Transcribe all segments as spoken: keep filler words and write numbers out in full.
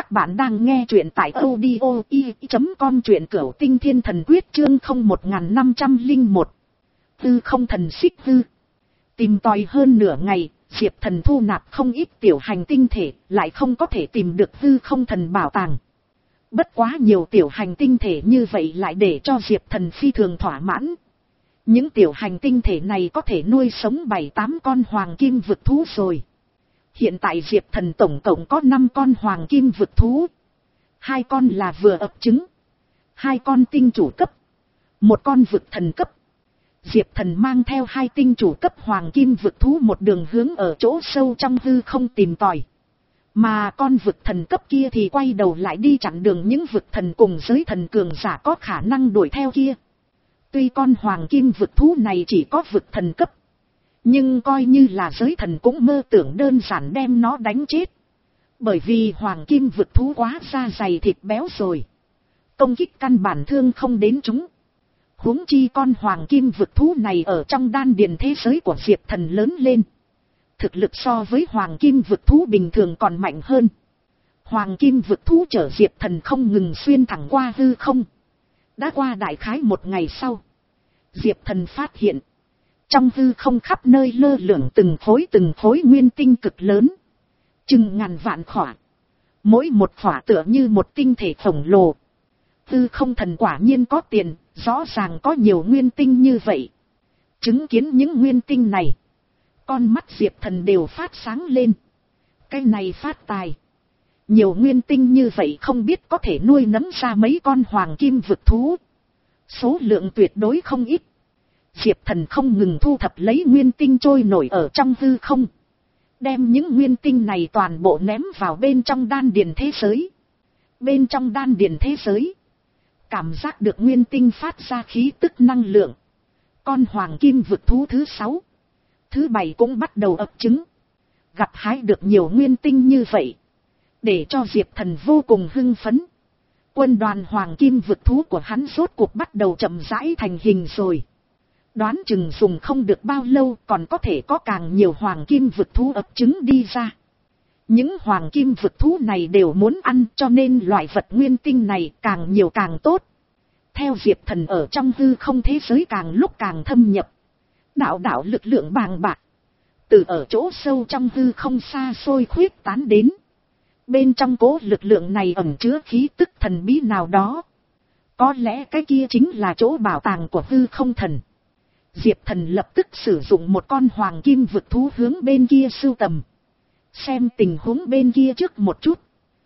Các bạn đang nghe truyện tại audio i chấm com truyện cửu tinh thiên thần quyết chương không một năm không một. Tư không thần xích hư. Tìm tòi hơn nửa ngày, Diệp Thần thu nạp không ít tiểu hành tinh thể, lại không có thể tìm được hư không thần bảo tàng. Bất quá nhiều tiểu hành tinh thể như vậy lại để cho Diệp Thần phi thường thỏa mãn. Những tiểu hành tinh thể này có thể nuôi sống bảy tám con hoàng kim vực thú rồi. Hiện tại Diệp Thần tổng cộng có năm con hoàng kim vực thú. Hai con là vừa ấp trứng. Hai con tinh chủ cấp. Một con vực thần cấp. Diệp Thần mang theo hai tinh chủ cấp hoàng kim vực thú một đường hướng ở chỗ sâu trong hư không tìm tòi. Mà con vực thần cấp kia thì quay đầu lại đi chặn đường những vực thần cùng giới thần cường giả có khả năng đuổi theo kia. Tuy con hoàng kim vực thú này chỉ có vực thần cấp, nhưng coi như là giới thần cũng mơ tưởng đơn giản đem nó đánh chết. Bởi vì hoàng kim vực thú quá da dày thịt béo rồi. Công kích căn bản thương không đến chúng. Huống chi con hoàng kim vực thú này ở trong đan điền thế giới của Diệp Thần lớn lên. Thực lực so với hoàng kim vực thú bình thường còn mạnh hơn. Hoàng kim vực thú chở Diệp Thần không ngừng xuyên thẳng qua hư không. Đã qua đại khái một ngày sau, Diệp Thần phát hiện trong hư không khắp nơi lơ lửng từng khối từng khối nguyên tinh cực lớn, chừng ngàn vạn khỏa. Mỗi một khỏa tựa như một tinh thể khổng lồ. Hư không thần quả nhiên có tiền, rõ ràng có nhiều nguyên tinh như vậy. Chứng kiến những nguyên tinh này, con mắt Diệp Thần đều phát sáng lên. Cái này phát tài. Nhiều nguyên tinh như vậy không biết có thể nuôi nấng ra mấy con hoàng kim vực thú. Số lượng tuyệt đối không ít. Diệp Thần không ngừng thu thập lấy nguyên tinh trôi nổi ở trong hư không. Đem những nguyên tinh này toàn bộ ném vào bên trong đan điền thế giới. Bên trong đan điền thế giới, cảm giác được nguyên tinh phát ra khí tức năng lượng. Con hoàng kim vực thú thứ sáu, thứ bảy cũng bắt đầu ấp trứng. Gặt hái được nhiều nguyên tinh như vậy, để cho Diệp Thần vô cùng hưng phấn. Quân đoàn hoàng kim vực thú của hắn rốt cuộc bắt đầu chậm rãi thành hình rồi. Đoán chừng dùng không được bao lâu còn có thể có càng nhiều hoàng kim vực thú ấp trứng đi ra. Những hoàng kim vực thú này đều muốn ăn, cho nên loại vật nguyên tinh này càng nhiều càng tốt. Theo Diệp Thần ở trong hư không thế giới càng lúc càng thâm nhập. Đạo đạo lực lượng bàng bạc từ ở chỗ sâu trong hư không xa xôi khuyết tán đến. Bên trong cố lực lượng này ẩn chứa khí tức thần bí nào đó. Có lẽ cái kia chính là chỗ bảo tàng của hư không thần. Diệp Thần lập tức sử dụng một con hoàng kim vực thú hướng bên kia sưu tầm. Xem tình huống bên kia trước một chút.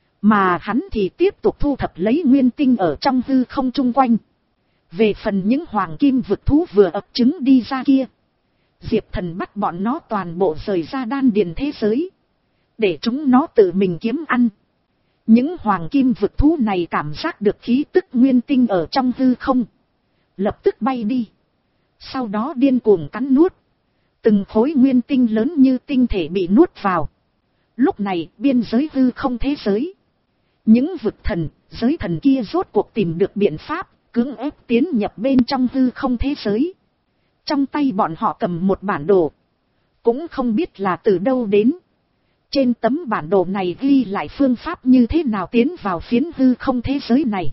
Mà hắn thì tiếp tục thu thập lấy nguyên tinh ở trong hư không chung quanh. Về phần những hoàng kim vực thú vừa ấp trứng đi ra kia, Diệp Thần bắt bọn nó toàn bộ rời ra đan điền thế giới, để chúng nó tự mình kiếm ăn. Những hoàng kim vực thú này cảm giác được khí tức nguyên tinh ở trong hư không, lập tức bay đi. Sau đó điên cuồng cắn nuốt. Từng khối nguyên tinh lớn như tinh thể bị nuốt vào. Lúc này biên giới hư không thế giới, những vực thần, giới thần kia rốt cuộc tìm được biện pháp, cưỡng ép tiến nhập bên trong hư không thế giới. Trong tay bọn họ cầm một bản đồ, cũng không biết là từ đâu đến. Trên tấm bản đồ này ghi lại phương pháp như thế nào tiến vào phiến hư không thế giới này.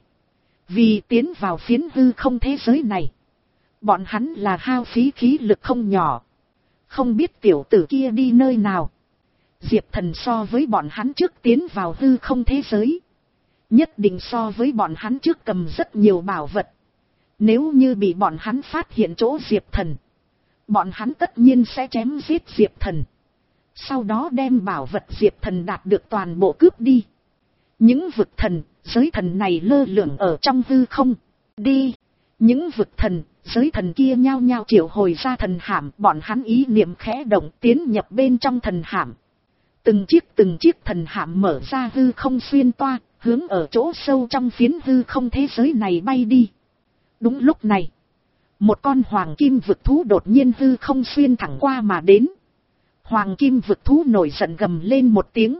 Vì tiến vào phiến hư không thế giới này, bọn hắn là hao phí khí lực không nhỏ. Không biết tiểu tử kia đi nơi nào. Diệp Thần so với bọn hắn trước tiến vào hư không thế giới, nhất định so với bọn hắn trước cầm rất nhiều bảo vật. Nếu như bị bọn hắn phát hiện chỗ Diệp Thần, bọn hắn tất nhiên sẽ chém giết Diệp Thần. Sau đó đem bảo vật Diệp Thần đạt được toàn bộ cướp đi. Những vực thần, giới thần này lơ lửng ở trong hư không. Đi! Những vực thần, giới thần kia nhao nhao triệu hồi ra thần hạm. Bọn hắn ý niệm khẽ động tiến nhập bên trong thần hạm. Từng chiếc từng chiếc thần hạm mở ra hư không xuyên toa, hướng ở chỗ sâu trong phiến hư không thế giới này bay đi. Đúng lúc này, một con hoàng kim vực thú đột nhiên hư không xuyên thẳng qua mà đến. Hoàng kim vực thú nổi giận gầm lên một tiếng,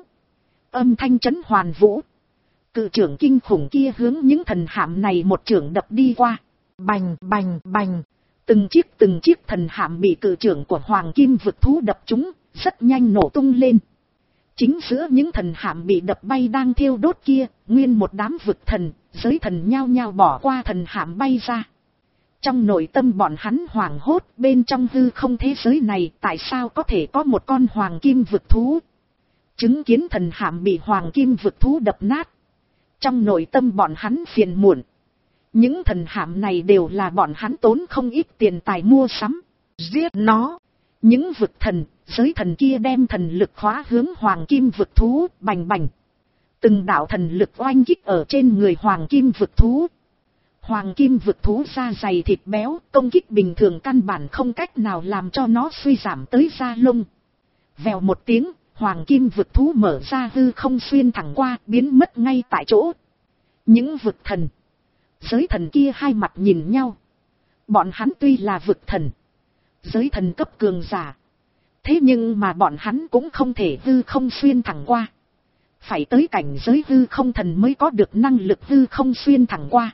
âm thanh chấn hoàn vũ. Cự trưởng kinh khủng kia hướng những thần hạm này một trưởng đập đi qua. Bành bành bành, từng chiếc từng chiếc thần hạm bị cự trưởng của hoàng kim vực thú đập trúng, rất nhanh nổ tung lên. Chính giữa những thần hạm bị đập bay đang thiêu đốt kia, nguyên một đám vực thần, giới thần nhao nhao bỏ qua thần hạm bay ra. Trong nội tâm bọn hắn hoảng hốt, bên trong hư không thế giới này tại sao có thể có một con hoàng kim vực thú. Chứng kiến thần hạm bị hoàng kim vực thú đập nát. Trong nội tâm bọn hắn phiền muộn. Những thần hạm này đều là bọn hắn tốn không ít tiền tài mua sắm. Giết nó. Những vực thần, giới thần kia đem thần lực khóa hướng hoàng kim vực thú, bành bành. Từng đạo thần lực oanh kích ở trên người hoàng kim vực thú. Hoàng kim vực thú da dày thịt béo, công kích bình thường căn bản không cách nào làm cho nó suy giảm tới da lông. Vèo một tiếng, hoàng kim vực thú mở ra hư không xuyên thẳng qua, biến mất ngay tại chỗ. Những vực thần, giới thần kia hai mặt nhìn nhau. Bọn hắn tuy là vực thần, giới thần cấp cường giả. Thế nhưng mà bọn hắn cũng không thể hư không xuyên thẳng qua. Phải tới cảnh giới hư không thần mới có được năng lực hư không xuyên thẳng qua.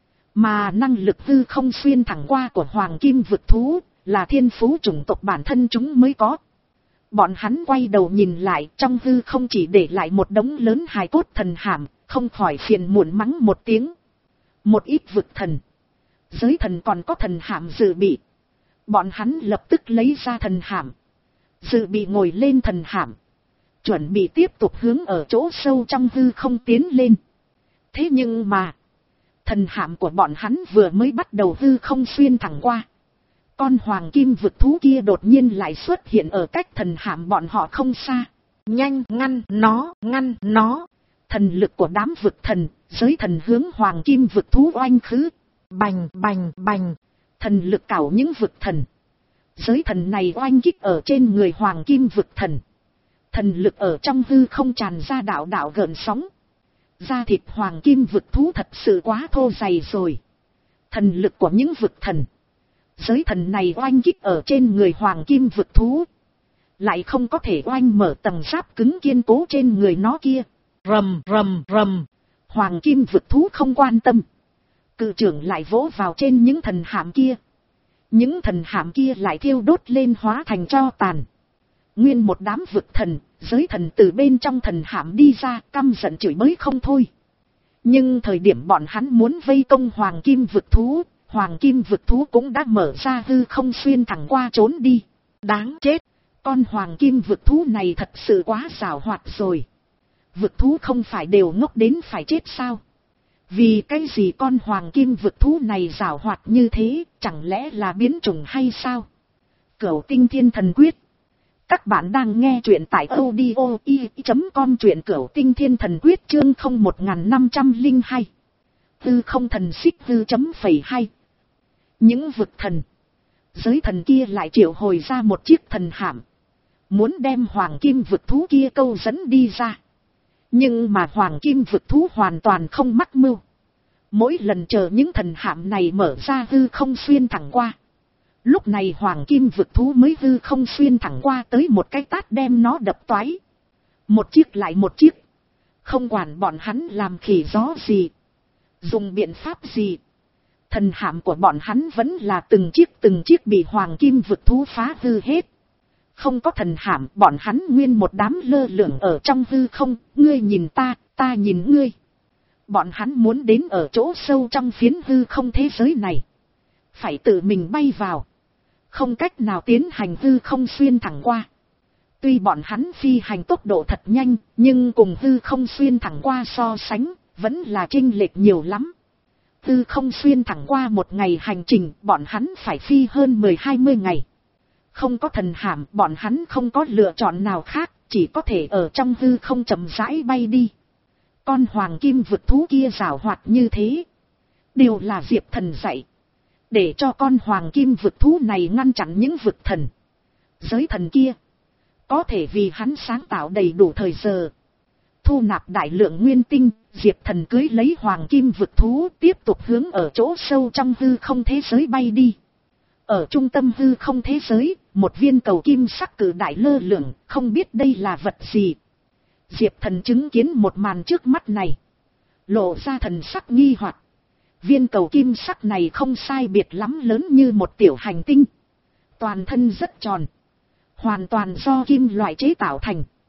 Mà năng lực hư không xuyên thẳng qua của hoàng kim vực thú là thiên phú chủng tộc bản thân chúng mới có. Bọn hắn quay đầu nhìn lại, trong hư không chỉ để lại một đống lớn hài cốt thần hàm, không khỏi phiền muộn mắng một tiếng. Một ít vực thần, giới thần còn có thần hàm dự bị. Bọn hắn lập tức lấy ra thần hàm, dự bị ngồi lên thần hàm, chuẩn bị tiếp tục hướng ở chỗ sâu trong hư không tiến lên. Thế nhưng mà, thần hạm của bọn hắn vừa mới bắt đầu hư không xuyên thẳng qua. Con hoàng kim vực thú kia đột nhiên lại xuất hiện ở cách thần hạm bọn họ không xa. Nhanh ngăn nó, ngăn nó. Thần lực của đám vực thần, giới thần hướng hoàng kim vực thú oanh khứ. Bành bành bành. Thần lực cảo những vực thần. Giới thần này oanh kích ở trên người hoàng kim vực thần. Thần lực ở trong hư không tràn ra đạo đạo gợn sóng. Da thịt hoàng kim vực thú thật sự quá thô dày rồi. Thần lực của những vực thần, giới thần này oanh kích ở trên người hoàng kim vực thú, lại không có thể oanh mở tầng giáp cứng kiên cố trên người nó kia. Rầm rầm rầm. Hoàng kim vực thú không quan tâm. Cự trưởng lại vỗ vào trên những thần hạm kia. Những thần hạm kia lại thiêu đốt lên hóa thành tro tàn. Nguyên một đám vực thần, giới thần từ bên trong thần hạm đi ra, căm giận chửi bới không thôi. Nhưng thời điểm bọn hắn muốn vây công hoàng kim vực thú, hoàng kim vực thú cũng đã mở ra hư không xuyên thẳng qua trốn đi. Đáng chết, con hoàng kim vực thú này thật sự quá giàu hoạt rồi. Vực thú không phải đều ngốc đến phải chết sao? Vì cái gì con hoàng kim vực thú này giàu hoạt như thế, chẳng lẽ là biến chủng hay sao? Cửu Tinh Thiên Thần Quyết. Các bạn đang nghe truyện tại audio i chấm com, truyện Cửu Tinh Thiên Thần Quyết chương không một năm không hai. Tư không thần xích tư chấm phẩy hai. Những vực thần, giới thần kia lại triệu hồi ra một chiếc thần hạm, muốn đem hoàng kim vực thú kia câu dẫn đi ra. Nhưng mà hoàng kim vực thú hoàn toàn không mắc mưu. Mỗi lần chờ những thần hạm này mở ra hư không xuyên thẳng qua, lúc này hoàng kim vực thú mới hư không xuyên thẳng qua tới một cái tát đem nó đập toái. Một chiếc lại một chiếc. Không quản bọn hắn làm khỉ gió gì, dùng biện pháp gì, thần hạm của bọn hắn vẫn là từng chiếc từng chiếc bị hoàng kim vực thú phá hư hết. Không có thần hạm, bọn hắn nguyên một đám lơ lửng ở trong hư không, ngươi nhìn ta, ta nhìn ngươi. Bọn hắn muốn đến ở chỗ sâu trong phiến hư không thế giới này, phải tự mình bay vào, không cách nào tiến hành hư không xuyên thẳng qua. Tuy bọn hắn phi hành tốc độ thật nhanh, nhưng cùng hư không xuyên thẳng qua so sánh, vẫn là chênh lệch nhiều lắm. Hư không xuyên thẳng qua một ngày hành trình, bọn hắn phải phi hơn mười hai mươi ngày. Không có thần hạm, bọn hắn không có lựa chọn nào khác, chỉ có thể ở trong hư không chậm rãi bay đi. Con hoàng kim vực thú kia giảo hoạt như thế, đều là Diệp Thần dạy, để cho con hoàng kim vực thú này ngăn chặn những vực thần, giới thần kia. Có thể vì hắn sáng tạo đầy đủ thời giờ, thu nạp đại lượng nguyên tinh, Diệp Thần cưới lấy hoàng kim vực thú tiếp tục hướng ở chỗ sâu trong hư không thế giới bay đi. Ở trung tâm hư không thế giới, một viên cầu kim sắc cử đại lơ lửng, không biết đây là vật gì. Diệp Thần chứng kiến một màn trước mắt này, lộ ra thần sắc nghi hoặc. Viên cầu kim sắc này không sai biệt lắm lớn như một tiểu hành tinh, toàn thân rất tròn, hoàn toàn do kim loại chế tạo thành,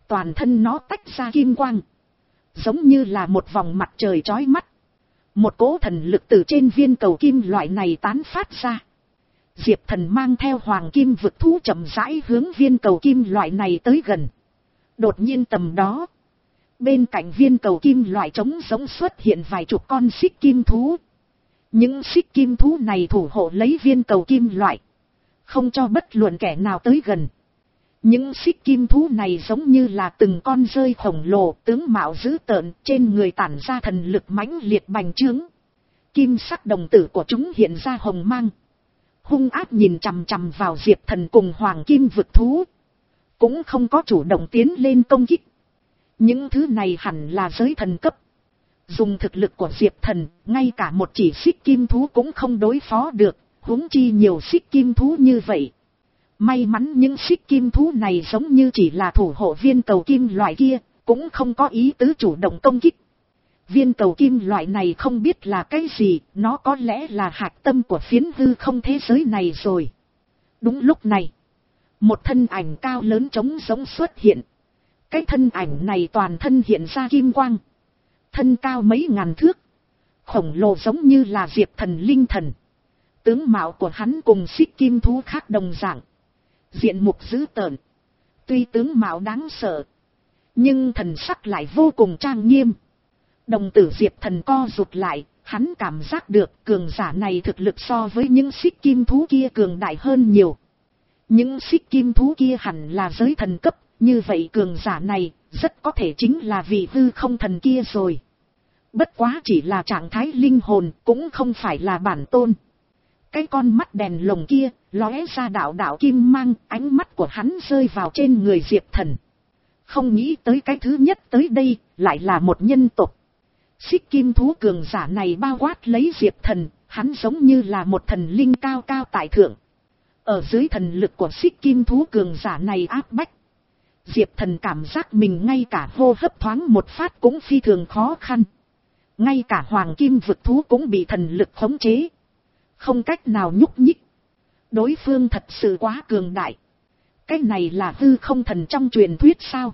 Toàn thân nó tách ra kim quang, giống như là một vòng mặt trời chói mắt. Một cỗ thần lực từ trên viên cầu kim loại này tán phát ra. Diệp Thần mang theo hoàng kim vực thú chậm rãi hướng viên cầu kim loại này tới gần. Đột nhiên tầm đó, bên cạnh viên cầu kim loại trống giống xuất hiện vài chục con xích kim thú. Những xích kim thú này thủ hộ lấy viên cầu kim loại, không cho bất luận kẻ nào tới gần. Những xích kim thú này giống như là từng con rơi khổng lồ, tướng mạo dữ tợn, trên người tản ra thần lực mãnh liệt bành trướng. Kim sắc đồng tử của chúng hiện ra hồng mang, hung ác nhìn chằm chằm vào Diệp Thần cùng hoàng kim vực thú, cũng không có chủ động tiến lên công kích. Những thứ này hẳn là giới thần cấp. Dùng thực lực của Diệp Thần, ngay cả một chỉ xích kim thú cũng không đối phó được, huống chi nhiều xích kim thú như vậy. May mắn những xích kim thú này giống như chỉ là thủ hộ viên cầu kim loại kia, cũng không có ý tứ chủ động công kích. Viên cầu kim loại này không biết là cái gì, nó có lẽ là hạch tâm của phiến hư không thế giới này rồi. Đúng lúc này, một thân ảnh cao lớn trống giống xuất hiện. Cái thân ảnh này toàn thân hiện ra kim quang, thân cao mấy ngàn thước, khổng lồ giống như là Diệp Thần linh thần. Tướng mạo của hắn cùng xích kim thú khác đồng dạng, diện mục dữ tợn. Tuy tướng mạo đáng sợ, nhưng thần sắc lại vô cùng trang nghiêm. Đồng tử Diệp Thần co rụt lại, hắn cảm giác được cường giả này thực lực so với những xích kim thú kia cường đại hơn nhiều. Những xích kim thú kia hẳn là giới thần cấp, như vậy cường giả này rất có thể chính là vị hư không thần kia rồi. Bất quá chỉ là trạng thái linh hồn, cũng không phải là bản tôn. Cái con mắt đèn lồng kia lóe ra đạo đạo kim mang, ánh mắt của hắn rơi vào trên người Diệp Thần. Không nghĩ tới cái thứ nhất tới đây lại là một nhân tộc. Xích kim thú cường giả này bao quát lấy Diệp Thần, hắn giống như là một thần linh cao cao tại thượng. Ở dưới thần lực của xích kim thú cường giả này áp bách, Diệp Thần cảm giác mình ngay cả hô hấp thoáng một phát cũng phi thường khó khăn. Ngay cả hoàng kim vực thú cũng bị thần lực khống chế, không cách nào nhúc nhích. Đối phương thật sự quá cường đại. Cái này là hư không thần trong truyền thuyết sao?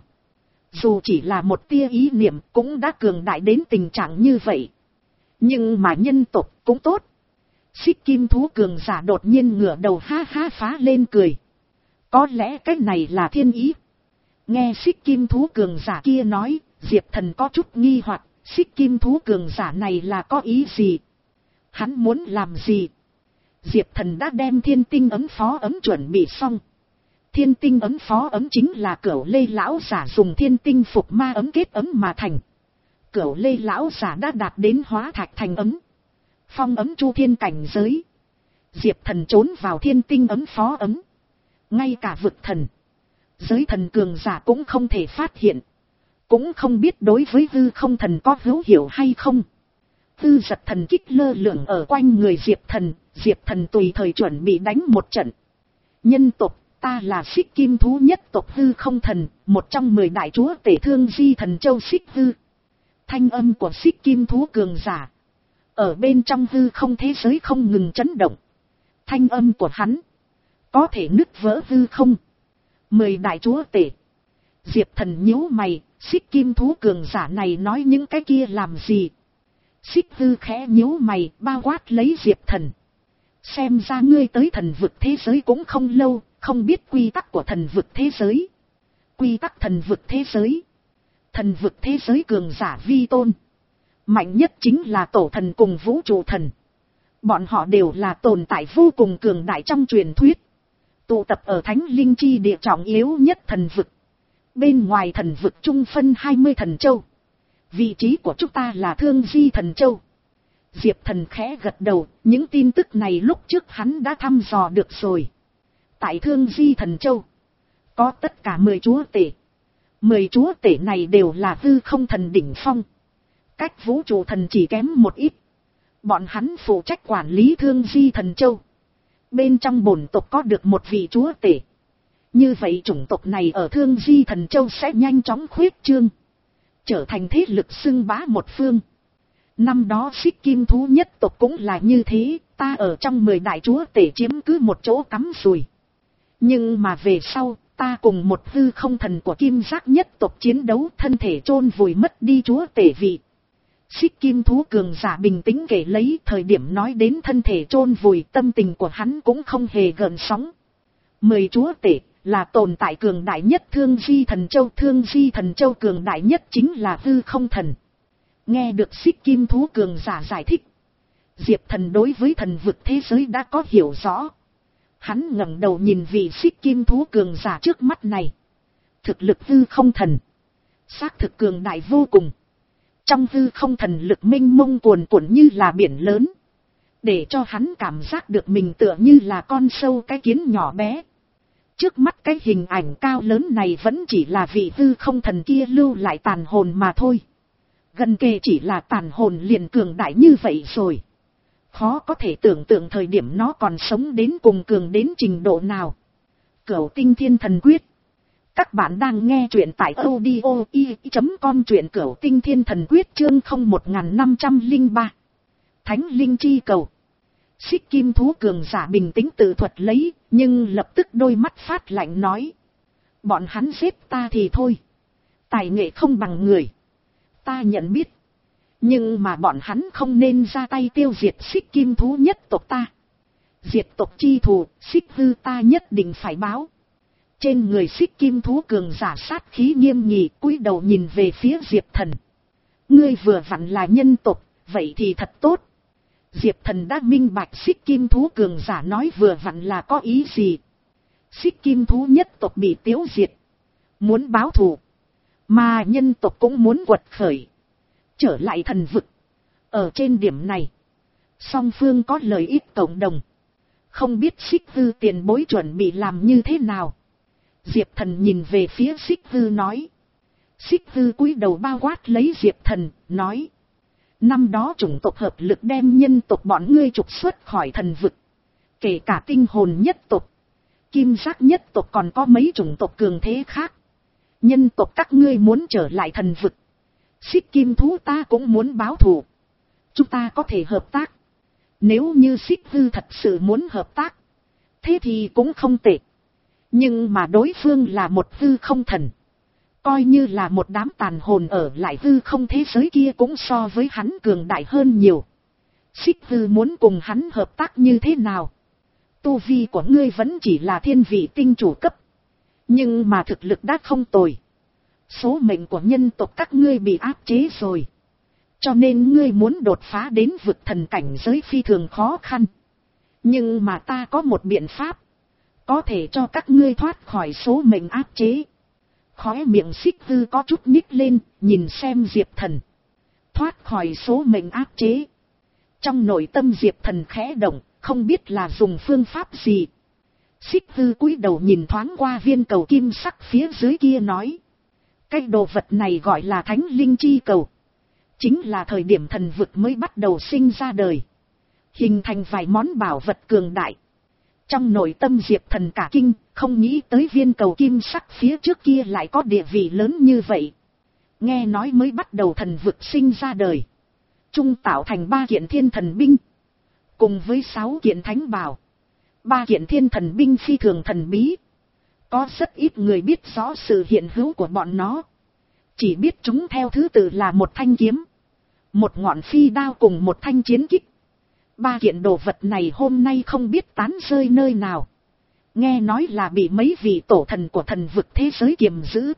Dù chỉ là một tia ý niệm cũng đã cường đại đến tình trạng như vậy. Nhưng mà nhân tộc cũng tốt. Xích kim thú cường giả đột nhiên ngửa đầu ha ha phá lên cười. Có lẽ cái này là thiên ý. Nghe xích kim thú cường giả kia nói, Diệp Thần có chút nghi hoặc, xích kim thú cường giả này là có ý gì? Hắn muốn làm gì? Diệp Thần đã đem thiên tinh ấm phó ấm chuẩn bị xong. Thiên tinh ấm phó ấm chính là Cửu Lê lão giả dùng thiên tinh phục ma ấm kết ấm mà thành. Cửu Lê lão giả đã đạt đến hóa thạch thành ấm, phong ấm chu thiên cảnh giới. Diệp Thần trốn vào thiên tinh ấm phó ấm, ngay cả vực thần, giới thần cường giả cũng không thể phát hiện, cũng không biết đối với hư không thần có hữu hiệu hay không. Hư giật thần kích lơ lửng ở quanh người Diệp Thần, Diệp Thần tùy thời chuẩn bị đánh một trận. Nhân tộc, ta là xích kim thú nhất tộc hư không thần, một trong mười đại chúa tể Thương Di Thần Châu xích hư. Thanh âm của xích kim thú cường giả ở bên trong hư không thế giới không ngừng chấn động. Thanh âm của hắn có thể nứt vỡ hư không. Mười đại chúa tể. Diệp Thần nhíu mày, xích kim thú cường giả này nói những cái kia làm gì? Xích hư khẽ nhíu mày, bao quát lấy Diệp Thần. Xem ra ngươi tới thần vực thế giới cũng không lâu, không biết quy tắc của thần vực thế giới. Quy tắc thần vực thế giới. Thần vực thế giới cường giả vi tôn. Mạnh nhất chính là tổ thần cùng vũ trụ thần. Bọn họ đều là tồn tại vô cùng cường đại trong truyền thuyết. Tụ tập ở thánh linh chi địa trọng yếu nhất thần vực. Bên ngoài thần vực trung phân hai mươi thần châu. Vị trí của chúng ta là Thương Di Thần Châu. Diệp Thần khẽ gật đầu, những tin tức này lúc trước hắn đã thăm dò được rồi. Tại Thương Di Thần Châu, có tất cả mười chúa tể. Mười chúa tể này đều là hư không thần đỉnh phong. Cách vũ trụ thần chỉ kém một ít. Bọn hắn phụ trách quản lý Thương Di Thần Châu. Bên trong bổn tộc có được một vị chúa tể. Như vậy chủng tộc này ở Thương Di Thần Châu sẽ nhanh chóng khuyết trương, trở thành thế lực xưng bá một phương. Năm đó xích kim thú nhất tộc cũng là như thế, ta ở trong mười đại chúa tể chiếm cứ một chỗ cắm sùi. Nhưng mà về sau, ta cùng một hư không thần của kim giác nhất tộc chiến đấu, thân thể chôn vùi mất đi chúa tể vị. Xích kim thú cường giả bình tĩnh kể lấy, thời điểm nói đến thân thể chôn vùi, tâm tình của hắn cũng không hề gợn sóng. Mười chúa tể là tồn tại cường đại nhất Thương Di Thần Châu, Thương Di Thần Châu cường đại nhất chính là hư không thần. Nghe được xích kim thú cường giả giải thích, Diệp Thần đối với thần vực thế giới đã có hiểu rõ. Hắn ngẩng đầu nhìn vị xích kim thú cường giả trước mắt này. Thực lực hư không thần xác thực cường đại vô cùng. Trong hư không thần lực mênh mông cuồn cuộn như là biển lớn, để cho hắn cảm giác được mình tựa như là con sâu cái kiến nhỏ bé. Trước mắt cái hình ảnh cao lớn này vẫn chỉ là vị hư không thần kia lưu lại tàn hồn mà thôi. Gần kề chỉ là tàn hồn liền cường đại như vậy rồi. Khó có thể tưởng tượng thời điểm nó còn sống đến cùng cường đến trình độ nào. Cửu Tinh Thiên Thần Quyết. Các bạn đang nghe truyện tại audio i chấm com, truyện Cửu Tinh Thiên Thần Quyết chương không một năm không ba. Thánh Linh Chi Cầu. Xích kim thú cường giả bình tĩnh tự thuật lấy, nhưng lập tức đôi mắt phát lạnh nói. Bọn hắn giết ta thì thôi. Tài nghệ không bằng người. Ta nhận biết. Nhưng mà bọn hắn không nên ra tay tiêu diệt xích kim thú nhất tộc ta. Diệt tộc chi thù, xích hư ta nhất định phải báo. Trên người xích kim thú cường giả sát khí nghiêm nghị, cúi đầu nhìn về phía Diệp Thần. Ngươi vừa vặn là nhân tộc, vậy thì thật tốt. Diệp Thần đã minh bạch xích kim thú cường giả nói vừa vặn là có ý gì. Xích kim thú nhất tộc bị tiêu diệt, muốn báo thù, mà nhân tộc cũng muốn quật khởi, trở lại thần vực. Ở trên điểm này, song phương có lợi ích cộng đồng. Không biết xích hư tiền bối chuẩn bị làm như thế nào. Diệp Thần nhìn về phía xích hư nói. Xích hư cúi đầu bao quát lấy Diệp Thần, nói. Năm đó chủng tộc hợp lực đem nhân tộc bọn ngươi trục xuất khỏi thần vực. Kể cả tinh hồn nhất tộc, kim giác nhất tộc, còn có mấy chủng tộc cường thế khác. Nhân tộc các ngươi muốn trở lại thần vực, xích kim thú ta cũng muốn báo thù. Chúng ta có thể hợp tác. Nếu như xích hư thật sự muốn hợp tác, thế thì cũng không tệ. Nhưng mà đối phương là một hư không thần, coi như là một đám tàn hồn ở lại hư không thế giới kia cũng so với hắn cường đại hơn nhiều. Xích hư muốn cùng hắn hợp tác như thế nào? Tu vi của ngươi vẫn chỉ là thiên vị tinh chủ cấp, nhưng mà thực lực đã không tồi. Số mệnh của nhân tộc các ngươi bị áp chế rồi, cho nên ngươi muốn đột phá đến vực thần cảnh giới phi thường khó khăn. Nhưng mà ta có một biện pháp, có thể cho các ngươi thoát khỏi số mệnh áp chế. Khóe miệng xích hư có chút nhích lên, nhìn xem Diệp Thần. Thoát khỏi số mệnh áp chế. Trong nội tâm Diệp Thần khẽ động, không biết là dùng phương pháp gì. Xích hư cúi đầu nhìn thoáng qua viên cầu kim sắc phía dưới kia nói. Cái đồ vật này gọi là Thánh Linh Chi Cầu. Chính là thời điểm thần vực mới bắt đầu sinh ra đời, hình thành vài món bảo vật cường đại. Trong nội tâm Diệp Thần cả kinh, không nghĩ tới viên cầu kim sắc phía trước kia lại có địa vị lớn như vậy. Nghe nói mới bắt đầu thần vực sinh ra đời, chung tạo thành ba kiện thiên thần binh, cùng với sáu kiện thánh bảo. Ba kiện thiên thần binh phi thường thần bí, có rất ít người biết rõ sự hiện hữu của bọn nó. Chỉ biết chúng theo thứ tự là một thanh kiếm, một ngọn phi đao cùng một thanh chiến kích. Ba kiện đồ vật này hôm nay không biết tán rơi nơi nào. Nghe nói là bị mấy vị tổ thần của thần vực thế giới kiềm giữ.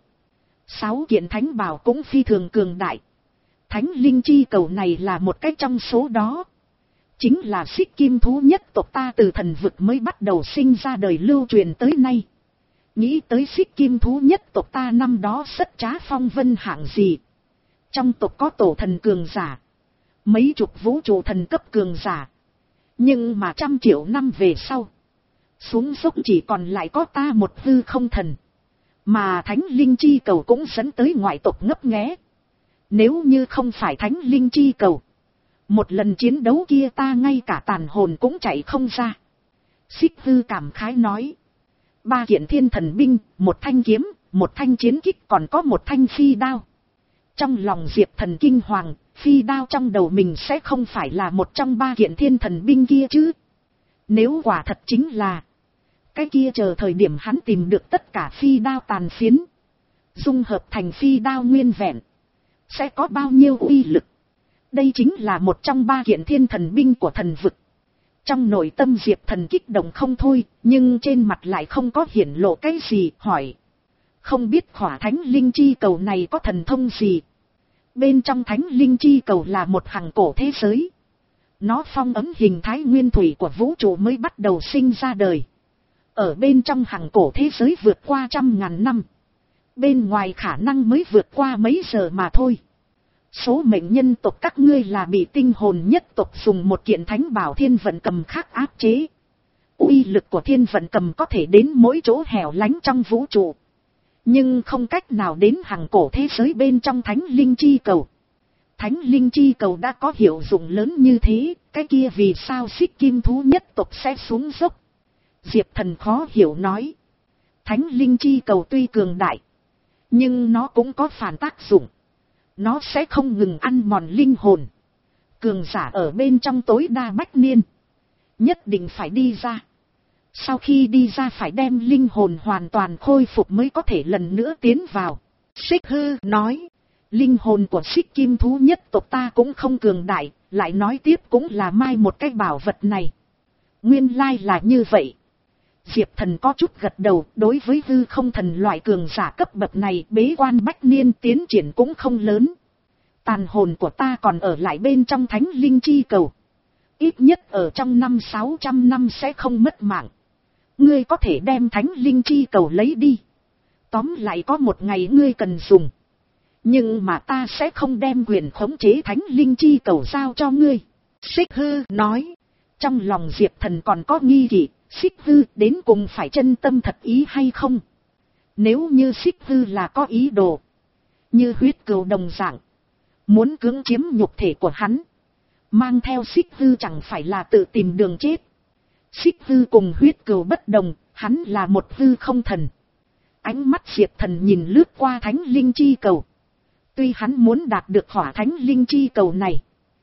Sáu kiện thánh bảo cũng phi thường cường đại. Thánh Linh Chi Cầu này là một cái trong số đó. Chính là xích kim thú nhất tộc ta từ thần vực mới bắt đầu sinh ra đời lưu truyền tới nay. Nghĩ tới xích kim thú nhất tộc ta năm đó rất trá phong vân hạng gì. Trong tộc có tổ thần cường giả, mấy chục vũ trụ thần cấp cường giả. Nhưng mà trăm triệu năm về sau, xuống dốc chỉ còn lại có ta một hư không thần. Mà Thánh Linh Chi Cầu cũng dẫn tới ngoại tộc ngấp nghé. Nếu như không phải Thánh Linh Chi Cầu, một lần chiến đấu kia ta ngay cả tàn hồn cũng chạy không ra. Xích hư cảm khái nói. Ba kiện thiên thần binh, một thanh kiếm, một thanh chiến kích, còn có một thanh phi đao. Trong lòng Diệp Thần kinh hoàng, phi đao trong đầu mình sẽ không phải là một trong ba kiện thiên thần binh kia chứ. Nếu quả thật chính là, Cái kia chờ thời điểm hắn tìm được tất cả phi đao tàn phiến, dung hợp thành phi đao nguyên vẹn, sẽ có bao nhiêu uy lực. Đây chính là một trong ba kiện thiên thần binh của thần vực. Trong nội tâm Diệp Thần kích động không thôi, nhưng trên mặt lại không có hiển lộ cái gì, hỏi. Không biết khỏa thánh linh chi cầu này có thần thông gì? Bên trong thánh linh chi cầu là một hằng cổ thế giới. Nó phong ấn hình thái nguyên thủy của vũ trụ mới bắt đầu sinh ra đời. Ở bên trong hằng cổ thế giới vượt qua trăm ngàn năm. Bên ngoài khả năng mới vượt qua mấy giờ mà thôi. Số mệnh nhân tộc các ngươi là bị tinh hồn nhất tộc dùng một kiện thánh bảo thiên vận cầm khác áp chế. Uy lực của thiên vận cầm có thể đến mỗi chỗ hẻo lánh trong vũ trụ, nhưng không cách nào đến hằng cổ thế giới bên trong thánh linh chi cầu. Thánh linh chi cầu đã có hiệu dụng lớn như thế, cái kia vì sao xích kim thú nhất tộc sẽ xuống dốc? Diệp Thần khó hiểu nói. Thánh linh chi cầu tuy cường đại, nhưng nó cũng có phản tác dụng. Nó sẽ không ngừng ăn mòn linh hồn. Cường giả ở bên trong tối đa bách niên, nhất định phải đi ra. Sau khi đi ra phải đem linh hồn hoàn toàn khôi phục mới có thể lần nữa tiến vào. Xích Hư nói. Linh hồn của xích kim thú nhất tộc ta cũng không cường đại, lại nói tiếp cũng là mai một cái bảo vật này. Nguyên lai là như vậy. Diệp Thần có chút gật đầu, đối với hư không thần loại cường giả cấp bậc này bế quan bách niên tiến triển cũng không lớn. Tàn hồn của ta còn ở lại bên trong thánh linh chi cầu. Ít nhất ở trong năm sáu trăm năm sẽ không mất mạng. Ngươi có thể đem thánh linh chi cầu lấy đi. Tóm lại có một ngày ngươi cần dùng. Nhưng mà ta sẽ không đem quyền khống chế thánh linh chi cầu giao cho ngươi. Xích Hư nói. Trong lòng Diệp Thần còn có nghi kỵ. Xích Hư đến cùng phải chân tâm thật ý hay không? Nếu như Xích Hư là có ý đồ, như huyết cừu đồng dạng, muốn cưỡng chiếm nhục thể của hắn, mang theo Xích Hư chẳng phải là tự tìm đường chết. Xích Hư cùng huyết cừu bất đồng, hắn là một hư không thần. Ánh mắt Diệp Thần nhìn lướt qua thánh linh chi cầu. Tuy hắn muốn đạt được hỏa thánh linh chi cầu này,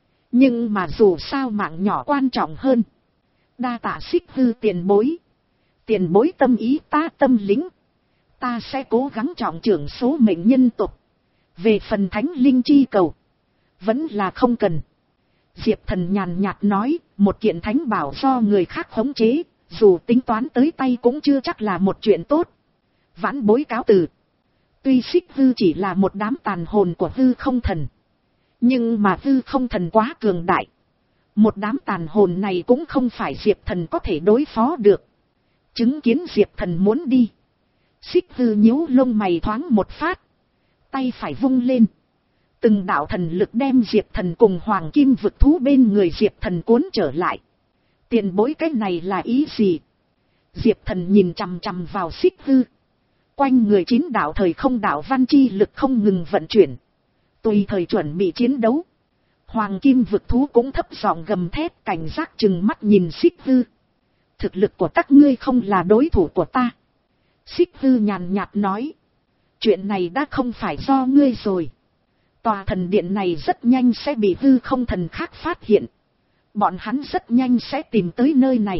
nhưng mà dù sao mạng nhỏ quan trọng hơn. Đa tạ Xích Hư tiền bối. Tiền bối tâm ý ta tâm lĩnh. Ta sẽ cố gắng trọng trưởng số mệnh nhân tộc. Về phần thánh linh chi cầu, vẫn là không cần. Diệp Thần nhàn nhạt nói, một kiện thánh bảo do người khác khống chế, dù tính toán tới tay cũng chưa chắc là một chuyện tốt. Vãn bối cáo từ. Tuy Xích Hư chỉ là một đám tàn hồn của hư không thần, nhưng mà hư không thần quá cường đại. Một đám tàn hồn này cũng không phải Diệp Thần có thể đối phó được. Chứng kiến Diệp Thần muốn đi, Xích Hư nhíu lông mày thoáng một phát, tay phải vung lên. Từng đạo thần lực đem Diệp Thần cùng hoàng kim vực thú bên người Diệp Thần cuốn trở lại. Tiền bối cái này là ý gì? Diệp Thần nhìn chằm chằm vào Xích Hư. Quanh người chín đạo thời không đạo văn chi lực không ngừng vận chuyển, tùy thời chuẩn bị chiến đấu. Hoàng kim vực thú cũng thấp giọng gầm thét, cảnh giác chừng mắt nhìn Xích Hư. Thực lực của các ngươi không là đối thủ của ta. Xích Hư nhàn nhạt nói. Chuyện này đã không phải do ngươi rồi. Tòa thần điện này rất nhanh sẽ bị hư không thần khác phát hiện. Bọn hắn rất nhanh sẽ tìm tới nơi này.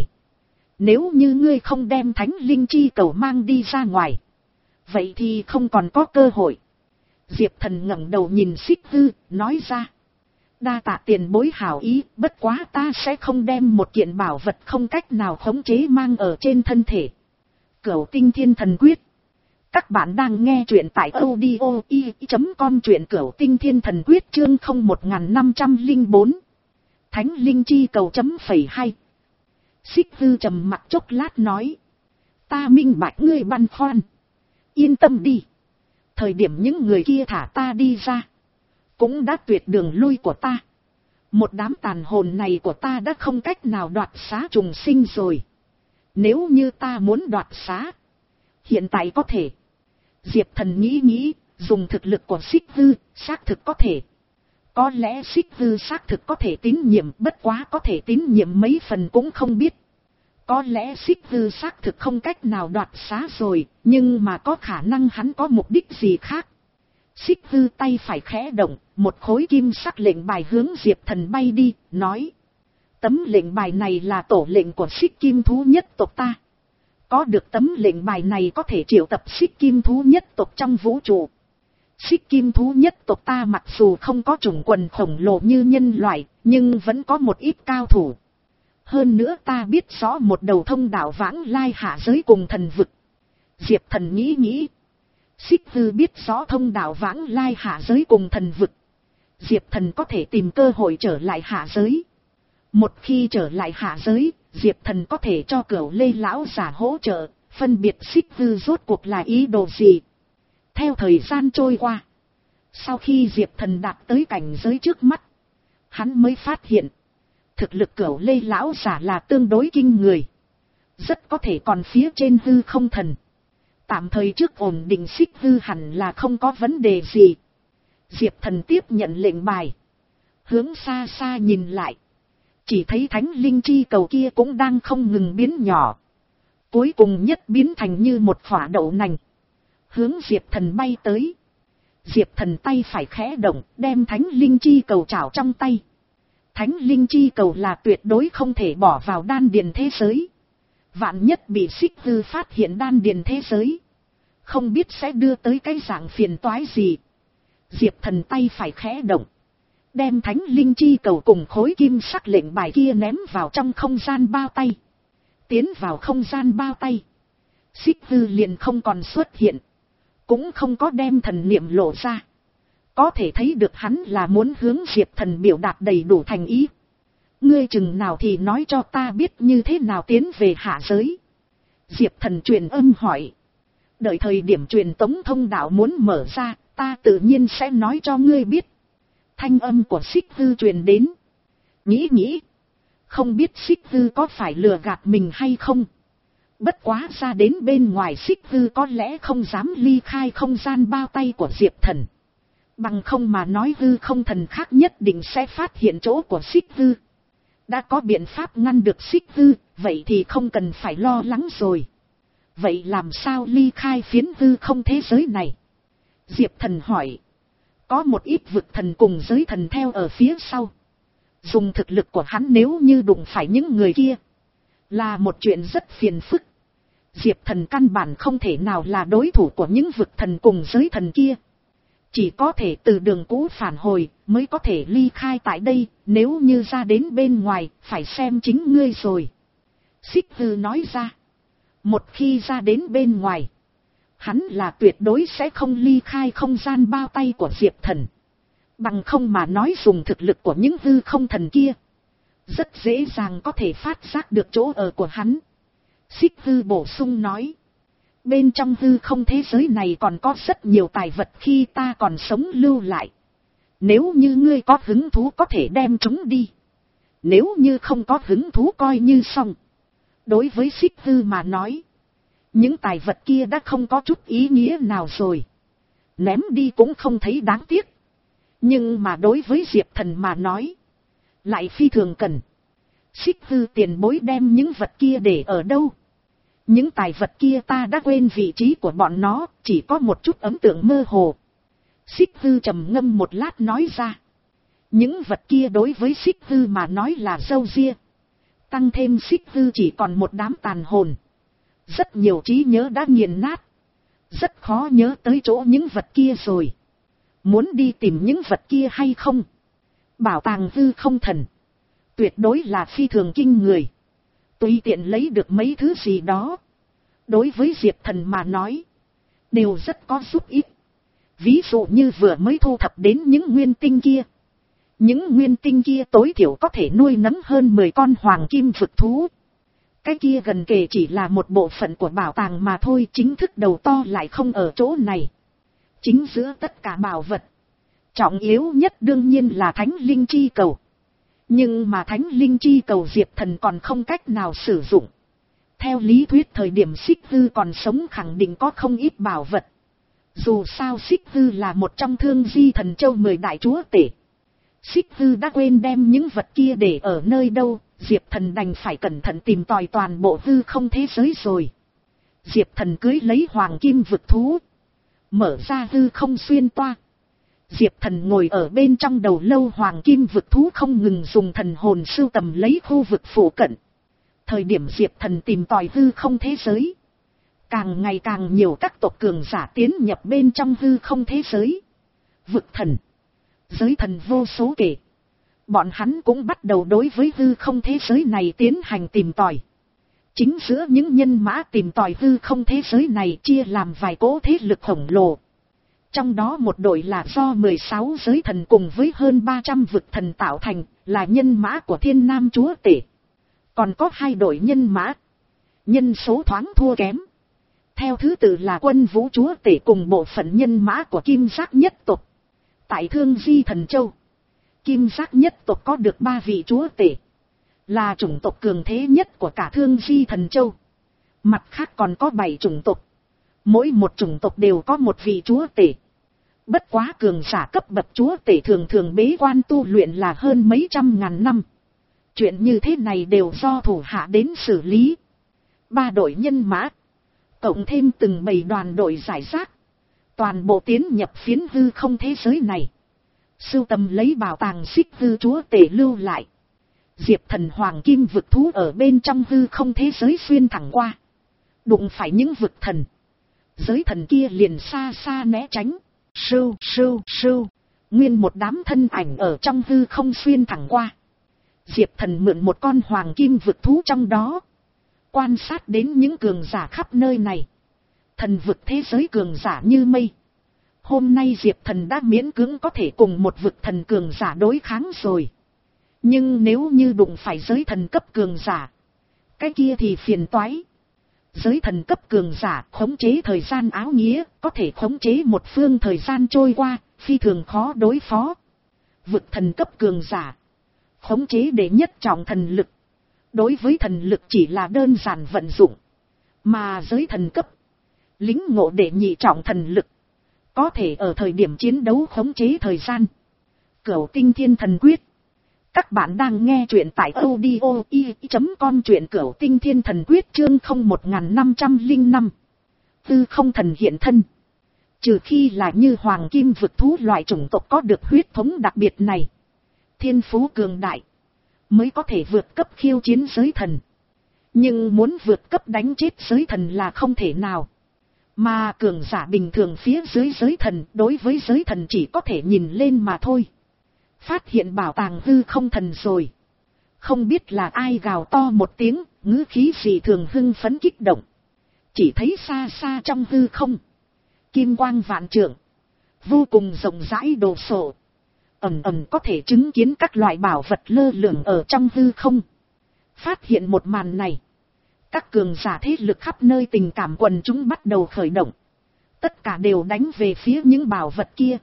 Nếu như ngươi không đem thánh linh chi cầu mang đi ra ngoài, vậy thì không còn có cơ hội. Diệp Thần ngẩng đầu nhìn Xích Hư, nói ra. Đa tạ tiền bối hảo ý, bất quá ta sẽ không đem một kiện bảo vật không cách nào khống chế mang ở trên thân thể. Cửu Tinh Thiên Thần Quyết. Các bạn đang nghe truyện tại audio i chấm com, truyện Cửu Tinh Thiên Thần Quyết chương không một năm không bốn. Thánh Linh Chi cầu chấm phẩy hai. Xích Hư trầm mặc chốc lát nói. Ta minh bạch ngươi băn khoăn. Yên tâm đi. Thời điểm những người kia thả ta đi ra, cũng đã tuyệt đường lui của ta. Một đám tàn hồn này của ta đã không cách nào đoạt xá trùng sinh rồi. Nếu như ta muốn đoạt xá, hiện tại có thể. Diệp Thần nghĩ nghĩ, dùng thực lực của Xích Hư, xác thực có thể. Có lẽ Xích Hư xác thực có thể tín nhiệm, bất quá có thể tín nhiệm mấy phần cũng không biết. Có lẽ Xích Hư xác thực không cách nào đoạt xá rồi, nhưng mà có khả năng hắn có mục đích gì khác. Xích Hư tay phải khẽ động, một khối kim sắc lệnh bài hướng Diệp Thần bay đi, nói. Tấm lệnh bài này là tổ lệnh của xích kim thú nhất tộc ta. Có được tấm lệnh bài này có thể triệu tập xích kim thú nhất tộc trong vũ trụ. Xích kim thú nhất tộc ta mặc dù không có chủng quần khổng lồ như nhân loại, nhưng vẫn có một ít cao thủ. Hơn nữa ta biết rõ một đầu thông đạo vãng lai hạ giới cùng thần vực. Diệp Thần nghĩ nghĩ. Xích Hư biết rõ thông đạo vãng lai hạ giới cùng thần vực. Diệp Thần có thể tìm cơ hội trở lại hạ giới. Một khi trở lại hạ giới, Diệp Thần có thể cho Cửu Lê lão giả hỗ trợ, phân biệt Xích Hư rốt cuộc là ý đồ gì. Theo thời gian trôi qua, sau khi Diệp Thần đạt tới cảnh giới trước mắt, hắn mới phát hiện, thực lực Cửu Lê lão giả là tương đối kinh người. Rất có thể còn phía trên hư không thần. Tạm thời trước ổn định Xích Hư hẳn là không có vấn đề gì. Diệp Thần tiếp nhận lệnh bài. Hướng xa xa nhìn lại. Chỉ thấy thánh linh chi cầu kia cũng đang không ngừng biến nhỏ. Cuối cùng nhất biến thành như một quả đậu nành. Hướng Diệp Thần bay tới. Diệp Thần tay phải khẽ động, đem thánh linh chi cầu trảo trong tay. Thánh linh chi cầu là tuyệt đối không thể bỏ vào đan điền thế giới. Vạn nhất bị Xích Hư phát hiện đan điền thế giới, không biết sẽ đưa tới cái dạng phiền toái gì. Diệp Thần tay phải khẽ động, đem thánh linh chi cầu cùng khối kim sắc lệnh bài kia ném vào trong không gian bao tay. Tiến vào không gian bao tay, Xích Hư liền không còn xuất hiện, cũng không có đem thần niệm lộ ra. Có thể thấy được hắn là muốn hướng Diệp Thần biểu đạt đầy đủ thành ý. Ngươi chừng nào thì nói cho ta biết như thế nào tiến về hạ giới. Diệp Thần truyền âm hỏi. Đợi thời điểm truyền tống thông đạo muốn mở ra, ta tự nhiên sẽ nói cho ngươi biết. Thanh âm của Xích Hư truyền đến. Nghĩ nghĩ, không biết Xích Hư có phải lừa gạt mình hay không. Bất quá ra đến bên ngoài Xích Hư có lẽ không dám ly khai không gian bao tay của Diệp Thần. Bằng không mà nói hư không thần khác nhất định sẽ phát hiện chỗ của Xích Hư. Đã có biện pháp ngăn được Xích Hư, vậy thì không cần phải lo lắng rồi. Vậy làm sao ly khai phiến hư không thế giới này? Diệp Thần hỏi. Có một ít vực thần cùng giới thần theo ở phía sau. Dùng thực lực của hắn nếu như đụng phải những người kia, là một chuyện rất phiền phức. Diệp Thần căn bản không thể nào là đối thủ của những vực thần cùng giới thần kia. Chỉ có thể từ đường cũ phản hồi, mới có thể ly khai tại đây, nếu như ra đến bên ngoài, phải xem chính ngươi rồi. Xích Hư nói ra. Một khi ra đến bên ngoài, hắn là tuyệt đối sẽ không ly khai không gian bao tay của Diệp Thần. Bằng không mà nói dùng thực lực của những hư không thần kia, rất dễ dàng có thể phát giác được chỗ ở của hắn. Xích Hư bổ sung nói. Bên trong hư không thế giới này còn có rất nhiều tài vật khi ta còn sống lưu lại. Nếu như ngươi có hứng thú có thể đem chúng đi. Nếu như không có hứng thú coi như xong. Đối với Xích Hư mà nói, những tài vật kia đã không có chút ý nghĩa nào rồi. Ném đi cũng không thấy đáng tiếc. Nhưng mà đối với Diệp Thần mà nói, lại phi thường cần. Xích Hư tiền bối đem những vật kia để ở đâu? Những tài vật kia ta đã quên vị trí của bọn nó, chỉ có một chút ấn tượng mơ hồ. Xích Hư trầm ngâm một lát nói ra. Những vật kia đối với Xích Hư mà nói là râu ria. Tăng thêm Xích Hư chỉ còn một đám tàn hồn. Rất nhiều trí nhớ đã nghiền nát. Rất khó nhớ tới chỗ những vật kia rồi. Muốn đi tìm những vật kia hay không? Bảo tàng hư không thần. Tuyệt đối là phi thường kinh người. Tùy tiện lấy được mấy thứ gì đó. Đối với Diệp Thần mà nói, đều rất có giúp ích. Ví dụ như vừa mới thu thập đến những nguyên tinh kia. Những nguyên tinh kia tối thiểu có thể nuôi nấng hơn mười con hoàng kim vực thú. Cái kia gần kề chỉ là một bộ phận của bảo tàng mà thôi, chính thức đầu to lại không ở chỗ này. Chính giữa tất cả bảo vật, trọng yếu nhất đương nhiên là thánh linh chi cầu. Nhưng mà thánh linh chi cầu Diệp Thần còn không cách nào sử dụng. Theo lý thuyết thời điểm Xích Hư còn sống khẳng định có không ít bảo vật. Dù sao Xích Hư là một trong thương di thần châu mười đại chúa tể. Xích Hư đã quên đem những vật kia để ở nơi đâu, Diệp Thần đành phải cẩn thận tìm tòi toàn bộ hư không thế giới rồi. Diệp Thần cưới lấy hoàng kim vực thú, mở ra hư không xuyên toa. Diệp Thần ngồi ở bên trong đầu lâu hoàng kim vực thú không ngừng dùng thần hồn sưu tầm lấy khu vực phụ cận. Thời điểm Diệp Thần tìm tòi hư không thế giới, Càng ngày càng nhiều các tộc cường giả tiến nhập bên trong hư không thế giới. Vực thần, giới thần vô số kể. Bọn hắn cũng bắt đầu đối với hư không thế giới này tiến hành tìm tòi. Chính giữa những nhân mã tìm tòi hư không thế giới này chia làm vài cỗ thế lực khổng lồ. Trong đó một đội là do mười sáu giới thần cùng với hơn ba trăm vực thần tạo thành, là nhân mã của Thiên Nam Chúa Tể. Còn có hai đội nhân mã, nhân số thoáng thua kém. Theo thứ tự là Quân Vũ Chúa Tể cùng bộ phận nhân mã của Kim Giác nhất tộc. Tại Thương Di Thần Châu, Kim Giác nhất tộc có được ba vị chúa tể, là chủng tộc cường thế nhất của cả Thương Di Thần Châu. Mặt khác còn có bảy chủng tộc, mỗi một chủng tộc đều có một vị chúa tể. Bất quá cường giả cấp bậc chúa tể thường thường bế quan tu luyện là hơn mấy trăm ngàn năm. Chuyện như thế này đều do thủ hạ đến xử lý. Ba đội nhân mã, cộng thêm từng bầy đoàn đội giải rác, toàn bộ tiến nhập phiến hư không thế giới này, sưu tầm lấy bảo tàng xích hư chúa tể lưu lại. Diệp Thần hoàng kim vực thú ở bên trong hư không thế giới xuyên thẳng qua, đụng phải những vực thần, giới thần kia liền xa xa né tránh. Sưu sưu sưu, nguyên một đám thân ảnh ở trong hư không xuyên thẳng qua. Diệp Thần mượn một con hoàng kim vực thú trong đó, quan sát đến những cường giả khắp nơi này. Thần vực thế giới cường giả như mây. Hôm nay Diệp Thần đã miễn cưỡng có thể cùng một vực thần cường giả đối kháng rồi. Nhưng nếu như đụng phải giới thần cấp cường giả, cái kia thì phiền toái. Giới thần cấp cường giả khống chế thời gian áo nghĩa, có thể khống chế một phương thời gian trôi qua, phi thường khó đối phó. Vực thần cấp cường giả khống chế đệ nhất trọng thần lực, đối với thần lực chỉ là đơn giản vận dụng. Mà giới thần cấp lính ngộ đệ nhị trọng thần lực, có thể ở thời điểm chiến đấu khống chế thời gian. Cửu Tinh Thiên Thần Quyết. Các bạn đang nghe truyện tại audio i chấm com, truyện Cửu Tinh Thiên Thần Quyết chương không một năm không năm. Tư không thần hiện thân. Trừ khi là như hoàng kim vực thú loại chủng tộc có được huyết thống đặc biệt này, thiên phú cường đại, mới có thể vượt cấp khiêu chiến giới thần. Nhưng muốn vượt cấp đánh chết giới thần là không thể nào. Mà cường giả bình thường phía dưới giới thần, đối với giới thần chỉ có thể nhìn lên mà thôi. Phát hiện bảo tàng hư không thần rồi. Không biết là ai gào to một tiếng, ngữ khí gì thường hưng phấn kích động. Chỉ thấy xa xa trong hư không, kim quang vạn trượng, vô cùng rộng rãi đồ sộ. Ẩn ẩn có thể chứng kiến các loại bảo vật lơ lửng ở trong hư không. Phát hiện một màn này, các cường giả thế lực khắp nơi tình cảm quần chúng bắt đầu khởi động. Tất cả đều đánh về phía những bảo vật kia.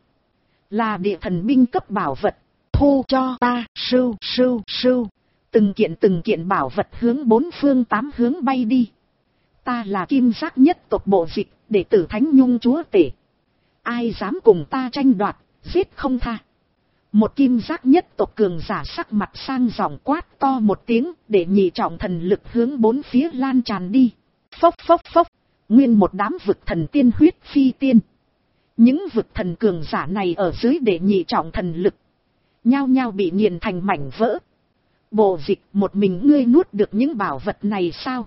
Là địa thần binh cấp bảo vật. Thu cho ta, sưu sưu sưu. Từng kiện từng kiện bảo vật hướng bốn phương tám hướng bay đi. Ta là Kim Giác nhất tộc bộ dịch, đệ tử Thánh Nhung chúa tể. Ai dám cùng ta tranh đoạt, giết không tha. Một Kim Giác nhất tộc cường giả sắc mặt sang giọng quát to một tiếng, để nhị trọng thần lực hướng bốn phía lan tràn đi. Phốc phốc phốc, nguyên một đám vực thần tiên huyết phi tiên. Những vực thần cường giả này ở dưới để nhị trọng thần lực, nhao nhao bị nghiền thành mảnh vỡ. Bộ dịch, một mình ngươi nuốt được những bảo vật này sao?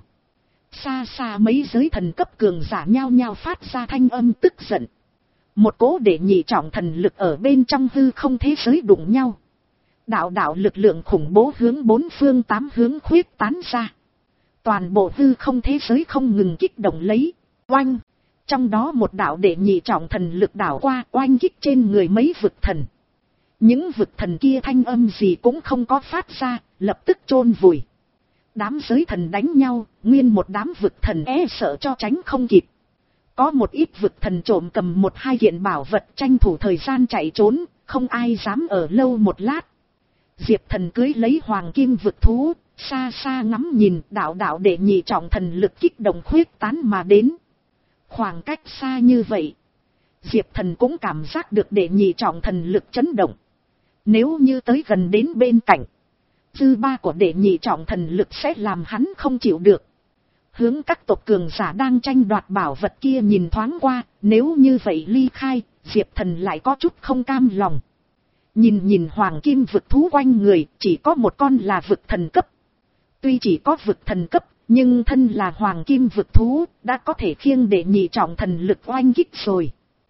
Xa xa mấy giới thần cấp cường giả nhao nhao phát ra thanh âm tức giận. Một cỗ để nhị trọng thần lực ở bên trong hư không thế giới đụng nhau. Đạo đạo lực lượng khủng bố hướng bốn phương tám hướng khuyết tán ra. Toàn bộ hư không thế giới không ngừng kích động lấy. Oanh! Trong đó một đạo để nhị trọng thần lực đảo qua, oanh kích trên người mấy vực thần. Những vực thần kia thanh âm gì cũng không có phát ra, lập tức chôn vùi. Đám giới thần đánh nhau, nguyên một đám vực thần e sợ cho tránh không kịp. Có một ít vực thần trộm cầm một hai kiện bảo vật tranh thủ thời gian chạy trốn, không ai dám ở lâu một lát. Diệp Thần cưới lấy hoàng kim vực thú, xa xa ngắm nhìn, đạo đạo để nhị trọng thần lực kích động khuyết tán mà đến. Khoảng cách xa như vậy, Diệp Thần cũng cảm giác được để nhị trọng thần lực chấn động. Nếu như tới gần đến bên cạnh, dư ba của đệ nhị trọng thần lực sẽ làm hắn không chịu được. Hướng các tộc cường giả đang tranh đoạt bảo vật kia nhìn thoáng qua, nếu như vậy ly khai, Diệp Thần lại có chút không cam lòng. Nhìn nhìn hoàng kim vực thú quanh người, chỉ có một con là vực thần cấp. Tuy chỉ có vực thần cấp, Nhưng thân là hoàng kim vực thú, đã có thể khiêng đệ nhị trọng thần lực oanh kích rồi.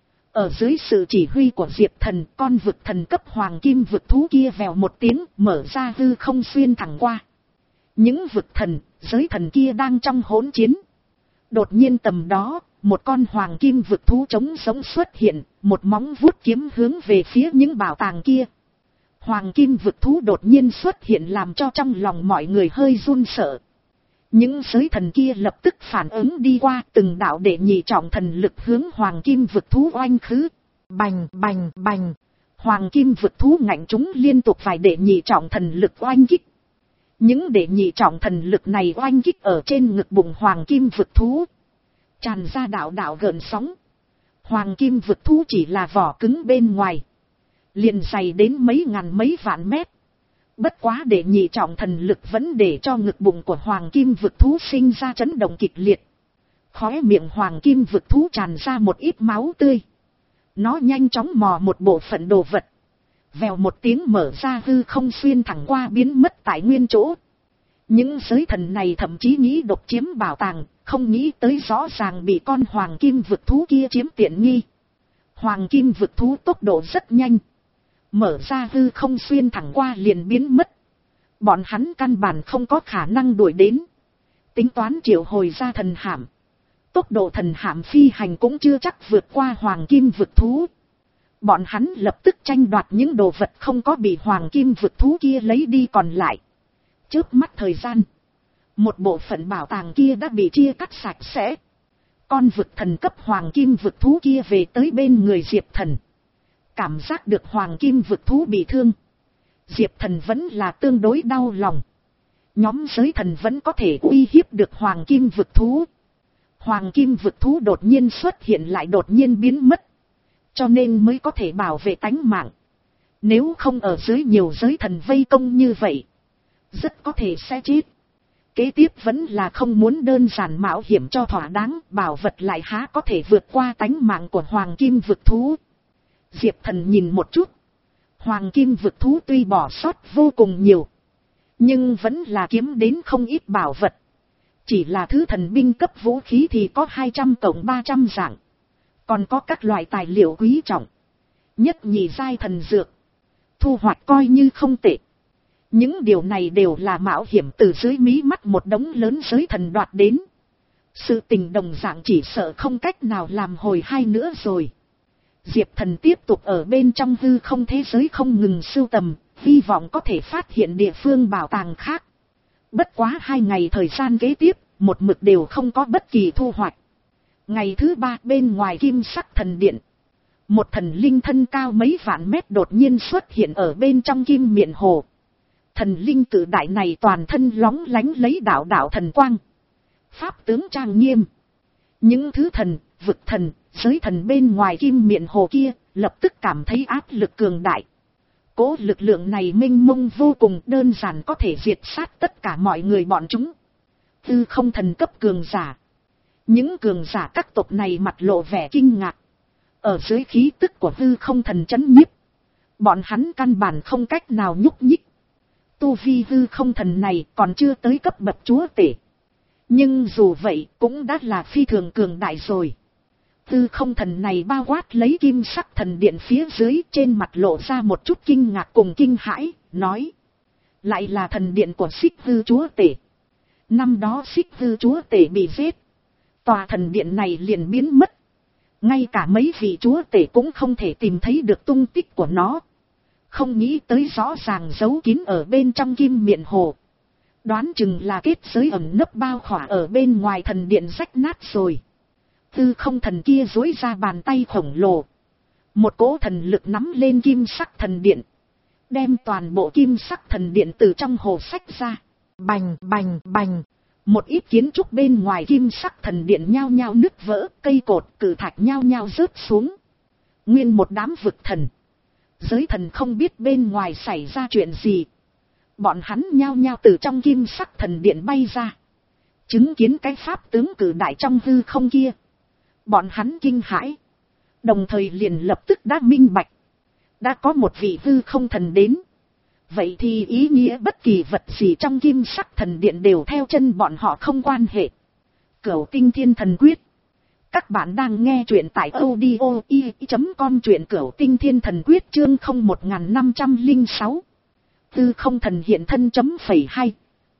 Ở dưới sự chỉ huy của Diệp Thần, con vực thần cấp hoàng kim vực thú kia vèo một tiếng mở ra hư không xuyên thẳng qua. Những vực thần, giới thần kia đang trong hỗn chiến. Đột nhiên tầm đó, một con hoàng kim vực thú trống sống xuất hiện, một móng vuốt kiếm hướng về phía những bảo tàng kia. Hoàng kim vực thú đột nhiên xuất hiện làm cho trong lòng mọi người hơi run sợ. Những giới thần kia lập tức phản ứng đi qua, từng đạo đệ nhị trọng thần lực hướng hoàng kim vực thú oanh khứ. Bành bành bành, hoàng kim vực thú ngạnh chúng liên tục vài đệ nhị trọng thần lực oanh kích. Những đệ nhị trọng thần lực này oanh kích ở trên ngực bụng hoàng kim vực thú, tràn ra đạo đạo gợn sóng. Hoàng kim vực thú chỉ là vỏ cứng bên ngoài, liền dày đến mấy ngàn mấy vạn mét. Bất quá đệ nhị trọng thần lực vẫn để cho ngực bụng của hoàng kim vực thú sinh ra chấn động kịch liệt. Khóe miệng hoàng kim vực thú tràn ra một ít máu tươi. Nó nhanh chóng mò một bộ phận đồ vật, vèo một tiếng mở ra hư không xuyên thẳng qua biến mất tại nguyên chỗ. Những giới thần này thậm chí nghĩ độc chiếm bảo tàng, không nghĩ tới rõ ràng bị con hoàng kim vực thú kia chiếm tiện nghi. Hoàng kim vực thú tốc độ rất nhanh, mở ra hư không xuyên thẳng qua liền biến mất. Bọn hắn căn bản không có khả năng đuổi đến. Tính toán triệu hồi ra thần hạm, tốc độ thần hạm phi hành cũng chưa chắc vượt qua hoàng kim vực thú. Bọn hắn lập tức tranh đoạt những đồ vật không có bị hoàng kim vực thú kia lấy đi còn lại. Chớp mắt thời gian, một bộ phận bảo tàng kia đã bị chia cắt sạch sẽ. Con vực thần cấp hoàng kim vực thú kia về tới bên người Diệp Thần. Cảm giác được hoàng kim vực thú bị thương, Diệp Thần vẫn là tương đối đau lòng. Nhóm giới thần vẫn có thể uy hiếp được hoàng kim vực thú. Hoàng kim vực thú đột nhiên xuất hiện lại đột nhiên biến mất, cho nên mới có thể bảo vệ tánh mạng. Nếu không ở dưới nhiều giới thần vây công như vậy, rất có thể sẽ chết. Kế tiếp vẫn là không muốn đơn giản mạo hiểm cho thỏa đáng, bảo vật lại há có thể vượt qua tánh mạng của hoàng kim vực thú. Diệp Thần nhìn một chút, hoàng kim vực thú tuy bỏ sót vô cùng nhiều, nhưng vẫn là kiếm đến không ít bảo vật. Chỉ là thứ thần binh cấp vũ khí thì có hai trăm cộng ba trăm dạng, còn có các loại tài liệu quý trọng, nhất nhì giai thần dược, thu hoạch coi như không tệ. Những điều này đều là mạo hiểm từ dưới mí mắt một đống lớn giới thần đoạt đến. Sự tình đồng dạng chỉ sợ không cách nào làm hồi hai nữa rồi. Diệp Thần tiếp tục ở bên trong hư không thế giới không ngừng sưu tầm, hy vọng có thể phát hiện địa phương bảo tàng khác. Bất quá hai ngày thời gian kế tiếp, một mực đều không có bất kỳ thu hoạch. Ngày thứ ba bên ngoài kim sắc thần điện, một thần linh thân cao mấy vạn mét đột nhiên xuất hiện ở bên trong kim miện hồ. Thần linh cử đại này toàn thân lóng lánh lấy đạo đạo thần quang, pháp tướng trang nghiêm. Những thứ thần, vực thần, giới thần bên ngoài kim miện hồ kia lập tức cảm thấy áp lực cường đại. Cố lực lượng này mênh mông vô cùng, đơn giản có thể diệt sát tất cả mọi người bọn chúng. Tư không thần cấp cường giả. Những cường giả các tộc này mặt lộ vẻ kinh ngạc. Ở dưới khí tức của tư không thần chấn nhiếp, bọn hắn căn bản không cách nào nhúc nhích. Tu vi tư không thần này còn chưa tới cấp bậc chúa tể, nhưng dù vậy cũng đã là phi thường cường đại rồi. Tư không thần này bao quát lấy kim sắc thần điện phía dưới, trên mặt lộ ra một chút kinh ngạc cùng kinh hãi, nói: lại là thần điện của Xích Hư chúa tể. Năm đó Xích Hư chúa tể bị giết, tòa thần điện này liền biến mất. Ngay cả mấy vị chúa tể cũng không thể tìm thấy được tung tích của nó. Không nghĩ tới rõ ràng giấu kín ở bên trong kim miện hồ. Đoán chừng là kết giới ẩn nấp bao khỏa ở bên ngoài thần điện rách nát rồi. Tư không thần kia duỗi ra bàn tay khổng lồ, một cỗ thần lực nắm lên kim sắc thần điện, đem toàn bộ kim sắc thần điện từ trong hồ xách ra. Bành bành bành, một ít kiến trúc bên ngoài kim sắc thần điện nhao nhao nứt vỡ, cây cột cử thạch nhao nhao rớt xuống. Nguyên một đám vực thần, giới thần không biết bên ngoài xảy ra chuyện gì. Bọn hắn nhao nhao từ trong kim sắc thần điện bay ra, chứng kiến cái pháp tướng cử đại trong hư không kia. Bọn hắn kinh hãi, đồng thời liền lập tức đã minh bạch. Đã có một vị hư không thần đến. Vậy thì ý nghĩa bất kỳ vật gì trong kim sắc thần điện đều theo chân bọn họ không quan hệ. Cửu Tinh Thiên Thần Quyết. Các bạn đang nghe truyện tại audio i chấm com, truyện Cửu Tinh Thiên Thần Quyết chương không một năm không sáu. Tư không thần hiện thân chấm phẩy hai.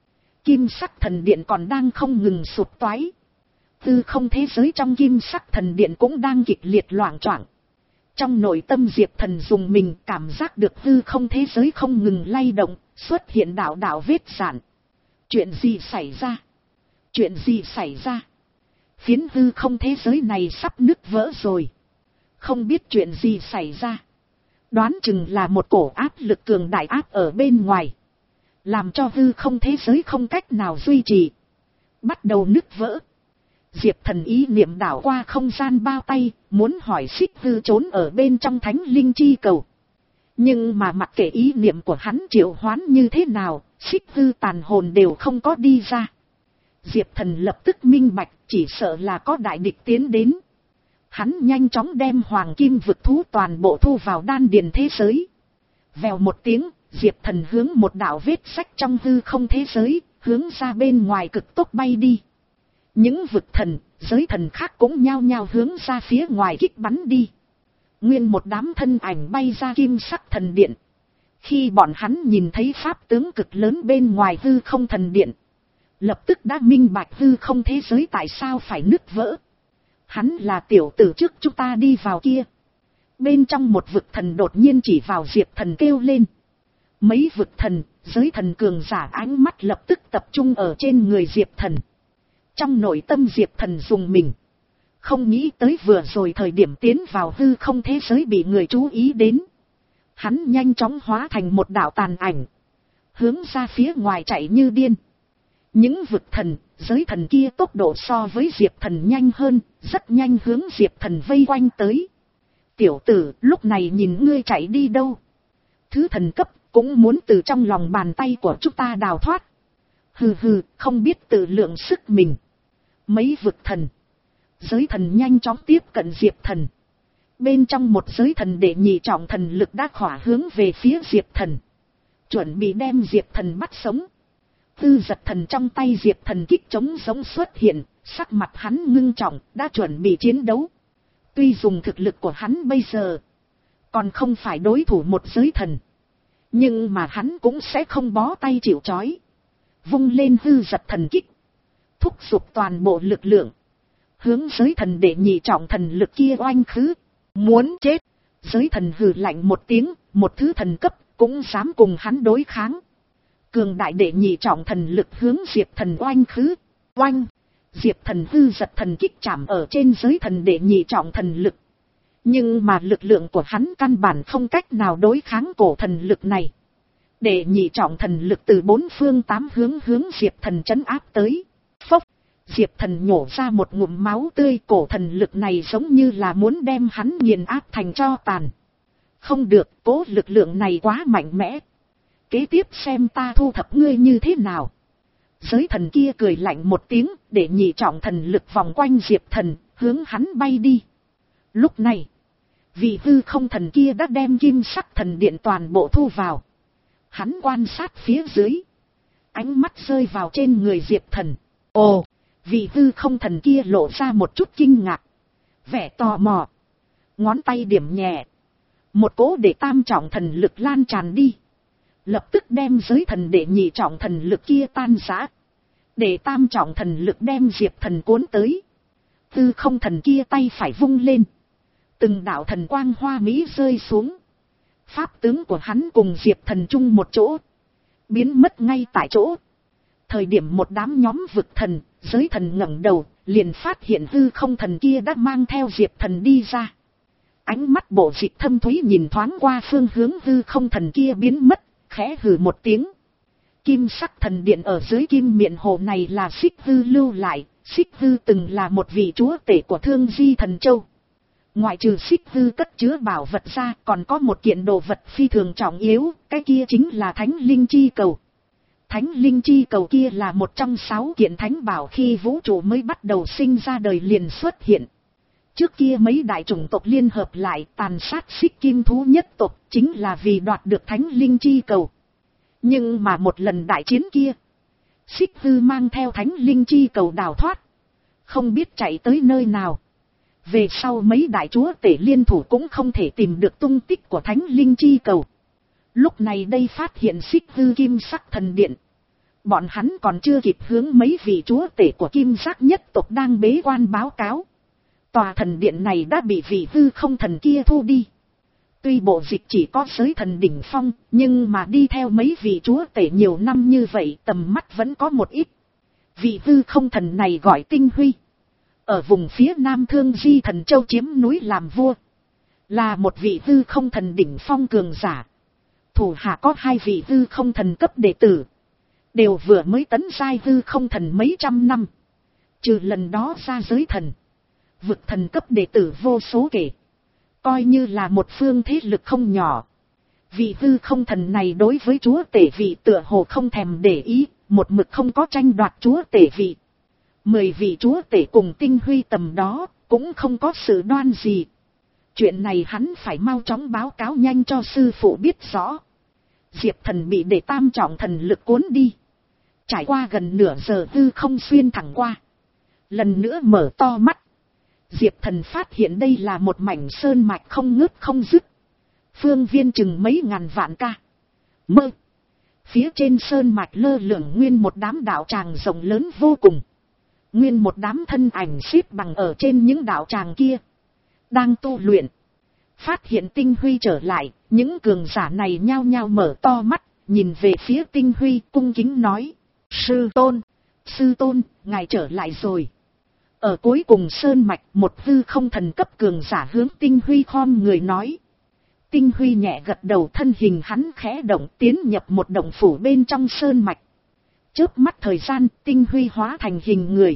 Kim sắc thần điện còn đang không ngừng sụp toái. Tư không thế giới trong kim sắc thần điện cũng đang kịch liệt loạng choạng. Trong nội tâm Diệp Thần dùng mình cảm giác được tư không thế giới không ngừng lay động, xuất hiện đạo đạo vết giản. Chuyện gì xảy ra? Chuyện gì xảy ra? Phiến hư không thế giới này sắp nứt vỡ rồi. Không biết chuyện gì xảy ra. Đoán chừng là một cổ áp lực cường đại áp ở bên ngoài. Làm cho hư không thế giới không cách nào duy trì. Bắt đầu nứt vỡ. Diệp Thần ý niệm đảo qua không gian bao tay, muốn hỏi Xích Hư trốn ở bên trong thánh linh chi cầu. Nhưng mà mặc kệ ý niệm của hắn triệu hoán như thế nào, Xích Hư tàn hồn đều không có đi ra. Diệp Thần lập tức minh bạch, chỉ sợ là có đại địch tiến đến. Hắn nhanh chóng đem hoàng kim vực thú toàn bộ thu vào đan điền thế giới. Vèo một tiếng, Diệp Thần hướng một đạo vết sách trong hư không thế giới, hướng ra bên ngoài cực tốc bay đi. Những vực thần, giới thần khác cũng nhao nhao hướng ra phía ngoài kích bắn đi. Nguyên một đám thân ảnh bay ra kim sắc thần điện. Khi bọn hắn nhìn thấy pháp tướng cực lớn bên ngoài hư không thần điện, lập tức đã minh bạch hư không thế giới tại sao phải nứt vỡ. Hắn là tiểu tử trước chúng ta đi vào kia. Bên trong một vực thần đột nhiên chỉ vào Diệp Thần kêu lên. Mấy vực thần, giới thần cường giả ánh mắt lập tức tập trung ở trên người Diệp Thần. Trong nội tâm Diệp Thần dùng mình. Không nghĩ tới vừa rồi thời điểm tiến vào hư không thế giới bị người chú ý đến. Hắn nhanh chóng hóa thành một đạo tàn ảnh. Hướng ra phía ngoài chạy như điên. Những vực thần, giới thần kia tốc độ so với Diệp Thần nhanh hơn, rất nhanh hướng Diệp Thần vây quanh tới. Tiểu tử, lúc này nhìn ngươi chạy đi đâu? Thứ thần cấp, cũng muốn từ trong lòng bàn tay của chúng ta đào thoát. Hừ hừ, không biết tự lượng sức mình. Mấy vực thần, giới thần nhanh chóng tiếp cận Diệp Thần. Bên trong một giới thần đệ nhị trọng thần lực đã khỏa hướng về phía Diệp Thần. Chuẩn bị đem Diệp Thần bắt sống. Tư giật thần trong tay Diệp Thần kích chống giống xuất hiện, sắc mặt hắn ngưng trọng, đã chuẩn bị chiến đấu. Tuy dùng thực lực của hắn bây giờ, còn không phải đối thủ một giới thần. Nhưng mà hắn cũng sẽ không bó tay chịu trói. Vung lên hư giật thần kích. Thúc giục toàn bộ lực lượng. Hướng giới thần đệ nhị trọng thần lực kia oanh khứ. Muốn chết. Giới thần hừ lạnh một tiếng, một thứ thần cấp, cũng dám cùng hắn đối kháng. Cường đại đệ nhị trọng thần lực hướng Diệp Thần oanh khứ. Oanh. Diệp Thần hư giật thần kích chạm ở trên giới thần đệ nhị trọng thần lực. Nhưng mà lực lượng của hắn căn bản không cách nào đối kháng cổ thần lực này. Đệ nhị trọng thần lực từ bốn phương tám hướng hướng Diệp Thần trấn áp tới. Phốc. Diệp Thần nhổ ra một ngụm máu tươi, cổ thần lực này giống như là muốn đem hắn nghiền áp thành tro tàn. Không được, cố lực lượng này quá mạnh mẽ. Kế tiếp xem ta thu thập ngươi như thế nào. Giới thần kia cười lạnh một tiếng, để nhị trọng thần lực vòng quanh Diệp Thần, hướng hắn bay đi. Lúc này, vị hư không thần kia đã đem kim sắc thần điện toàn bộ thu vào. Hắn quan sát phía dưới. Ánh mắt rơi vào trên người Diệp Thần. Ồ, vị hư không thần kia lộ ra một chút kinh ngạc. Vẻ tò mò. Ngón tay điểm nhẹ. Một cỗ để tam trọng thần lực lan tràn đi. Lập tức đem giới thần để nhị trọng thần lực kia tan rã. Để tam trọng thần lực đem Diệp Thần cuốn tới. Hư không thần kia tay phải vung lên. Từng đạo thần quang hoa mỹ rơi xuống. Pháp tướng của hắn cùng Diệp Thần chung một chỗ. Biến mất ngay tại chỗ. Thời điểm một đám nhóm vực thần, giới thần ngẩng đầu, liền phát hiện hư không thần kia đã mang theo Diệp Thần đi ra. Ánh mắt bộ dịch thâm thúy nhìn thoáng qua phương hướng hư không thần kia biến mất, khẽ hừ một tiếng. Kim sắc thần điện ở dưới kim miện hồ này là Xích Hư lưu lại, Xích Hư từng là một vị chúa tể của Thương Di Thần Châu. Ngoại trừ Xích Hư cất chứa bảo vật ra, còn có một kiện đồ vật phi thường trọng yếu, cái kia chính là Thánh Linh Chi Cầu. Thánh Linh Chi Cầu kia là một trong sáu kiện thánh bảo khi vũ trụ mới bắt đầu sinh ra đời liền xuất hiện. Trước kia mấy đại chủng tộc liên hợp lại tàn sát Xích Kim thú nhất tộc chính là vì đoạt được Thánh Linh Chi Cầu. Nhưng mà một lần đại chiến kia, Xích Hư mang theo thánh linh chi cầu đào thoát, không biết chạy tới nơi nào. Về sau mấy đại chúa tể liên thủ cũng không thể tìm được tung tích của thánh linh chi cầu. Lúc này đây phát hiện Xích Hư kim sắc thần điện. Bọn hắn còn chưa kịp hướng mấy vị chúa tể của kim sắc nhất tộc đang bế quan báo cáo. Tòa thần điện này đã bị vị hư không thần kia thu đi. Tuy bộ dịch chỉ có giới thần đỉnh phong, nhưng mà đi theo mấy vị chúa tể nhiều năm như vậy tầm mắt vẫn có một ít. Vị hư không thần này gọi Tinh Huy. Ở vùng phía nam Thương Di Thần Châu chiếm núi làm vua. Là một vị hư không thần đỉnh phong cường giả. Thủ hạ có hai vị hư không thần cấp đệ tử. Đều vừa mới tấn giai hư không thần mấy trăm năm. Trừ lần đó ra giới thần. Vực thần cấp đệ tử vô số kể. Coi như là một phương thế lực không nhỏ. Vị hư không thần này đối với chúa tể vị tựa hồ không thèm để ý. Một mực không có tranh đoạt chúa tể vị. Mười vị chúa tể cùng Tinh Huy tầm đó cũng không có sự đoan gì. Chuyện này hắn phải mau chóng báo cáo nhanh cho sư phụ biết rõ. Diệp Thần bị để tam trọng thần lực cuốn đi. Trải qua gần nửa giờ hư không xuyên thẳng qua. Lần nữa mở to mắt. Diệp Thần phát hiện đây là một mảnh sơn mạch không ngớt không dứt. Phương viên chừng mấy ngàn vạn ca. Mơ. Phía trên sơn mạch lơ lửng nguyên một đám đạo tràng rộng lớn vô cùng. Nguyên một đám thân ảnh xếp bằng ở trên những đạo tràng kia. Đang tu luyện. Phát hiện Tinh Huy trở lại, những cường giả này nhao nhao mở to mắt, nhìn về phía Tinh Huy cung kính nói. Sư tôn, sư tôn, ngài trở lại rồi. Ở cuối cùng sơn mạch, một hư không thần cấp cường giả hướng Tinh Huy khom người nói. Tinh Huy nhẹ gật đầu, thân hình hắn khẽ động tiến nhập một động phủ bên trong sơn mạch. Chớp mắt thời gian, Tinh Huy hóa thành hình người.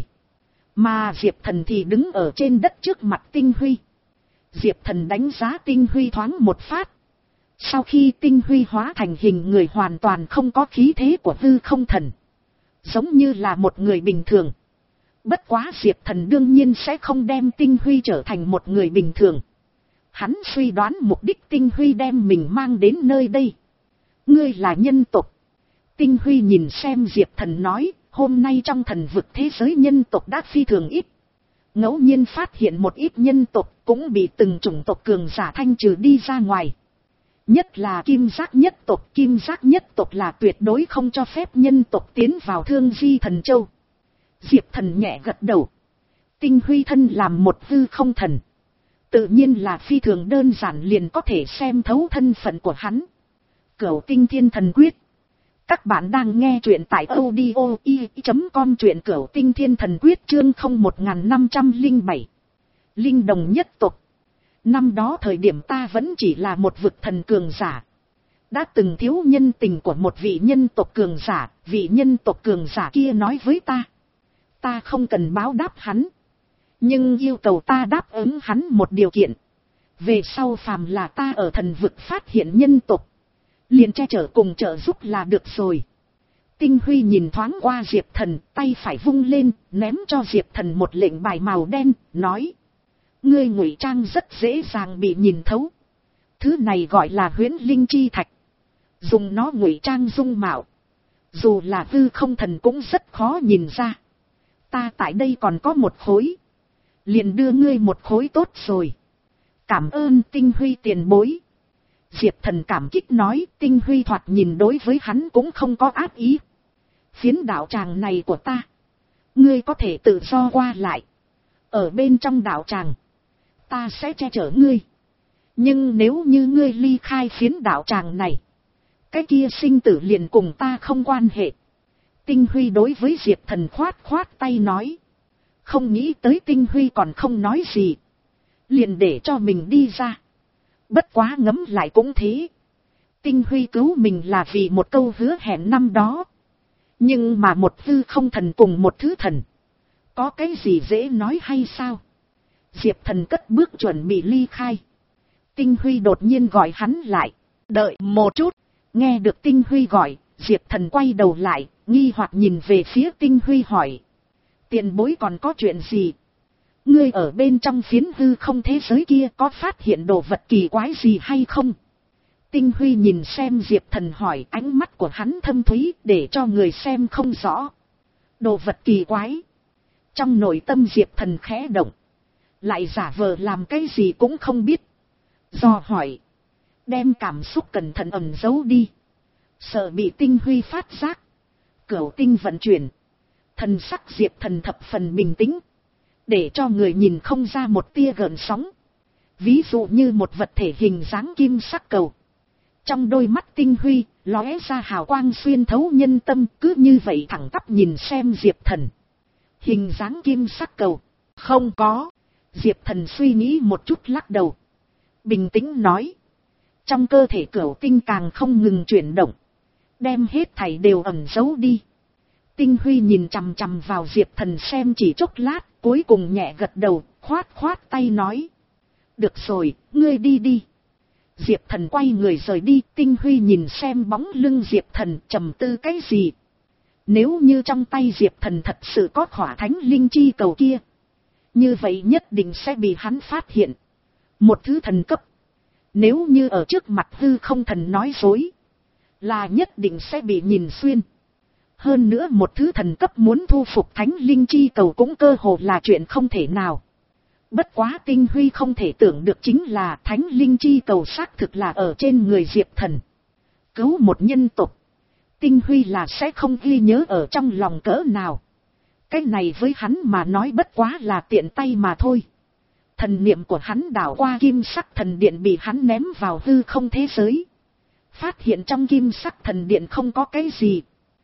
Mà Diệp Thần thì đứng ở trên đất trước mặt Tinh Huy. Diệp Thần đánh giá Tinh Huy thoáng một phát. Sau khi Tinh Huy hóa thành hình người hoàn toàn không có khí thế của hư không thần. Giống như là một người bình thường. Bất quá Diệp Thần đương nhiên sẽ không đem Tinh Huy trở thành một người bình thường. Hắn suy đoán mục đích Tinh Huy đem mình mang đến nơi đây. Ngươi là nhân tộc. Tinh Huy nhìn xem Diệp Thần nói, hôm nay trong thần vực thế giới nhân tộc đã phi thường ít. Ngẫu nhiên phát hiện một ít nhân tộc cũng bị từng chủng tộc cường giả thanh trừ đi ra ngoài. Nhất là kim giác nhất tộc, kim giác nhất tộc là tuyệt đối không cho phép nhân tộc tiến vào Thương Di Thần Châu. Diệp Thần nhẹ gật đầu. Tinh Huy thân làm một hư không thần. Tự nhiên là phi thường đơn giản liền có thể xem thấu thân phận của hắn. Cửu Tinh Thiên Thần Quyết. Các bạn đang nghe truyện tại audio i chấm com, truyện Cửu Tinh Thiên Thần Quyết chương không một năm không bảy. Linh đồng nhất tộc. Năm đó thời điểm ta vẫn chỉ là một vực thần cường giả. Đã từng thiếu nhân tình của một vị nhân tộc cường giả, vị nhân tộc cường giả kia nói với ta. Ta không cần báo đáp hắn. Nhưng yêu cầu ta đáp ứng hắn một điều kiện. Về sau phàm là ta ở thần vực phát hiện nhân tộc, liền che chở cùng trợ giúp là được rồi. Tinh Huy nhìn thoáng qua Diệp Thần, tay phải vung lên, ném cho Diệp Thần một lệnh bài màu đen, nói. Ngươi ngụy trang rất dễ dàng bị nhìn thấu. Thứ này gọi là huyễn linh chi thạch. Dùng nó ngụy trang dung mạo. Dù là hư không thần cũng rất khó nhìn ra. Ta tại đây còn có một khối. Liền đưa ngươi một khối tốt rồi. Cảm ơn Tinh Huy tiền bối. Diệp Thần cảm kích nói, Tinh Huy thoạt nhìn đối với hắn cũng không có ác ý. Phiến đạo tràng này của ta, ngươi có thể tự do qua lại. Ở bên trong đạo tràng, ta sẽ che chở ngươi. Nhưng nếu như ngươi ly khai phiến đạo tràng này, cái kia sinh tử liền cùng ta không quan hệ. Tinh Huy đối với Diệp Thần khoát khoát tay nói. Không nghĩ tới Tinh Huy còn không nói gì. Liền để cho mình đi ra. Bất quá ngấm lại cũng thế. Tinh Huy cứu mình là vì một câu hứa hẹn năm đó. Nhưng mà một hư không thần cùng một thứ thần, có cái gì dễ nói hay sao? Diệp Thần cất bước chuẩn bị ly khai. Tinh Huy đột nhiên gọi hắn lại. Đợi một chút. Nghe được Tinh Huy gọi, Diệp Thần quay đầu lại, nghi hoặc nhìn về phía Tinh Huy hỏi. Tiền bối còn có chuyện gì? Ngươi ở bên trong phiến hư không thế giới kia có phát hiện đồ vật kỳ quái gì hay không? Tinh Huy nhìn xem Diệp Thần hỏi, ánh mắt của hắn thâm thúy để cho người xem không rõ. Đồ vật kỳ quái. Trong nội tâm Diệp Thần khẽ động. Lại giả vờ làm cái gì cũng không biết. Do hỏi. Đem cảm xúc cẩn thận ẩn giấu đi. Sợ bị Tinh Huy phát giác. Cửu tinh vận chuyển. Thần sắc Diệp Thần thập phần bình tĩnh. Để cho người nhìn không ra một tia gợn sóng. Ví dụ như một vật thể hình dáng kim sắc cầu. Trong đôi mắt Tinh Huy, lóe ra hào quang xuyên thấu nhân tâm, cứ như vậy thẳng tắp nhìn xem Diệp Thần. Hình dáng kim sắc cầu. Không có. Diệp Thần suy nghĩ một chút lắc đầu. Bình tĩnh nói. Trong cơ thể cửu tinh càng không ngừng chuyển động. Đem hết thảy đều ẩn giấu đi. Tinh Huy nhìn chằm chằm vào Diệp Thần xem chỉ chốc lát, cuối cùng nhẹ gật đầu, khoát khoát tay nói. Được rồi, ngươi đi đi. Diệp Thần quay người rời đi, Tinh Huy nhìn xem bóng lưng Diệp Thần trầm tư cái gì. Nếu như trong tay Diệp Thần thật sự có khỏa thánh linh chi cầu kia. Như vậy nhất định sẽ bị hắn phát hiện. Một thứ thần cấp. Nếu như ở trước mặt hư không thần nói dối. Là nhất định sẽ bị nhìn xuyên. Hơn nữa một thứ thần cấp muốn thu phục thánh linh chi cầu cũng cơ hồ là chuyện không thể nào. Bất quá Tinh Huy không thể tưởng được chính là thánh linh chi cầu xác thực là ở trên người Diệp Thần. Cứu một nhân tộc. Tinh Huy là sẽ không ghi nhớ ở trong lòng cỡ nào. Cái này với hắn mà nói bất quá là tiện tay mà thôi. Thần niệm của hắn đảo qua kim sắc thần điện bị hắn ném vào hư không thế giới. Phát hiện trong kim sắc thần điện không có cái gì.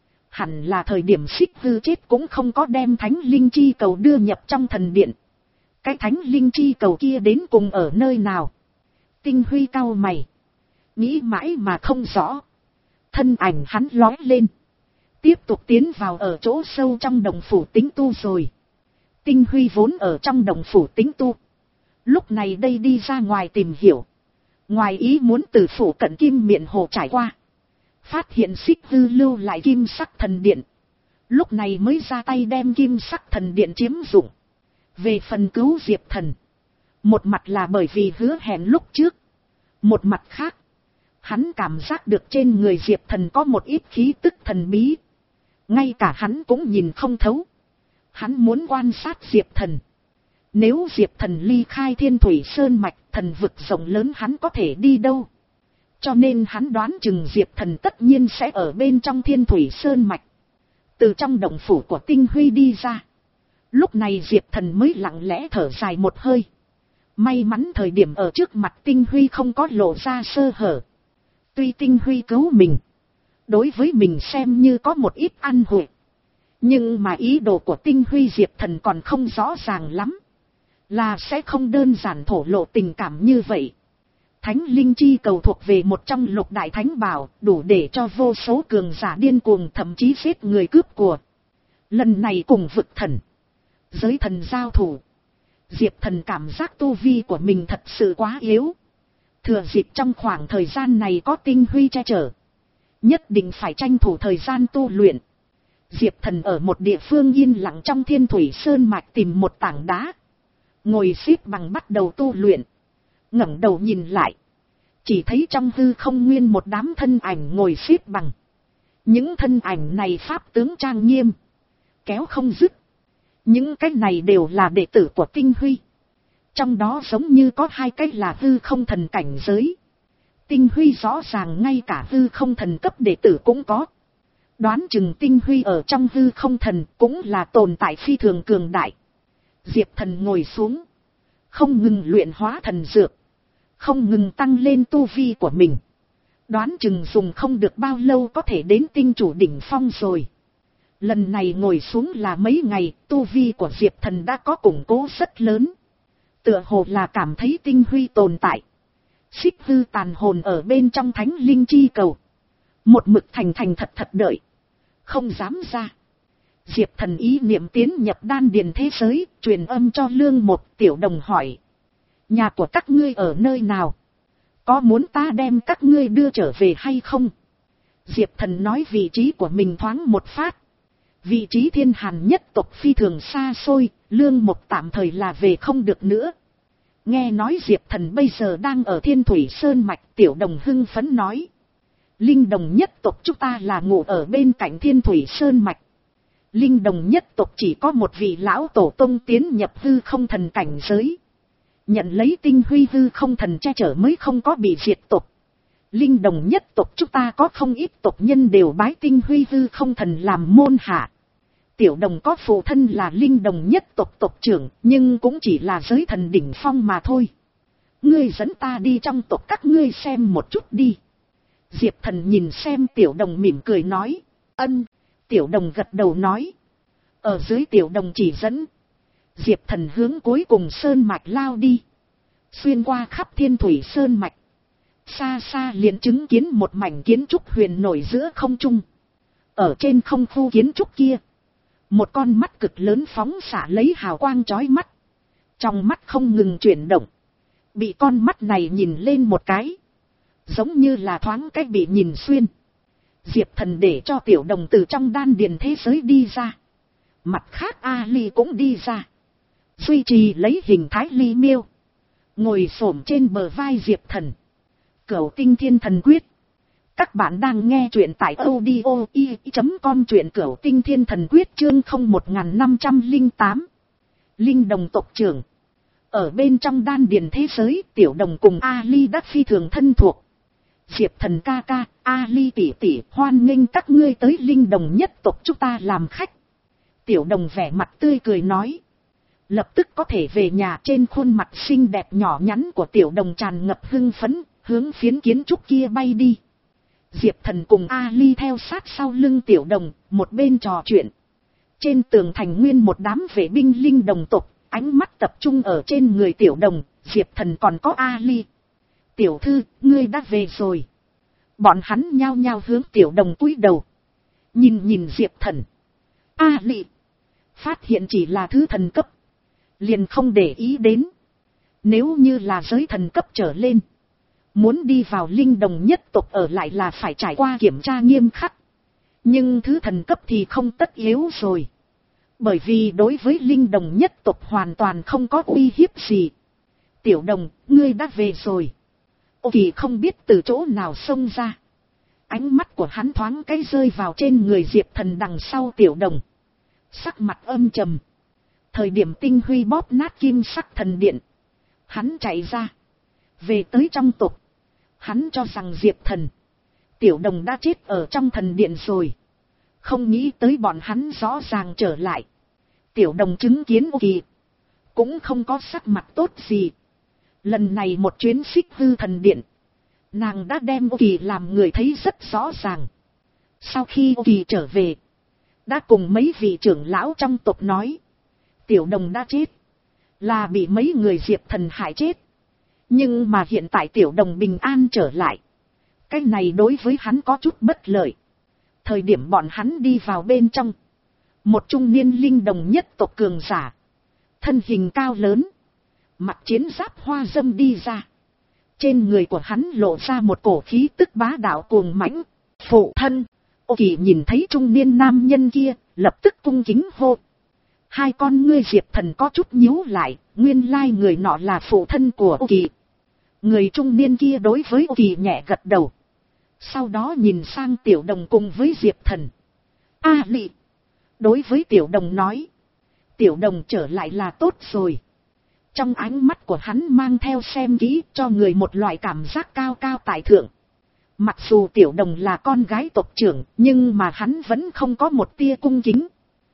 Hẳn là thời điểm Xích Hư chết cũng không có đem thánh linh chi cầu đưa nhập trong thần điện. Cái thánh linh chi cầu kia đến cùng ở nơi nào? Tinh Huy cau mày. Nghĩ mãi mà không rõ. Thân ảnh hắn lói lên. Tiếp tục tiến vào ở chỗ sâu trong đồng phủ tính tu rồi. Tinh Huy vốn ở trong đồng phủ tính tu. Lúc này đây đi ra ngoài tìm hiểu. Ngoài ý muốn từ phủ cận kim miện hồ trải qua. Phát hiện Xích Hư lưu lại kim sắc thần điện. Lúc này mới ra tay đem kim sắc thần điện chiếm dụng. Về phần cứu Diệp Thần. Một mặt là bởi vì hứa hẹn lúc trước. Một mặt khác. Hắn cảm giác được trên người Diệp Thần có một ít khí tức thần bí. Ngay cả hắn cũng nhìn không thấu. Hắn muốn quan sát Diệp Thần. Nếu Diệp Thần ly khai Thiên Thủy Sơn Mạch, thần vực rộng lớn hắn có thể đi đâu? Cho nên hắn đoán chừng Diệp Thần tất nhiên sẽ ở bên trong Thiên Thủy Sơn Mạch. Từ trong động phủ của Tinh Huy đi ra. Lúc này Diệp Thần mới lặng lẽ thở dài một hơi. May mắn thời điểm ở trước mặt Tinh Huy không có lộ ra sơ hở. Tuy Tinh Huy cứu mình. Đối với mình xem như có một ít ăn hụi. Nhưng mà ý đồ của Tinh Huy Diệp Thần còn không rõ ràng lắm. Là sẽ không đơn giản thổ lộ tình cảm như vậy. Thánh linh chi cầu thuộc về một trong lục đại thánh bảo, đủ để cho vô số cường giả điên cuồng thậm chí giết người cướp của. Lần này cùng vực thần, giới thần giao thủ. Diệp Thần cảm giác tu vi của mình thật sự quá yếu. Thừa dịp trong khoảng thời gian này có Tinh Huy che chở. Nhất định phải tranh thủ thời gian tu luyện. Diệp Thần ở một địa phương yên lặng trong Thiên Thủy Sơn Mạch tìm một tảng đá. Ngồi xếp bằng bắt đầu tu luyện. Ngẩng đầu nhìn lại. Chỉ thấy trong hư không nguyên một đám thân ảnh ngồi xếp bằng. Những thân ảnh này pháp tướng trang nghiêm. Kéo không dứt. Những cái này đều là đệ tử của Tinh Huy. Trong đó giống như có hai cái là hư không thần cảnh giới. Tinh Huy rõ ràng ngay cả hư không thần cấp đệ tử cũng có. Đoán chừng Tinh Huy ở trong hư không thần cũng là tồn tại phi thường cường đại. Diệp Thần ngồi xuống. Không ngừng luyện hóa thần dược. Không ngừng tăng lên tu vi của mình. Đoán chừng dùng không được bao lâu có thể đến tinh chủ đỉnh phong rồi. Lần này ngồi xuống là mấy ngày, tu vi của Diệp Thần đã có củng cố rất lớn. Tựa hồ là cảm thấy Tinh Huy tồn tại. Xích Hư tàn hồn ở bên trong thánh linh chi cầu. Một mực thành thành thật thật đợi. Không dám ra. Diệp Thần ý niệm tiến nhập đan điền thế giới, truyền âm cho Lương Một Tiểu Đồng hỏi. Nhà của các ngươi ở nơi nào? Có muốn ta đem các ngươi đưa trở về hay không? Diệp Thần nói vị trí của mình thoáng một phát. Vị trí Thiên Hàn nhất tộc phi thường xa xôi, Lương Một tạm thời là về không được nữa. Nghe nói Diệp Thần bây giờ đang ở Thiên Thủy Sơn Mạch, Tiểu Đồng hưng phấn nói. Linh Đồng nhất tộc chúng ta là ngủ ở bên cạnh Thiên Thủy Sơn Mạch. Linh Đồng nhất tộc chỉ có một vị lão tổ tông tiến nhập hư không thần cảnh giới. Nhận lấy tinh huy hư không thần che chở mới không có bị diệt tộc. Linh Đồng nhất tộc chúng ta có không ít tộc nhân đều bái tinh huy hư không thần làm môn hạ. Tiểu Đồng có phụ thân là Linh Đồng nhất tộc tộc trưởng, nhưng cũng chỉ là giới thần đỉnh phong mà thôi. Ngươi dẫn ta đi trong tộc các ngươi xem một chút đi. Diệp Thần nhìn xem Tiểu Đồng mỉm cười nói. Ân. Tiểu Đồng gật đầu nói. Ở dưới Tiểu Đồng chỉ dẫn, Diệp Thần hướng cuối cùng sơn mạch lao đi. Xuyên qua khắp Thiên Thủy Sơn Mạch. Xa xa liền chứng kiến một mảnh kiến trúc huyền nổi giữa không trung. Ở trên không khu kiến trúc kia, một con mắt cực lớn phóng xạ lấy hào quang chói mắt. Trong mắt không ngừng chuyển động. Bị con mắt này nhìn lên một cái, giống như là thoáng cách bị nhìn xuyên. Diệp Thần để cho Tiểu Đồng từ trong đan điền thế giới đi ra. Mặt khác Ali cũng đi ra. Duy trì lấy hình thái ly miêu. Ngồi xổm trên bờ vai Diệp Thần. Cửu Tinh Thiên Thần Quyết. Các bạn đang nghe truyện tại audio i chấm com, truyện Cửu Tinh Thiên Thần Quyết chương không một năm không tám. Linh Đồng tộc trưởng. Ở bên trong đan điền thế giới, Tiểu Đồng cùng Ali đã phi thường thân thuộc. Diệp Thần ca ca, Ali tỷ tỷ, hoan nghênh các ngươi tới Linh Đồng nhất tộc chúng ta làm khách. Tiểu Đồng vẻ mặt tươi cười nói. Lập tức có thể về nhà, trên khuôn mặt xinh đẹp nhỏ nhắn của Tiểu Đồng tràn ngập hưng phấn, hướng phiến kiến trúc kia bay đi. Diệp Thần cùng Ali theo sát sau lưng Tiểu Đồng, một bên trò chuyện. Trên tường thành nguyên một đám vệ binh Linh Đồng tộc, ánh mắt tập trung ở trên người Tiểu Đồng, Diệp Thần còn có Ali. Tiểu thư, ngươi đã về rồi. Bọn hắn nhao nhao hướng Tiểu Đồng cúi đầu. Nhìn nhìn Diệp Thần. Ali. Phát hiện chỉ là thứ thần cấp. Liền không để ý đến. Nếu như là giới thần cấp trở lên, muốn đi vào Linh Đồng nhất tộc ở lại là phải trải qua kiểm tra nghiêm khắc. Nhưng thứ thần cấp thì không tất yếu rồi. Bởi vì đối với Linh Đồng nhất tộc hoàn toàn không có uy hiếp gì. Tiểu Đồng, ngươi đã về rồi. Ô Kỳ không biết từ chỗ nào xông ra. Ánh mắt của hắn thoáng cái rơi vào trên người Diệp Thần đằng sau Tiểu Đồng. Sắc mặt âm trầm. Thời điểm tinh huy bóp nát kim sắc thần điện, hắn chạy ra. Về tới trong tộc. Hắn cho rằng Diệp Thần, Tiểu Đồng đã chết ở trong thần điện rồi. Không nghĩ tới bọn hắn rõ ràng trở lại. Tiểu Đồng chứng kiến Ô Kỳ, cũng không có sắc mặt tốt gì. Lần này một chuyến xích hư thần điện, nàng đã đem Ô Kỳ làm người thấy rất rõ ràng. Sau khi Ô Kỳ trở về, đã cùng mấy vị trưởng lão trong tộc nói. Tiểu Đồng đã chết, là bị mấy người Diệp Thần hại chết. Nhưng mà hiện tại Tiểu Đồng bình an trở lại. Cái này đối với hắn có chút bất lợi. Thời điểm bọn hắn đi vào bên trong, một trung niên Linh Đồng nhất tộc cường giả, thân hình cao lớn, mặc chiến giáp hoa dâm đi ra. Trên người của hắn lộ ra một cổ khí tức bá đạo cuồng mãnh. Phụ thân. Ô Kỳ nhìn thấy trung niên nam nhân kia, lập tức cung kính hô. Hai con ngươi Diệp Thần có chút nhíu lại, nguyên lai người nọ là phụ thân của Ô Kỳ. Người trung niên kia đối với Ô Kỳ nhẹ gật đầu. Sau đó nhìn sang Tiểu Đồng cùng với Diệp Thần. A lị. Đối với Tiểu Đồng nói. Tiểu Đồng trở lại là tốt rồi. Trong ánh mắt của hắn mang theo xem kỹ cho người một loại cảm giác cao cao tại thượng. Mặc dù Tiểu Đồng là con gái tộc trưởng, nhưng mà hắn vẫn không có một tia cung kính.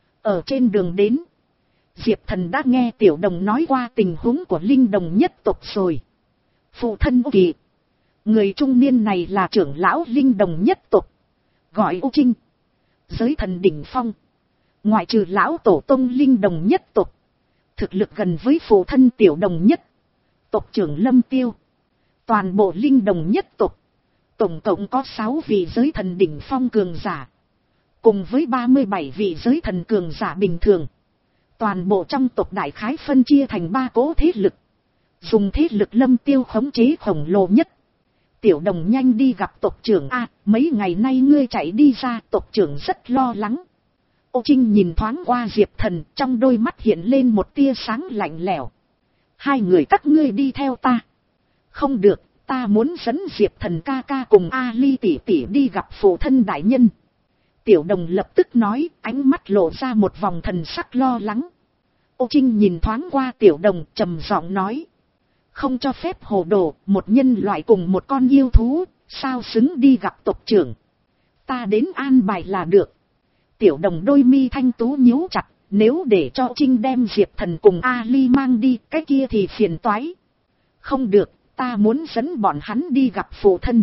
Ở trên đường đến, Diệp Thần đã nghe Tiểu Đồng nói qua tình huống của Linh Đồng nhất tộc rồi. Phụ thân Ô Kỳ, người trung niên này là trưởng lão Linh Đồng nhất tộc, gọi Ô Trinh, giới thần đỉnh phong. Ngoại trừ lão tổ tông Linh Đồng nhất tộc, thực lực gần với phụ thân Tiểu Đồng nhất, tộc trưởng Lâm Tiêu. Toàn bộ Linh Đồng nhất tộc, tổng cộng có sáu vị giới thần đỉnh phong cường giả, cùng với ba mươi bảy vị giới thần cường giả bình thường. Toàn bộ trong tộc đại khái phân chia thành ba cỗ thế lực. Dùng thế lực Lâm Tiêu khống chế khổng lồ nhất. Tiểu Đồng nhanh đi gặp tộc trưởng A, mấy ngày nay ngươi chạy đi ra, tộc trưởng rất lo lắng. Ô Trinh nhìn thoáng qua Diệp Thần, trong đôi mắt hiện lên một tia sáng lạnh lẽo. Hai người các ngươi đi theo ta. Không được, ta muốn dẫn Diệp Thần ca ca cùng Ali tỷ tỷ đi gặp phụ thân đại nhân. Tiểu Đồng lập tức nói, ánh mắt lộ ra một vòng thần sắc lo lắng. Ô Trinh nhìn thoáng qua Tiểu Đồng, trầm giọng nói. Không cho phép hồ đồ, một nhân loại cùng một con yêu thú, sao xứng đi gặp tộc trưởng. Ta đến an bài là được. Tiểu Đồng đôi mi thanh tú nhíu chặt, nếu để cho Trinh đem Diệp Thần cùng Ali mang đi, cái kia thì phiền toái. Không được, ta muốn dẫn bọn hắn đi gặp phụ thân.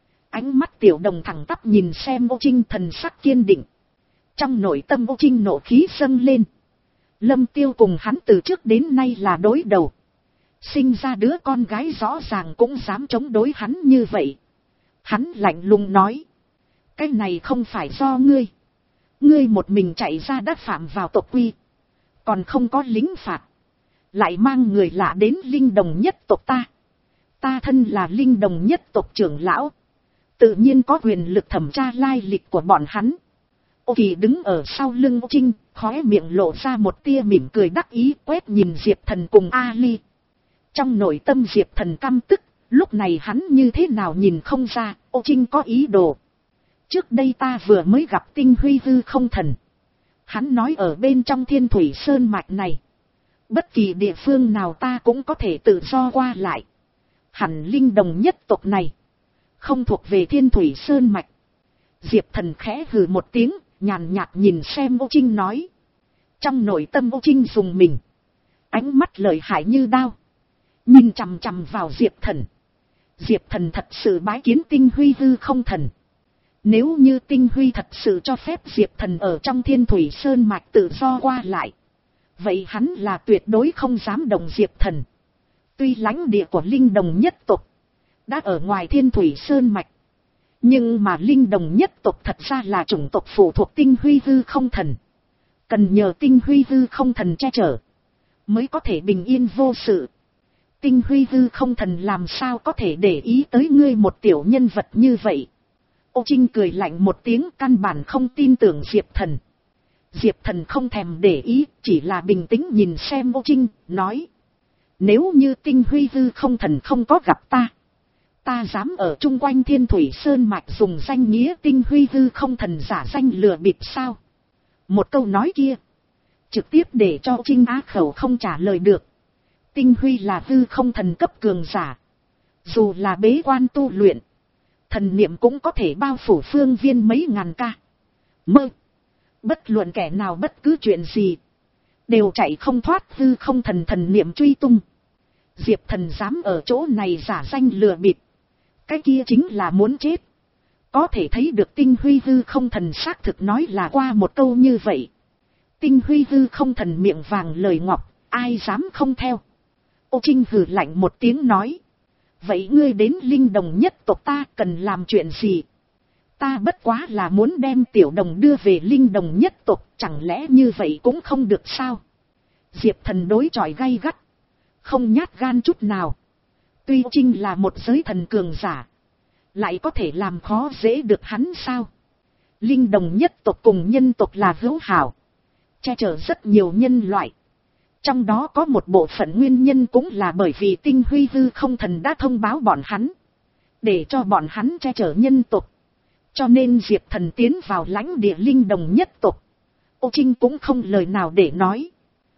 Ánh mắt Tiểu Đồng thẳng tắp nhìn xem Ô Trinh, thần sắc kiên định. Trong nội tâm Ô Trinh nộ khí dâng lên. Lâm Tiêu cùng hắn từ trước đến nay là đối đầu. Sinh ra đứa con gái rõ ràng cũng dám chống đối hắn như vậy. Hắn lạnh lùng nói. Cái này không phải do ngươi. Ngươi một mình chạy ra đã phạm vào tộc quy. Còn không có lính phạt. Lại mang người lạ đến linh đồng nhất tộc ta. Ta thân là linh đồng nhất tộc trưởng lão. Tự nhiên có quyền lực thẩm tra lai lịch của bọn hắn. Ô Kỳ đứng ở sau lưng Ô Trinh, khóe miệng lộ ra một tia mỉm cười đắc ý, quét nhìn Diệp Thần cùng Ali. Trong nội tâm Diệp Thần căm tức, lúc này hắn như thế nào nhìn không ra, Ô Trinh có ý đồ. Trước đây ta vừa mới gặp Tinh Huy Hư Không Thần. Hắn nói ở bên trong Thiên Thủy Sơn mạch này, bất kỳ địa phương nào ta cũng có thể tự do qua lại. Hẳn linh đồng nhất tộc này không thuộc về Thiên Thủy Sơn mạch. Diệp Thần khẽ hừ một tiếng, nhàn nhạt nhìn xem Ô Trinh nói. Trong nội tâm Ô Trinh dùng mình, ánh mắt lợi hại như đao, nhìn chằm chằm vào Diệp Thần. Diệp Thần thật sự bái kiến Tinh Huy Hư Không Thần. Nếu như Tinh Huy thật sự cho phép Diệp Thần ở trong Thiên Thủy Sơn mạch tự do qua lại, vậy hắn là tuyệt đối không dám động Diệp Thần. Tuy lãnh địa của linh đồng nhất tộc đã ở ngoài Thiên Thủy Sơn mạch, nhưng mà linh đồng nhất tộc thật ra là chủng tộc phụ thuộc Tinh Huy Hư Không Thần. Cần nhờ Tinh Huy Hư Không Thần che chở, mới có thể bình yên vô sự. Tinh Huy Hư Không Thần làm sao có thể để ý tới ngươi một tiểu nhân vật như vậy. Ô Trinh cười lạnh một tiếng, căn bản không tin tưởng Diệp Thần. Diệp Thần không thèm để ý, chỉ là bình tĩnh nhìn xem Ô Trinh, nói. Nếu như Tinh Huy Hư Không Thần không có gặp ta, ta dám ở chung quanh Thiên Thủy Sơn mạch dùng danh nghĩa Tinh Huy Hư Không Thần giả danh lừa bịp sao? Một câu nói kia, trực tiếp để cho Trinh á khẩu không trả lời được. Tinh Huy là hư không thần cấp cường giả. Dù là bế quan tu luyện, thần niệm cũng có thể bao phủ phương viên mấy ngàn ca. Mơ. Bất luận kẻ nào bất cứ chuyện gì, đều chạy không thoát hư không thần thần niệm truy tung. Diệp Thần dám ở chỗ này giả danh lừa bịp, cái kia chính là muốn chết. Có thể thấy được Tinh Huy Hư Không Thần xác thực nói là qua một câu như vậy. Tinh Huy Hư Không Thần miệng vàng lời ngọc, ai dám không theo. Ô Trinh hừ lạnh một tiếng nói. Vậy ngươi đến linh đồng nhất tộc ta cần làm chuyện gì? Ta bất quá là muốn đem Tiểu Đồng đưa về linh đồng nhất tộc, chẳng lẽ như vậy cũng không được sao? Diệp Thần đối chọi gay gắt, không nhát gan chút nào. Tuy Ô Trinh là một giới thần cường giả, lại có thể làm khó dễ được hắn sao? Linh đồng nhất tộc cùng nhân tộc là hữu hảo, che chở rất nhiều nhân loại. Trong đó có một bộ phận nguyên nhân cũng là bởi vì Tinh Huy Hư Không Thần đã thông báo bọn hắn, để cho bọn hắn che chở nhân tộc. Cho nên Diệp Thần tiến vào lãnh địa linh đồng nhất tộc, Ô Trinh cũng không lời nào để nói.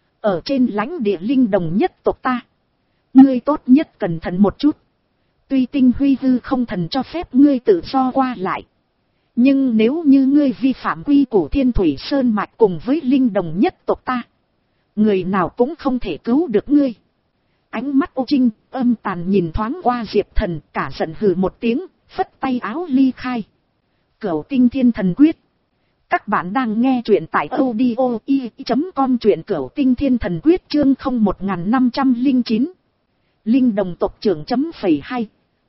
Ở trên lãnh địa linh đồng nhất tộc ta, ngươi tốt nhất cẩn thận một chút. Tuy Tinh Huy Hư Không Thần cho phép ngươi tự do qua lại, nhưng nếu như ngươi vi phạm quy củ Thiên Thủy Sơn mạch cùng với linh đồng nhất tộc ta, người nào cũng không thể cứu được ngươi. Ánh mắt Ô Trinh âm tàn nhìn thoáng qua Diệp Thần, cả giận hừ một tiếng, phất tay áo ly khai. Cửu Tinh Thiên Thần Quyết. Các bạn đang nghe truyện tại audio i chấm com, truyện Cửu Tinh Thiên Thần Quyết chương không một năm không chín. Linh đồng tộc trưởng chấm phẩy hai.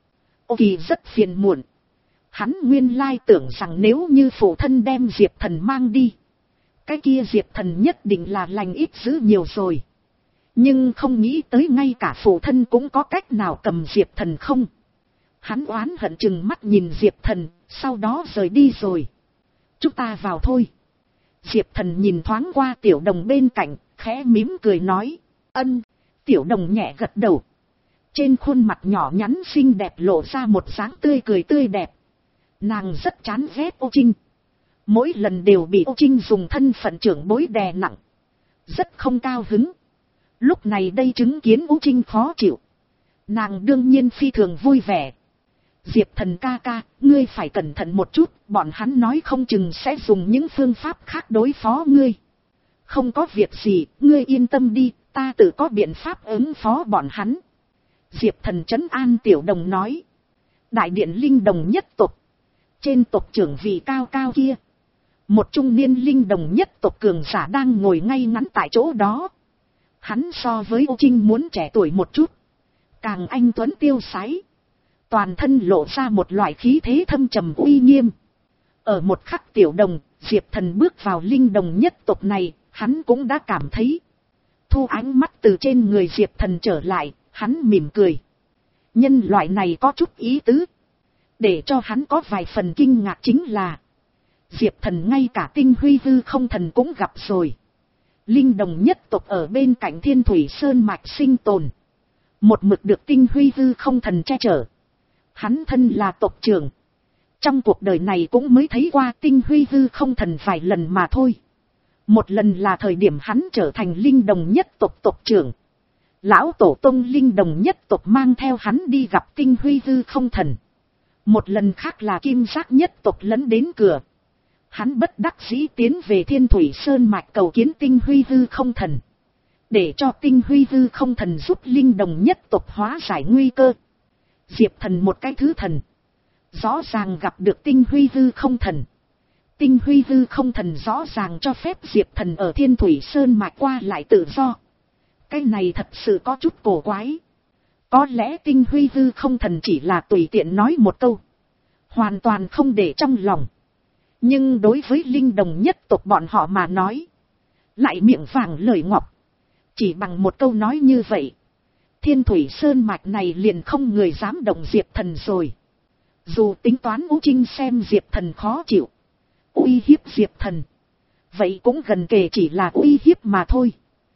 Ô Kỳ rất phiền muộn. Hắn nguyên lai tưởng rằng nếu như phụ thân đem Diệp Thần mang đi, cái kia Diệp Thần nhất định là lành ít dữ nhiều rồi. Nhưng không nghĩ tới ngay cả phụ thân cũng có cách nào cầm Diệp Thần không. Hắn oán hận chừng mắt nhìn Diệp Thần, sau đó rời đi rồi. Chúng ta vào thôi. Diệp Thần nhìn thoáng qua Tiểu Đồng bên cạnh, khẽ mím cười nói. Ân. Tiểu Đồng nhẹ gật đầu. Trên khuôn mặt nhỏ nhắn xinh đẹp lộ ra một dáng tươi cười tươi đẹp. Nàng rất chán ghét Ô Trinh. Mỗi lần đều bị Ô Trinh dùng thân phận trưởng bối đè nặng. Rất không cao hứng. Lúc này đây chứng kiến Ô Trinh khó chịu. Nàng đương nhiên phi thường vui vẻ. Diệp Thần ca ca, ngươi phải cẩn thận một chút, bọn hắn nói không chừng sẽ dùng những phương pháp khác đối phó ngươi. Không có việc gì, ngươi yên tâm đi, ta tự có biện pháp ứng phó bọn hắn. Diệp Thần trấn an Tiểu Đồng nói. Đại điện linh đồng nhất tộc. Trên tộc trưởng vị cao cao kia. Một trung niên linh đồng nhất tộc cường giả đang ngồi ngay ngắn tại chỗ đó. Hắn so với Ô Trinh muốn trẻ tuổi một chút. Càng anh tuấn tiêu sái. Toàn thân lộ ra một loại khí thế thâm trầm uy nghiêm. Ở một khắc Tiểu Đồng, Diệp Thần bước vào linh đồng nhất tộc này, hắn cũng đã cảm thấy. Thu ánh mắt từ trên người Diệp Thần trở lại, hắn mỉm cười. Nhân loại này có chút ý tứ. Để cho hắn có vài phần kinh ngạc chính là Diệp Thần ngay cả tinh huy hư không thần cũng gặp rồi. Linh đồng nhất tộc ở bên cạnh Thiên Thủy Sơn mạch sinh tồn. Một mực được tinh huy hư không thần che chở. Hắn thân là tộc trưởng. Trong cuộc đời này cũng mới thấy qua tinh huy hư không thần vài lần mà thôi. Một lần là thời điểm hắn trở thành linh đồng nhất tộc tộc trưởng. Lão tổ tông linh đồng nhất tộc mang theo hắn đi gặp tinh huy hư không thần. Một lần khác là kim giác nhất tộc lấn đến cửa. Hắn bất đắc dĩ tiến về Thiên Thủy Sơn mạch cầu kiến tinh huy hư không thần. Để cho tinh huy hư không thần giúp linh đồng nhất tộc hóa giải nguy cơ. Diệp Thần một cái thứ thần. Rõ ràng gặp được tinh huy hư không thần. Tinh huy hư không thần rõ ràng cho phép Diệp Thần ở Thiên Thủy Sơn mạch qua lại tự do. Cái này thật sự có chút cổ quái. Có lẽ tinh huy hư không thần chỉ là tùy tiện nói một câu. Hoàn toàn không để trong lòng. Nhưng đối với linh đồng nhất tộc bọn họ mà nói. Lại miệng vàng lời ngọc. Chỉ bằng một câu nói như vậy. Thiên Thủy Sơn mạch này liền không người dám động Diệp Thần rồi. Dù tính toán Ô Trinh xem Diệp Thần khó chịu. Uy hiếp Diệp Thần. Vậy cũng gần kề chỉ là uy hiếp mà thôi.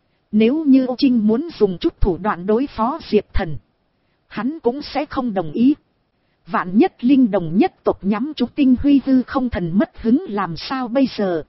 Nếu như Ô Trinh muốn dùng chút thủ đoạn đối phó Diệp Thần. Hắn cũng sẽ không đồng ý. Vạn nhất linh đồng nhất tộc nhắm trúng tinh huy hư không thần mất hứng làm sao bây giờ.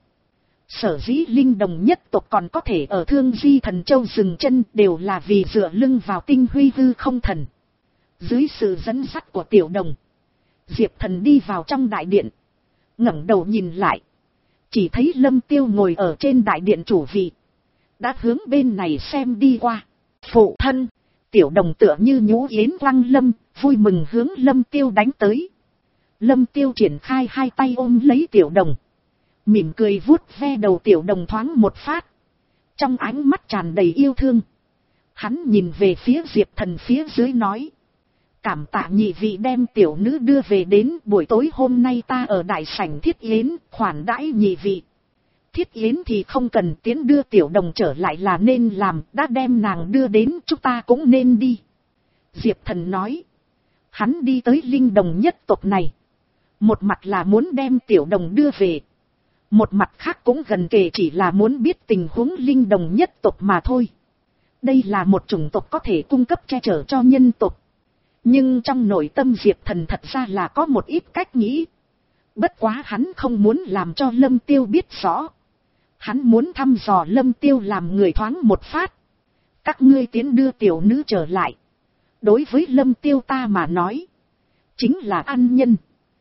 Sở dĩ linh đồng nhất tộc còn có thể ở Thương Di Thần Châu dừng chân đều là vì dựa lưng vào tinh huy hư không thần. Dưới sự dẫn dắt của Tiểu Đồng. Diệp Thần đi vào trong đại điện. Ngẩng đầu nhìn lại. Chỉ thấy Lâm Tiêu ngồi ở trên đại điện chủ vị. Đã hướng bên này xem đi qua. Phụ thân. Tiểu Đồng tựa như nhũ yến quăng lâm. Vui mừng hướng Lâm Tiêu đánh tới. Lâm Tiêu triển khai hai tay ôm lấy Tiểu Đồng. Mỉm cười vuốt ve đầu Tiểu Đồng thoáng một phát. Trong ánh mắt tràn đầy yêu thương. Hắn nhìn về phía Diệp Thần phía dưới nói. Cảm tạ nhị vị đem tiểu nữ đưa về đến buổi tối hôm nay ta ở đại sảnh Thiết Yến khoản đãi nhị vị. Thiết Yến thì không cần tiến đưa Tiểu Đồng trở lại là nên làm, đã đem nàng đưa đến chúng ta cũng nên đi. Diệp Thần nói. Hắn đi tới linh đồng nhất tộc này. Một mặt là muốn đem Tiểu Đồng đưa về. Một mặt khác cũng gần kề chỉ là muốn biết tình huống linh đồng nhất tộc mà thôi. Đây là một chủng tộc có thể cung cấp che chở cho nhân tộc. Nhưng trong nội tâm Diệp Thần thật ra là có một ít cách nghĩ. Bất quá hắn không muốn làm cho Lâm Tiêu biết rõ. Hắn muốn thăm dò Lâm Tiêu làm người thoáng một phát. Các ngươi tiến đưa tiểu nữ trở lại. Đối với Lâm Tiêu ta mà nói. Chính là ăn nhân.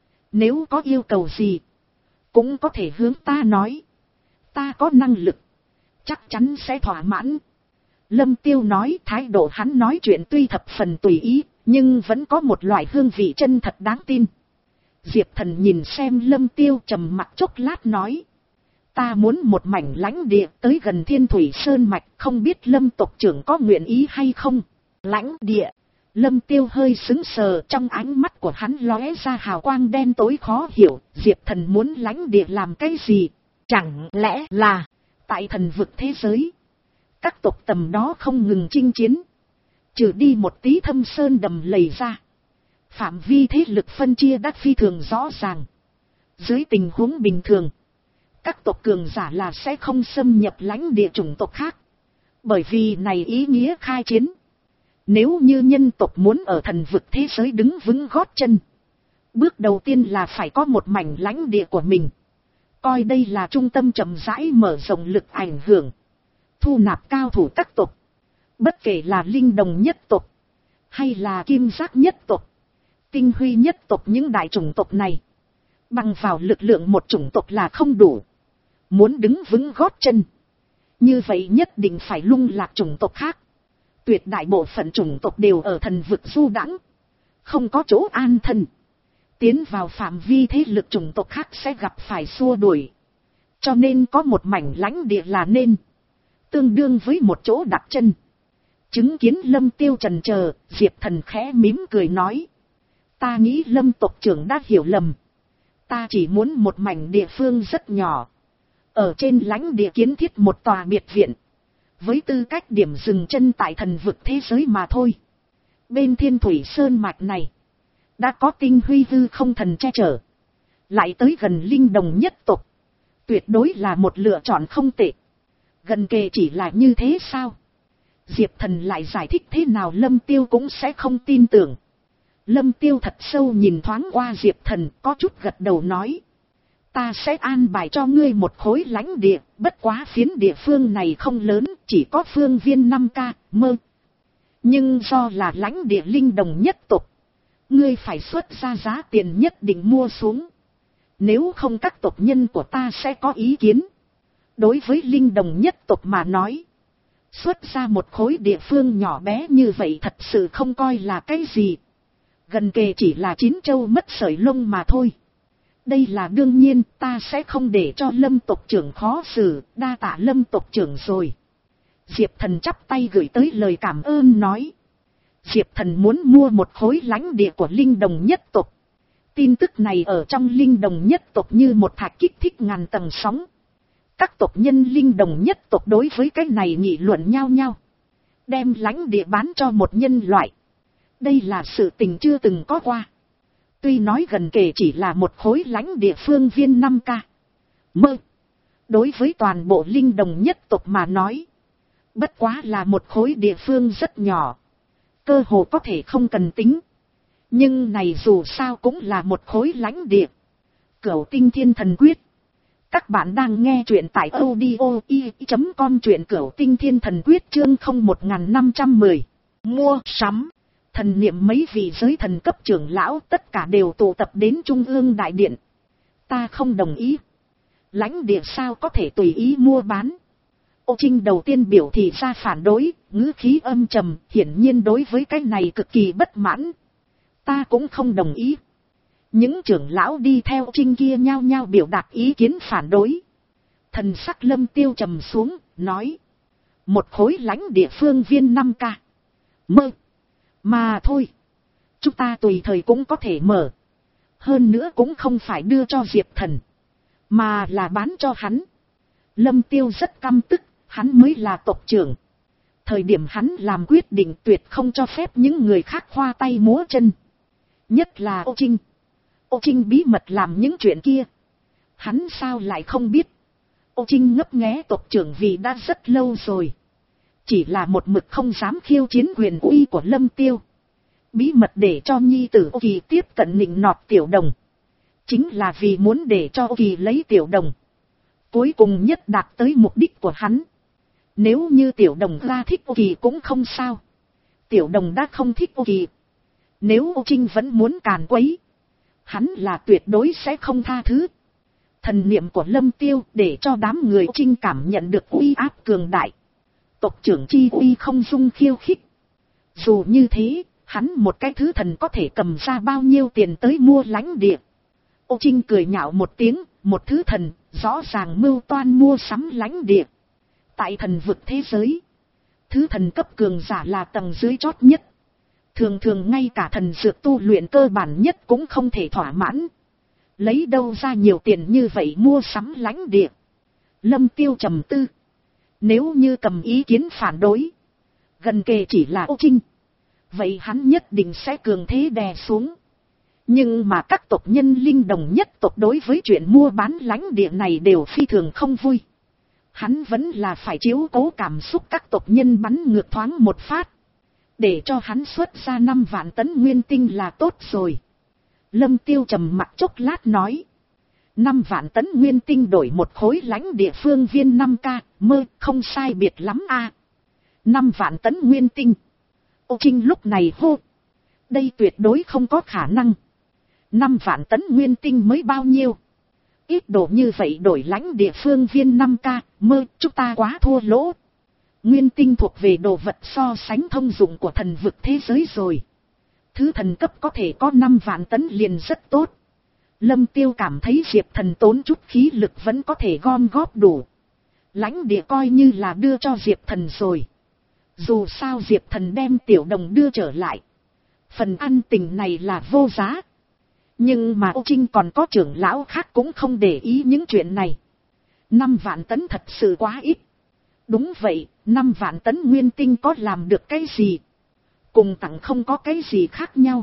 Nếu có yêu cầu gì. Cũng có thể hướng ta nói. Ta có năng lực. Chắc chắn sẽ thỏa mãn. Lâm Tiêu nói thái độ hắn nói chuyện tuy thập phần tùy ý. Nhưng vẫn có một loại hương vị chân thật đáng tin. Diệp Thần nhìn xem Lâm Tiêu trầm mặc chốc lát nói. Ta muốn một mảnh lãnh địa tới gần Thiên Thủy Sơn mạch. Không biết Lâm tộc trưởng có nguyện ý hay không. Lãnh địa. Lâm Tiêu hơi sững sờ, trong ánh mắt của hắn lóe ra hào quang đen tối khó hiểu. Diệp Thần muốn lãnh địa làm cái gì? Chẳng lẽ là tại thần vực thế giới. Các tộc tầm đó không ngừng chinh chiến. Trừ đi một tí thâm sơn đầm lầy ra. Phạm vi thế lực phân chia đã phi thường rõ ràng. Dưới tình huống bình thường. Các tộc cường giả là sẽ không xâm nhập lãnh địa chủng tộc khác. Bởi vì này ý nghĩa khai chiến. Nếu như nhân tộc muốn ở thần vực thế giới đứng vững gót chân, bước đầu tiên là phải có một mảnh lãnh địa của mình. Coi đây là trung tâm chậm rãi mở rộng lực ảnh hưởng, thu nạp cao thủ các tộc. Bất kể là linh đồng nhất tộc, hay là kim giác nhất tộc, tinh huy nhất tộc, những đại chủng tộc này, bằng vào lực lượng một chủng tộc là không đủ. Muốn đứng vững gót chân, như vậy nhất định phải lung lạc chủng tộc khác. Tuyệt đại bộ phận chủng tộc đều ở thần vực du đãng, không có chỗ an thân. Tiến vào phạm vi thế lực chủng tộc khác sẽ gặp phải xua đuổi. Cho nên có một mảnh lãnh địa là nên, tương đương với một chỗ đặt chân. Chứng kiến Lâm Tiêu trần chờ, Diệp Thần khẽ mím cười nói. Ta nghĩ Lâm tộc trưởng đã hiểu lầm. Ta chỉ muốn một mảnh địa phương rất nhỏ, ở trên lãnh địa kiến thiết một tòa biệt viện, với tư cách điểm dừng chân tại thần vực thế giới mà thôi. Bên Thiên Thủy Sơn mạch này, đã có tinh huy hư không thần che chở, lại tới gần linh đồng nhất tộc, tuyệt đối là một lựa chọn không tệ. Gần kề chỉ là như thế sao? Diệp Thần lại giải thích thế nào Lâm Tiêu cũng sẽ không tin tưởng. Lâm Tiêu thật sâu nhìn thoáng qua Diệp Thần, có chút gật đầu nói. Ta sẽ an bài cho ngươi một khối lãnh địa, bất quá phiến địa phương này không lớn, chỉ có phương viên năm ca, mơ. Nhưng do là lãnh địa linh đồng nhất tộc, ngươi phải xuất ra giá tiền nhất định mua xuống. Nếu không các tộc nhân của ta sẽ có ý kiến. Đối với linh đồng nhất tộc mà nói, xuất ra một khối địa phương nhỏ bé như vậy thật sự không coi là cái gì. Gần kề chỉ là chín châu mất sợi lông mà thôi. Đây là đương nhiên, ta sẽ không để cho Lâm tộc trưởng khó xử, đa tạ Lâm tộc trưởng rồi. Diệp Thần chắp tay gửi tới lời cảm ơn nói. Diệp Thần muốn mua một khối lãnh địa của linh đồng nhất tộc. Tin tức này ở trong linh đồng nhất tộc như một thạch kích thích ngàn tầng sóng. Các tộc nhân linh đồng nhất tộc đối với cái này nghị luận nhau nhau. Đem lãnh địa bán cho một nhân loại. Đây là sự tình chưa từng có qua. Tuy nói gần kể chỉ là một khối lãnh địa phương viên năm ca. Mơ. Đối với toàn bộ linh đồng nhất tộc mà nói. Bất quá là một khối địa phương rất nhỏ. Cơ hồ có thể không cần tính. Nhưng này dù sao cũng là một khối lãnh địa. Cửu Tinh Thiên Thần Quyết. Các bạn đang nghe truyện tại audio i chấm com, truyện Cửu Tinh Thiên Thần Quyết chương không một năm trăm mười. Mua sắm. Thần niệm mấy vị giới thần cấp trưởng lão tất cả đều tụ tập đến Trung ương Đại Điện. Ta không đồng ý. Lãnh địa sao có thể tùy ý mua bán. Ô Trinh đầu tiên biểu thị ra phản đối, ngữ khí âm trầm, hiển nhiên đối với cái này cực kỳ bất mãn. Ta cũng không đồng ý. Những trưởng lão đi theo Trinh kia nhao nhao biểu đạt ý kiến phản đối. Thần sắc Lâm Tiêu trầm xuống, nói. Một khối lãnh địa phương viên năm ca. Mơ. Mà thôi. Chúng ta tùy thời cũng có thể mở. Hơn nữa cũng không phải đưa cho Diệp Thần. Mà là bán cho hắn. Lâm Tiêu rất căm tức, hắn mới là tộc trưởng. Thời điểm hắn làm quyết định tuyệt không cho phép những người khác khoa tay múa chân. Nhất là Ô Trinh. Ô Trinh bí mật làm những chuyện kia. Hắn sao lại không biết. Ô Trinh ngấp nghé tộc trưởng vì đã rất lâu rồi. Chỉ là một mực không dám khiêu chiến quyền uy của Lâm Tiêu. Bí mật để cho nhi tử Ô Kỳ tiếp cận nịnh nọt Tiểu Đồng. Chính là vì muốn để cho Ô Kỳ lấy Tiểu Đồng. Cuối cùng nhất đạt tới mục đích của hắn. Nếu như Tiểu Đồng ra thích Ô Kỳ cũng không sao. Tiểu Đồng đã không thích Ô Kỳ. Nếu Ô Trinh vẫn muốn càn quấy, hắn là tuyệt đối sẽ không tha thứ. Thần niệm của Lâm Tiêu để cho đám người Ô Trinh cảm nhận được uy áp cường đại. Tộc trưởng chi uy không dung khiêu khích. Dù như thế, hắn một cái thứ thần có thể cầm ra bao nhiêu tiền tới mua lãnh địa. Ô Trinh cười nhạo một tiếng, một thứ thần, rõ ràng mưu toan mua sắm lãnh địa. Tại thần vực thế giới, thứ thần cấp cường giả là tầng dưới chót nhất. Thường thường ngay cả thần dược tu luyện cơ bản nhất cũng không thể thỏa mãn. Lấy đâu ra nhiều tiền như vậy mua sắm lãnh địa. Lâm Tiêu trầm tư. Nếu như cầm ý kiến phản đối, gần kề chỉ là Ô Trinh, vậy hắn nhất định sẽ cường thế đè xuống. Nhưng mà các tộc nhân linh đồng nhất tộc đối với chuyện mua bán lãnh địa này đều phi thường không vui. Hắn vẫn là phải chiếu cố cảm xúc các tộc nhân bắn ngược thoáng một phát. Để cho hắn xuất ra năm vạn tấn nguyên tinh là tốt rồi. Lâm Tiêu trầm mặc chốc lát nói. Năm vạn tấn nguyên tinh đổi một khối lãnh địa phương viên năm k, mơ, không sai biệt lắm a. Năm vạn tấn nguyên tinh. Ô Trinh lúc này hô. Đây tuyệt đối không có khả năng. Năm vạn tấn nguyên tinh mới bao nhiêu? Ít đồ như vậy đổi lãnh địa phương viên năm k, mơ, chúng ta quá thua lỗ. Nguyên tinh thuộc về đồ vật so sánh thông dụng của thần vực thế giới rồi. Thứ thần cấp có thể có năm vạn tấn liền rất tốt. Lâm Tiêu cảm thấy Diệp Thần tốn chút khí lực vẫn có thể gom góp đủ. Lãnh địa coi như là đưa cho Diệp Thần rồi. Dù sao Diệp Thần đem Tiểu Đồng đưa trở lại. Phần ăn tình này là vô giá. Nhưng mà Ô Trinh còn có trưởng lão khác cũng không để ý những chuyện này. Năm vạn tấn thật sự quá ít. Đúng vậy, năm vạn tấn nguyên tinh có làm được cái gì? Cùng tặng không có cái gì khác nhau.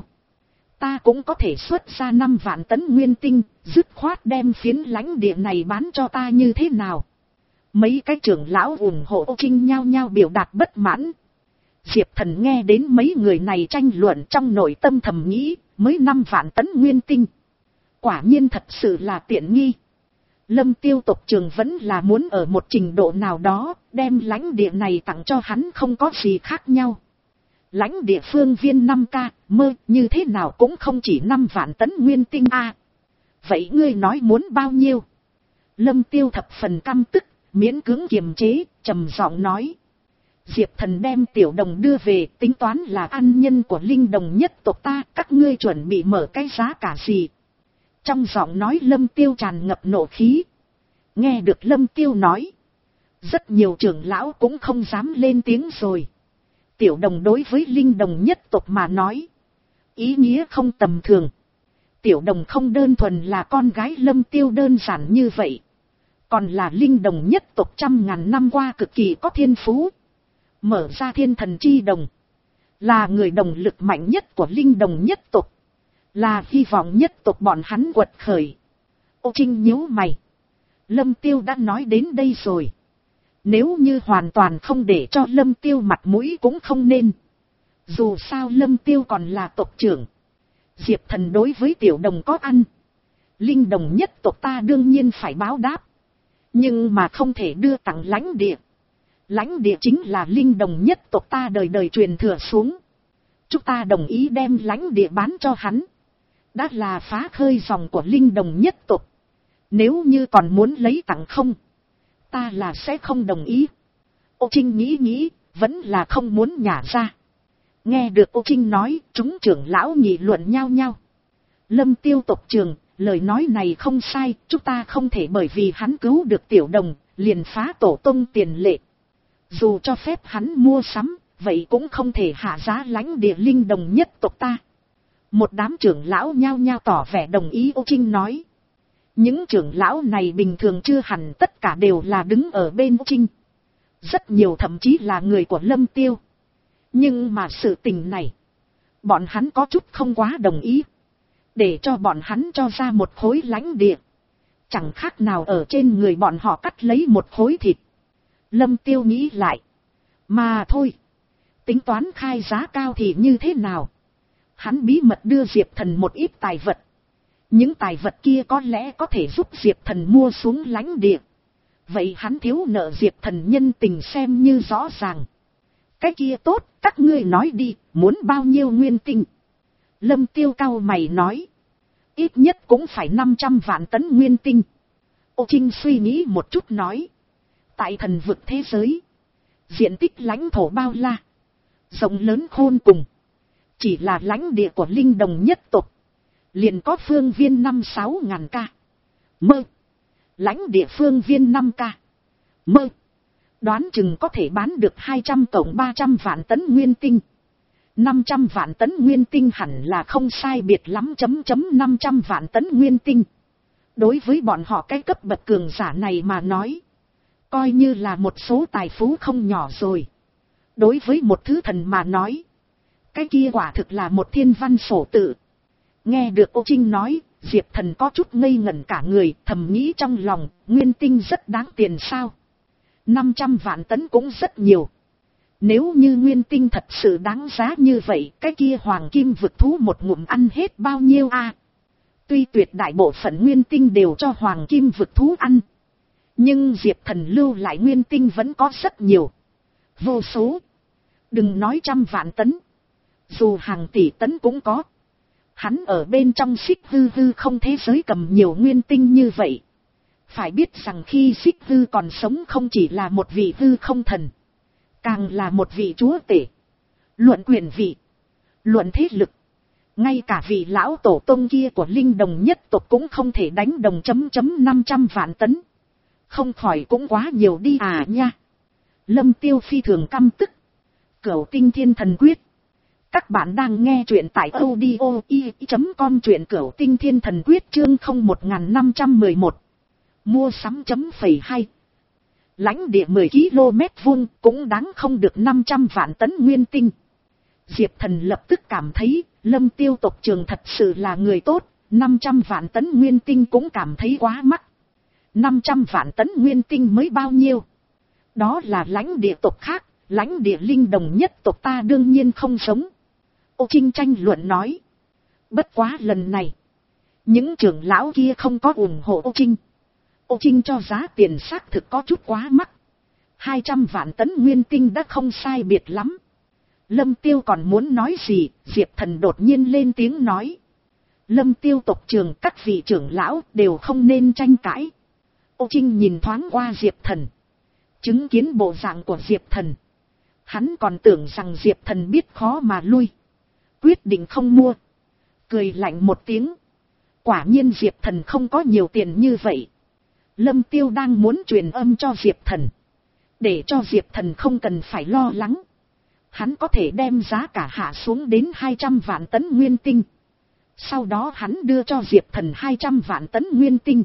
Ta cũng có thể xuất ra năm vạn tấn nguyên tinh, dứt khoát đem phiến lãnh địa này bán cho ta như thế nào? Mấy cái trưởng lão ủng hộ Ô Trinh nhao nhao biểu đạt bất mãn. Diệp Thần nghe đến mấy người này tranh luận trong nội tâm thầm nghĩ, mới năm vạn tấn nguyên tinh. Quả nhiên thật sự là tiện nghi. Lâm Tiêu tộc trưởng vẫn là muốn ở một trình độ nào đó, đem lãnh địa này tặng cho hắn không có gì khác nhau. Lãnh địa phương viên năm k, mơ, như thế nào cũng không chỉ năm vạn tấn nguyên tinh a. À, vậy ngươi nói muốn bao nhiêu? Lâm Tiêu thập phần căm tức, miễn cưỡng kiềm chế, trầm giọng nói. Diệp Thần đem Tiểu Đồng đưa về, tính toán là ăn nhân của linh đồng nhất tộc ta, các ngươi chuẩn bị mở cái giá cả gì? Trong giọng nói Lâm Tiêu tràn ngập nộ khí. Nghe được Lâm Tiêu nói. Rất nhiều trưởng lão cũng không dám lên tiếng rồi. Tiểu Đồng đối với linh đồng nhất tộc mà nói. Ý nghĩa không tầm thường. Tiểu Đồng không đơn thuần là con gái Lâm Tiêu đơn giản như vậy. Còn là linh đồng nhất tộc trăm ngàn năm qua cực kỳ có thiên phú. Mở ra thiên thần chi đồng. Là người đồng lực mạnh nhất của linh đồng nhất tộc. Là hy vọng nhất tộc bọn hắn quật khởi. Ô Trinh nhíu mày. Lâm Tiêu đã nói đến đây rồi. Nếu như hoàn toàn không để cho Lâm Tiêu mặt mũi cũng không nên. Dù sao Lâm Tiêu còn là tộc trưởng. Diệp Thần đối với Tiểu Đồng có ăn. Linh đồng nhất tộc ta đương nhiên phải báo đáp. Nhưng mà không thể đưa tặng lãnh địa. Lãnh địa chính là linh đồng nhất tộc ta đời đời truyền thừa xuống. Chúng ta đồng ý đem lãnh địa bán cho hắn. Đã là phá khơi dòng của linh đồng nhất tộc. Nếu như còn muốn lấy tặng không, ta là sẽ không đồng ý. Ô Trinh nghĩ nghĩ, vẫn là không muốn nhả ra. Nghe được Ô Trinh nói, chúng trưởng lão nghị luận nhau nhau. Lâm Tiêu tộc trưởng, lời nói này không sai, chúng ta không thể bởi vì hắn cứu được Tiểu Đồng, liền phá tổ tông tiền lệ. Dù cho phép hắn mua sắm, vậy cũng không thể hạ giá lãnh địa linh đồng nhất tộc ta. Một đám trưởng lão nhao nhao tỏ vẻ đồng ý. Ô Trinh nói. Những trưởng lão này bình thường chưa hẳn tất cả đều là đứng ở bên Ô Trinh. Rất nhiều thậm chí là người của Lâm Tiêu. Nhưng mà sự tình này, bọn hắn có chút không quá đồng ý. Để cho bọn hắn cho ra một khối lãnh địa. Chẳng khác nào ở trên người bọn họ cắt lấy một khối thịt. Lâm Tiêu nghĩ lại. Mà thôi. Tính toán khai giá cao thì như thế nào? Hắn bí mật đưa Diệp Thần một ít tài vật. Những tài vật kia có lẽ có thể giúp Diệp Thần mua xuống lãnh địa. Vậy hắn thiếu nợ Diệp Thần nhân tình xem như rõ ràng. Cái kia tốt, các ngươi nói đi, muốn bao nhiêu nguyên tinh? Lâm Tiêu cau mày nói. Ít nhất cũng phải năm trăm vạn tấn nguyên tinh. Ô Trinh suy nghĩ một chút nói. Tại thần vực thế giới, diện tích lãnh thổ bao la, rộng lớn khôn cùng. Chỉ là lãnh địa của linh đồng nhất tộc, liền có phương viên năm sáu ngàn ca. Mơ. Lãnh địa phương viên năm ca. Mơ. Đoán chừng có thể bán được hai trăm cộng ba trăm vạn tấn nguyên tinh. năm trăm vạn tấn nguyên tinh hẳn là không sai biệt lắm chấm chấm năm trăm vạn tấn nguyên tinh. Đối với bọn họ cái cấp bậc cường giả này mà nói, coi như là một số tài phú không nhỏ rồi. Đối với một thứ thần mà nói, cái kia quả thực là một thiên văn sổ tự. Nghe được Ô Trinh nói, Diệp Thần có chút ngây ngẩn cả người, thầm nghĩ trong lòng, nguyên tinh rất đáng tiền sao. năm trăm vạn tấn cũng rất nhiều. Nếu như nguyên tinh thật sự đáng giá như vậy, cái kia hoàng kim vực thú một ngụm ăn hết bao nhiêu a? Tuy tuyệt đại bộ phận nguyên tinh đều cho hoàng kim vực thú ăn, nhưng Diệp Thần lưu lại nguyên tinh vẫn có rất nhiều. Vô số. Đừng nói trăm vạn tấn. Dù hàng tỷ tấn cũng có. Hắn ở bên trong xích hư hư không thế giới cầm nhiều nguyên tinh như vậy. Phải biết rằng khi xích hư còn sống không chỉ là một vị hư không thần, càng là một vị chúa tể. Luận quyền vị, luận thế lực, ngay cả vị lão tổ tông kia của linh đồng nhất tộc cũng không thể đánh đồng chấm chấm năm trăm vạn tấn. Không khỏi cũng quá nhiều đi à nha. Lâm Tiêu phi thường căm tức. Cửu tinh thiên thần quyết. Các bạn đang nghe truyện tại audio i chấm com, truyện Cửu tinh thiên thần quyết chương không một năm một một. Mua sắm chấm phẩy hai. Lãnh địa mười ki lô mét vuông cũng đáng không được năm trăm vạn tấn nguyên tinh. Diệp Thần lập tức cảm thấy Lâm Tiêu tộc trường thật sự là người tốt. năm trăm vạn tấn nguyên tinh cũng cảm thấy quá mắc. năm trăm vạn tấn nguyên tinh mới bao nhiêu? Đó là lãnh địa tộc khác, lãnh địa linh đồng nhất tộc ta đương nhiên không sống. Ô Trinh tranh luận nói. Bất quá lần này, những trưởng lão kia không có ủng hộ Ô Trinh. Ô Trinh cho giá tiền xác thực có chút quá mắc. hai trăm vạn tấn nguyên tinh đã không sai biệt lắm. Lâm Tiêu còn muốn nói gì, Diệp Thần đột nhiên lên tiếng nói. Lâm Tiêu tộc trường các vị trưởng lão đều không nên tranh cãi. Ô Trinh nhìn thoáng qua Diệp Thần. Chứng kiến bộ dạng của Diệp Thần, hắn còn tưởng rằng Diệp Thần biết khó mà lui, quyết định không mua. Cười lạnh một tiếng. Quả nhiên Diệp Thần không có nhiều tiền như vậy. Lâm Tiêu đang muốn truyền âm cho Diệp Thần, để cho Diệp Thần không cần phải lo lắng. Hắn có thể đem giá cả hạ xuống đến hai trăm vạn tấn nguyên tinh. Sau đó hắn đưa cho Diệp Thần hai trăm vạn tấn nguyên tinh.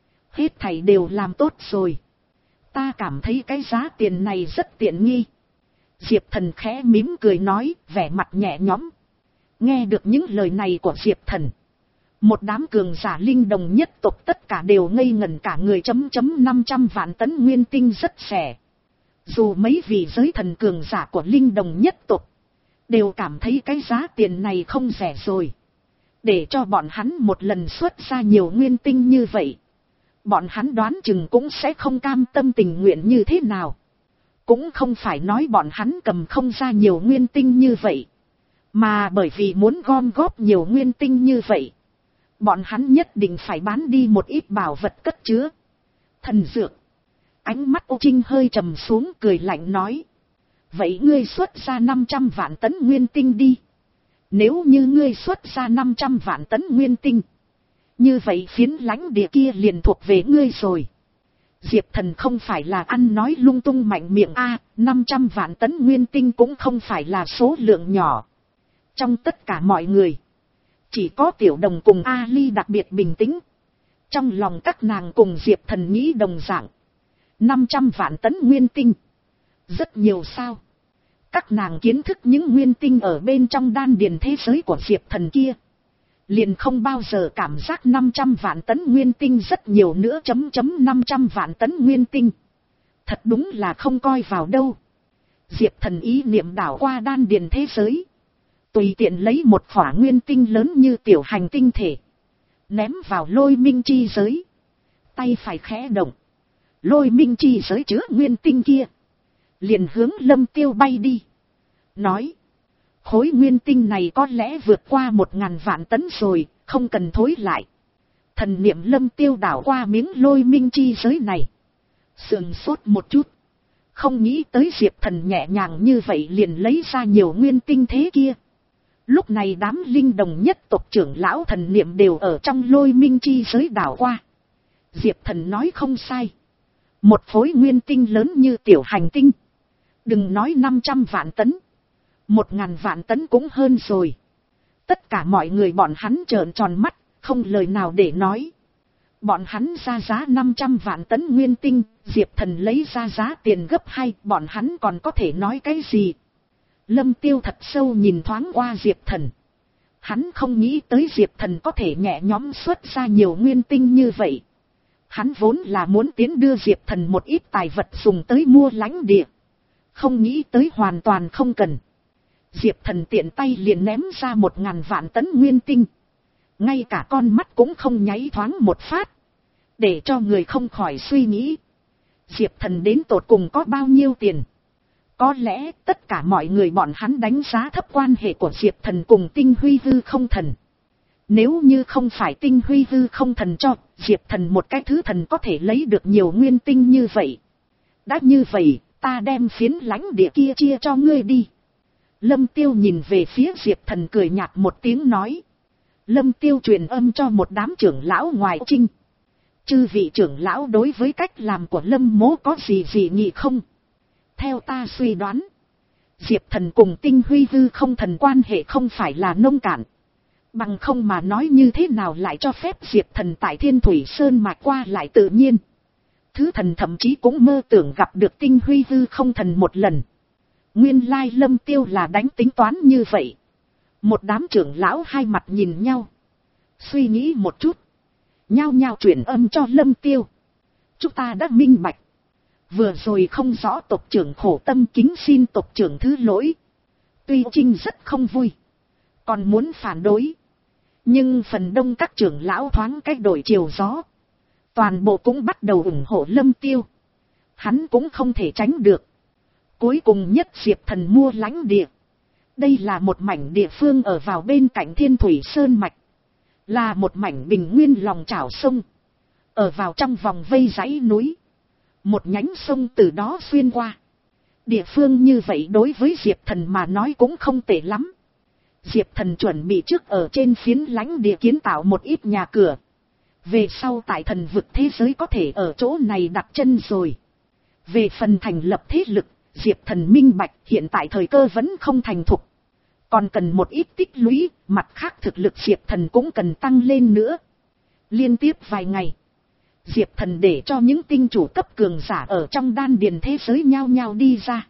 Hết thảy đều làm tốt rồi. Ta cảm thấy cái giá tiền này rất tiện nghi. Diệp Thần khẽ mím cười nói, vẻ mặt nhẹ nhõm. Nghe được những lời này của Diệp Thần, một đám cường giả linh đồng nhất tộc tất cả đều ngây ngẩn cả người. Chấm chấm năm trăm vạn tấn nguyên tinh rất rẻ. Dù mấy vị giới thần cường giả của linh đồng nhất tộc đều cảm thấy cái giá tiền này không rẻ rồi. Để cho bọn hắn một lần xuất ra nhiều nguyên tinh như vậy, bọn hắn đoán chừng cũng sẽ không cam tâm tình nguyện như thế nào. Cũng không phải nói bọn hắn cầm không ra nhiều nguyên tinh như vậy, mà bởi vì muốn gom góp nhiều nguyên tinh như vậy, bọn hắn nhất định phải bán đi một ít bảo vật cất chứa, thần dược. Ánh mắt Ô Trinh hơi trầm xuống, cười lạnh nói. Vậy ngươi xuất ra năm trăm vạn tấn nguyên tinh đi. Nếu như ngươi xuất ra năm trăm vạn tấn nguyên tinh, như vậy phiến lãnh địa kia liền thuộc về ngươi rồi. Diệp Thần không phải là ăn nói lung tung mạnh miệng a, năm trăm vạn tấn nguyên tinh cũng không phải là số lượng nhỏ. Trong tất cả mọi người, chỉ có Tiểu Đồng cùng Ali đặc biệt bình tĩnh. Trong lòng các nàng cùng Diệp Thần nghĩ đồng dạng. năm trăm vạn tấn nguyên tinh. Rất nhiều sao. Các nàng kiến thức những nguyên tinh ở bên trong đan điền thế giới của Diệp Thần kia, liền không bao giờ cảm giác năm trăm vạn tấn nguyên tinh rất nhiều nữa. Chấm chấm năm trăm vạn tấn nguyên tinh. Thật đúng là không coi vào đâu. Diệp Thần ý niệm đảo qua đan điền thế giới, tùy tiện lấy một khỏa nguyên tinh lớn như tiểu hành tinh thể, ném vào lôi minh chi giới. Tay phải khẽ động, lôi minh chi giới chứa nguyên tinh kia liền hướng Lâm Tiêu bay đi. Nói, khối nguyên tinh này có lẽ vượt qua một ngàn vạn tấn rồi, không cần thối lại. Thần niệm Lâm Tiêu đảo qua miếng lôi minh chi giới này, sườn sốt một chút, không nghĩ tới Diệp Thần nhẹ nhàng như vậy liền lấy ra nhiều nguyên tinh thế kia. Lúc này đám linh đồng nhất tộc trưởng lão thần niệm đều ở trong lôi minh chi giới đảo qua. Diệp Thần nói không sai. Một khối nguyên tinh lớn như tiểu hành tinh, đừng nói năm trăm vạn tấn, một ngàn vạn tấn cũng hơn rồi. Tất cả mọi người bọn hắn trợn tròn mắt, không lời nào để nói. Bọn hắn ra giá năm trăm vạn tấn nguyên tinh, Diệp Thần lấy ra giá tiền gấp hai, bọn hắn còn có thể nói cái gì? Lâm Tiêu thật sâu nhìn thoáng qua Diệp Thần. Hắn không nghĩ tới Diệp Thần có thể nhẹ nhõm xuất ra nhiều nguyên tinh như vậy. Hắn vốn là muốn tiến đưa Diệp Thần một ít tài vật dùng tới mua lãnh địa, Không nghĩ tới hoàn toàn không cần. Diệp Thần tiện tay liền ném ra một ngàn vạn tấn nguyên tinh. Ngay cả con mắt cũng không nháy thoáng một phát. Để cho người không khỏi suy nghĩ. Diệp Thần đến tột cùng có bao nhiêu tiền. Có lẽ tất cả mọi người bọn hắn đánh giá thấp quan hệ của Diệp Thần cùng Tinh Huy Hư Không Thần. Nếu như không phải Tinh Huy Hư Không Thần cho Diệp Thần một cái thứ thần có thể lấy được nhiều nguyên tinh như vậy. Đã như vậy, ta đem phiến lãnh địa kia chia cho ngươi đi. Lâm Tiêu nhìn về phía Diệp Thần cười nhạt một tiếng nói. Lâm Tiêu truyền âm cho một đám trưởng lão ngoài Trinh. Chư vị trưởng lão đối với cách làm của Lâm Mỗ có gì gì nghị không? Theo ta suy đoán, Diệp Thần cùng Tinh Huy Hư Không Thần quan hệ không phải là nông cạn. Bằng không mà nói như thế nào lại cho phép Diệp Thần tại Thiên Thủy Sơn mạch qua lại tự nhiên. Thứ thần thậm chí cũng mơ tưởng gặp được Tinh Huy Hư Không Thần một lần. Nguyên lai Lâm Tiêu là đánh tính toán như vậy. Một đám trưởng lão hai mặt nhìn nhau. Suy nghĩ một chút. Nhao nhao chuyển âm cho Lâm Tiêu. Chúng ta đã minh bạch. Vừa rồi không rõ tộc trưởng khổ tâm, kính xin tộc trưởng thứ lỗi. Tuy Trinh rất không vui. Còn muốn phản đối. Nhưng phần đông các trưởng lão thoáng cách đổi chiều gió. Toàn bộ cũng bắt đầu ủng hộ Lâm Tiêu. Hắn cũng không thể tránh được. Cuối cùng nhất Diệp Thần mua lãnh địa. Đây là một mảnh địa phương ở vào bên cạnh Thiên Thủy Sơn mạch. Là một mảnh bình nguyên lòng chảo sông. Ở vào trong vòng vây dãy núi. Một nhánh sông từ đó xuyên qua. Địa phương như vậy đối với Diệp Thần mà nói cũng không tệ lắm. Diệp Thần chuẩn bị trước ở trên phiến lãnh địa kiến tạo một ít nhà cửa. Về sau tại thần vực thế giới có thể ở chỗ này đặt chân rồi. Về phần thành lập thế lực, Diệp Thần minh bạch hiện tại thời cơ vẫn không thành thục. Còn cần một ít tích lũy, mặt khác thực lực Diệp Thần cũng cần tăng lên nữa. Liên tiếp vài ngày, Diệp Thần để cho những tinh chủ cấp cường giả ở trong đan điền thế giới nhao nhao đi ra.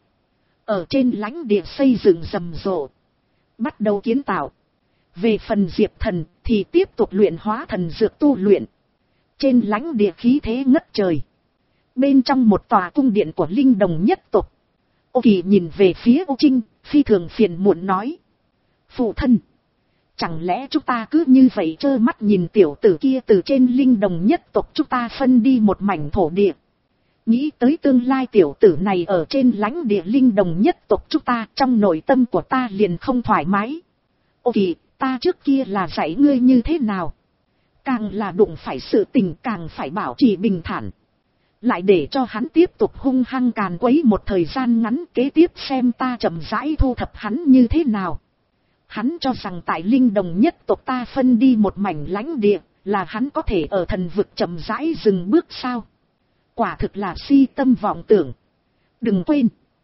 Ở trên lãnh địa xây dựng rầm rộ. Bắt đầu kiến tạo. Về phần Diệp Thần thì tiếp tục luyện hóa thần dược tu luyện. Trên lãnh địa khí thế ngất trời. Bên trong một tòa cung điện của Linh Đồng nhất tộc. Ô Kỳ nhìn về phía Ô Trinh, phi thường phiền muộn nói. Phụ thân, chẳng lẽ chúng ta cứ như vậy trơ mắt nhìn tiểu tử kia từ trên Linh Đồng nhất tộc chúng ta phân đi một mảnh thổ địa. Nghĩ tới tương lai tiểu tử này ở trên lãnh địa Linh Đồng nhất tộc chúng ta, trong nội tâm của ta liền không thoải mái. Ô Kỳ, ta trước kia là dạy ngươi như thế nào? Càng là đụng phải sự tình càng phải bảo trì bình thản. Lại để cho hắn tiếp tục hung hăng càn quấy một thời gian ngắn, kế tiếp xem ta chậm rãi thu thập hắn như thế nào. Hắn cho rằng tại Linh Đồng nhất tộc ta phân đi một mảnh lãnh địa, là hắn có thể ở thần vực chậm rãi dừng bước sao? Quả thực là si tâm vọng tưởng. Đừng quên,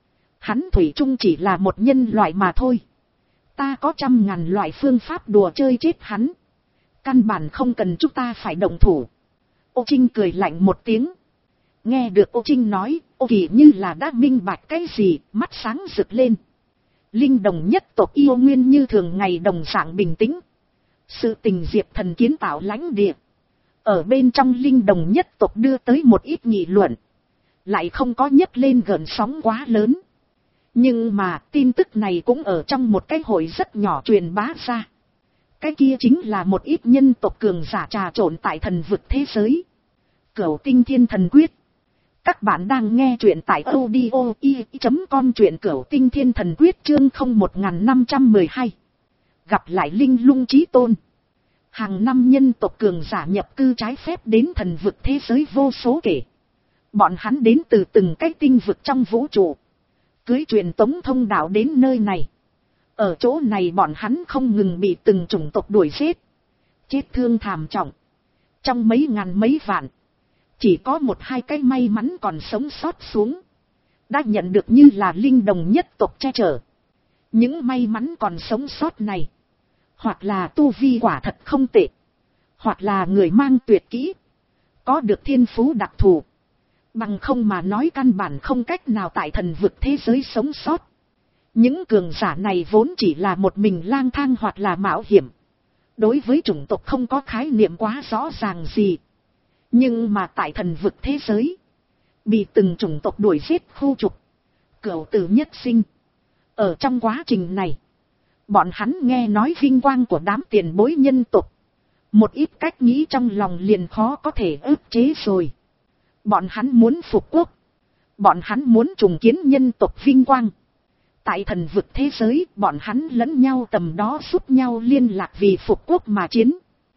hắn thủy chung chỉ là một nhân loại mà thôi. Ta có trăm ngàn loại phương pháp đùa chơi chết hắn. Căn bản không cần chúng ta phải động thủ. Ô Trinh cười lạnh một tiếng. Nghe được Ô Trinh nói, Ô Kỳ như là đã minh bạch cái gì, mắt sáng rực lên. Linh Đồng nhất tộc yêu nguyên như thường ngày đồng dạng bình tĩnh. Sự tình Diệp Thần kiến tạo lãnh địa. Ở bên trong Linh Đồng nhất tộc đưa tới một ít nghị luận. Lại không có nhấc lên gợn sóng quá lớn. Nhưng mà tin tức này cũng ở trong một cái hội rất nhỏ truyền bá ra. Cái kia chính là một ít nhân tộc cường giả trà trộn tại thần vực thế giới. Cửu Tinh Thiên Thần Quyết. Các bạn đang nghe truyện tại audio i chấm com, truyện Cửu Tinh Thiên Thần Quyết chương không một năm một hai. Gặp lại Linh Lung Chí Tôn. Hàng năm nhân tộc cường giả nhập cư trái phép đến thần vực thế giới vô số kể. Bọn hắn đến từ từng cái tinh vực trong vũ trụ. Cưới truyền tống thông đạo đến nơi này. Ở chỗ này bọn hắn không ngừng bị từng chủng tộc đuổi giết. Chết thương thảm trọng. Trong mấy ngàn mấy vạn. Chỉ có một hai cái may mắn còn sống sót xuống. Đã nhận được như là Linh Đồng nhất tộc che chở. Những may mắn còn sống sót này. Hoặc là tu vi quả thật không tệ. Hoặc là người mang tuyệt kỹ. Có được thiên phú đặc thù. Bằng không mà nói căn bản không cách nào tại thần vực thế giới sống sót. Những cường giả này vốn chỉ là một mình lang thang hoặc là mạo hiểm. Đối với chủng tộc không có khái niệm quá rõ ràng gì. Nhưng mà tại thần vực thế giới. Bị từng chủng tộc đuổi giết khu trục. cửu tử nhất sinh. Ở trong quá trình này, bọn hắn nghe nói vinh quang của đám tiền bối nhân tộc. Một ít cách nghĩ trong lòng liền khó có thể ức chế rồi. Bọn hắn muốn phục quốc. Bọn hắn muốn trùng kiến nhân tộc vinh quang. Tại thần vực thế giới, bọn hắn lẫn nhau tầm đó giúp nhau liên lạc vì phục quốc mà chiến.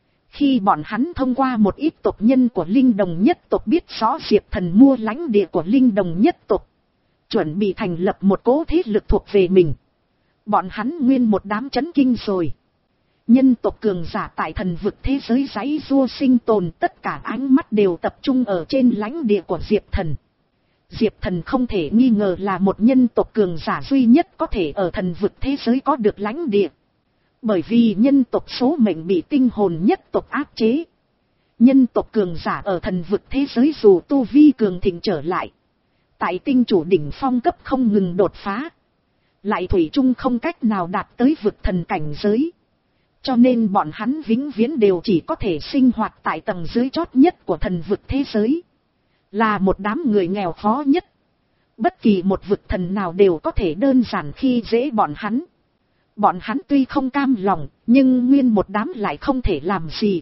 Khi bọn hắn thông qua một ít tộc nhân của Linh Đồng nhất tộc biết rõ Diệp Thần mua lãnh địa của Linh Đồng nhất tộc, chuẩn bị thành lập một cố thế lực thuộc về mình. Bọn hắn nguyên một đám chấn kinh rồi. Nhân tộc cường giả tại thần vực thế giới giãy giụa sinh tồn, tất cả ánh mắt đều tập trung ở trên lãnh địa của Diệp Thần. Diệp Thần không thể nghi ngờ là một nhân tộc cường giả duy nhất có thể ở thần vực thế giới có được lãnh địa. Bởi vì nhân tộc số mệnh bị tinh hồn nhất tộc áp chế. Nhân tộc cường giả ở thần vực thế giới dù tu vi cường thịnh trở lại, tại tinh chủ đỉnh phong cấp không ngừng đột phá, lại thủy chung không cách nào đạt tới vực thần cảnh giới. Cho nên bọn hắn vĩnh viễn đều chỉ có thể sinh hoạt tại tầng dưới chót nhất của thần vực thế giới. Là một đám người nghèo khó nhất. Bất kỳ một vực thần nào đều có thể đơn giản khi dễ bọn hắn. Bọn hắn tuy không cam lòng, nhưng nguyên một đám lại không thể làm gì.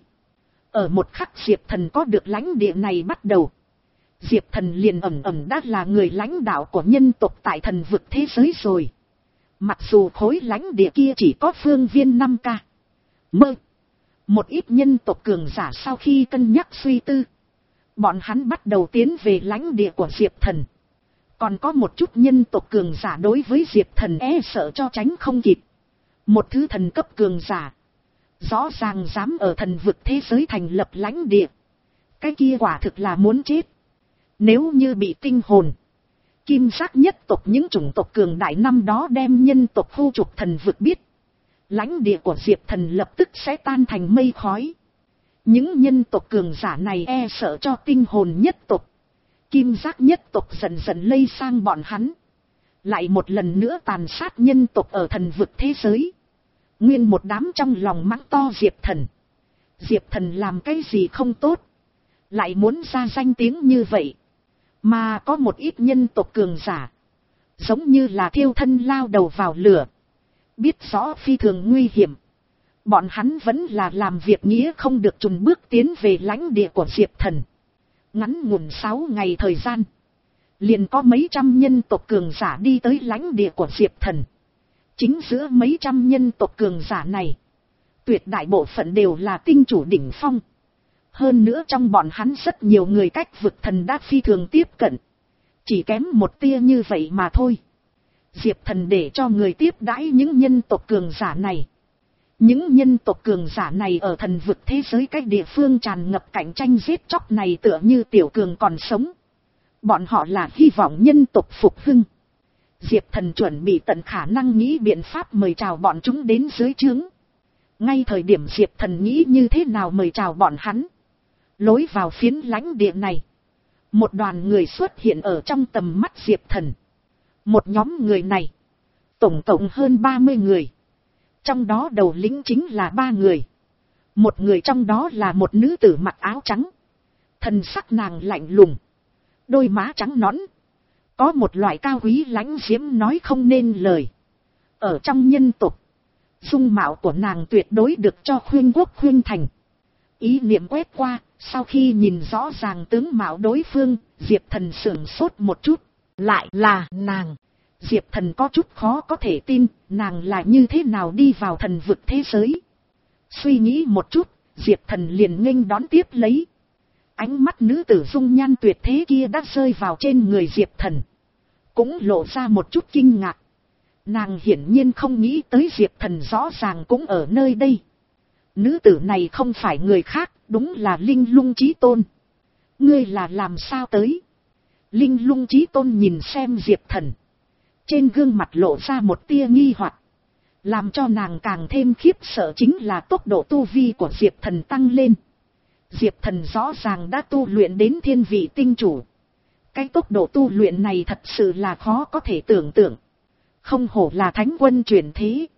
Ở một khắc Diệp Thần có được lãnh địa này bắt đầu, Diệp Thần liền ẩn ẩn đã là người lãnh đạo của nhân tộc tại thần vực thế giới rồi. Mặc dù khối lãnh địa kia chỉ có phương viên năm k mơ. Một ít nhân tộc cường giả sau khi cân nhắc suy tư, bọn hắn bắt đầu tiến về lãnh địa của Diệp Thần. Còn có một chút nhân tộc cường giả đối với Diệp Thần e sợ cho tránh không kịp. Một thứ thần cấp cường giả, rõ ràng dám ở thần vực thế giới thành lập lãnh địa. Cái kia quả thực là muốn chết. Nếu như bị tinh hồn, kim sắc nhất tộc những chủng tộc cường đại năm đó đem nhân tộc khu trục thần vực biết, lãnh địa của Diệp Thần lập tức sẽ tan thành mây khói. Những nhân tộc cường giả này e sợ cho tinh hồn nhất tộc, kim giác nhất tộc dần dần lây sang bọn hắn, lại một lần nữa tàn sát nhân tộc ở thần vực thế giới. Nguyên một đám trong lòng mắng to Diệp Thần. Diệp Thần làm cái gì không tốt, lại muốn ra danh tiếng như vậy. Mà có một ít nhân tộc cường giả, giống như là thiêu thân lao đầu vào lửa, biết rõ phi thường nguy hiểm. Bọn hắn vẫn là làm việc nghĩa không được chùn bước tiến về lãnh địa của Diệp Thần. Ngắn ngủn sáu ngày thời gian, liền có mấy trăm nhân tộc cường giả đi tới lãnh địa của Diệp Thần. Chính giữa mấy trăm nhân tộc cường giả này, tuyệt đại bộ phận đều là tinh chủ đỉnh phong. Hơn nữa trong bọn hắn rất nhiều người cách vực thần đã phi thường tiếp cận. Chỉ kém một tia như vậy mà thôi. Diệp Thần để cho người tiếp đãi những nhân tộc cường giả này. Những nhân tộc cường giả này ở thần vực thế giới cách địa phương tràn ngập cạnh tranh giết chóc này tựa như tiểu cường còn sống. Bọn họ là hy vọng nhân tộc phục hưng. Diệp Thần chuẩn bị tận khả năng nghĩ biện pháp mời chào bọn chúng đến dưới trướng. Ngay thời điểm Diệp Thần nghĩ như thế nào mời chào bọn hắn, lối vào phiến lãnh địa này, một đoàn người xuất hiện ở trong tầm mắt Diệp Thần. Một nhóm người này, tổng cộng hơn ba mươi người. Trong đó đầu lĩnh chính là ba người. Một người trong đó là một nữ tử mặc áo trắng. Thần sắc nàng lạnh lùng, đôi má trắng nõn, có một loại cao quý lãnh diễm nói không nên lời. Ở trong nhân tộc, dung mạo của nàng tuyệt đối được cho khuyên quốc khuyên thành. Ý niệm quét qua, sau khi nhìn rõ ràng tướng mạo đối phương, Diệp Thần sửng sốt một chút. Lại là nàng. Diệp Thần có chút khó có thể tin, nàng là như thế nào đi vào thần vực thế giới. Suy nghĩ một chút, Diệp Thần liền nghênh đón tiếp lấy. Ánh mắt nữ tử dung nhan tuyệt thế kia đã rơi vào trên người Diệp Thần, cũng lộ ra một chút kinh ngạc. Nàng hiển nhiên không nghĩ tới Diệp Thần rõ ràng cũng ở nơi đây. Nữ tử này không phải người khác, đúng là Linh Lung Chí Tôn. Ngươi là làm sao tới? Linh Lung Chí Tôn nhìn xem Diệp Thần, trên gương mặt lộ ra một tia nghi hoặc. Làm cho nàng càng thêm khiếp sợ chính là tốc độ tu vi của Diệp Thần tăng lên. Diệp Thần rõ ràng đã tu luyện đến thiên vị tinh chủ. Cái tốc độ tu luyện này thật sự là khó có thể tưởng tượng. Không hổ là thánh quân chuyển thế.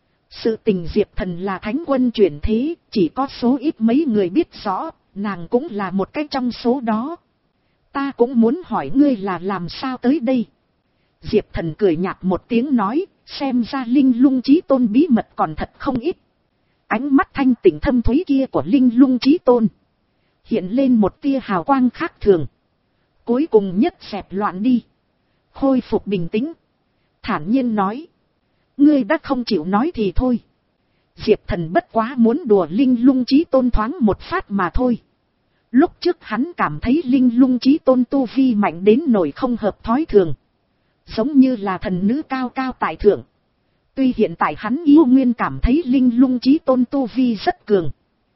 Sự tình Diệp Thần là thánh quân chuyển thế, chỉ có số ít mấy người biết rõ, nàng cũng là một cái trong số đó. Ta cũng muốn hỏi ngươi là làm sao tới đây. Diệp Thần cười nhạt một tiếng nói, xem ra linh lung chí tôn bí mật còn thật không ít. Ánh mắt thanh tịnh thâm thúy kia của linh lung chí tôn hiện lên một tia hào quang khác thường. Cuối cùng nhất xẹp loạn đi, khôi phục bình tĩnh, thản nhiên nói, ngươi đã không chịu nói thì thôi. Diệp Thần bất quá muốn đùa linh lung chí tôn thoáng một phát mà thôi. Lúc trước hắn cảm thấy linh lung chí tôn tu vi mạnh đến nỗi không hợp thói thường, giống như là thần nữ cao cao tại thượng. Tuy hiện tại hắn yêu nguyên cảm thấy linh lung chí tôn tu vi rất cường,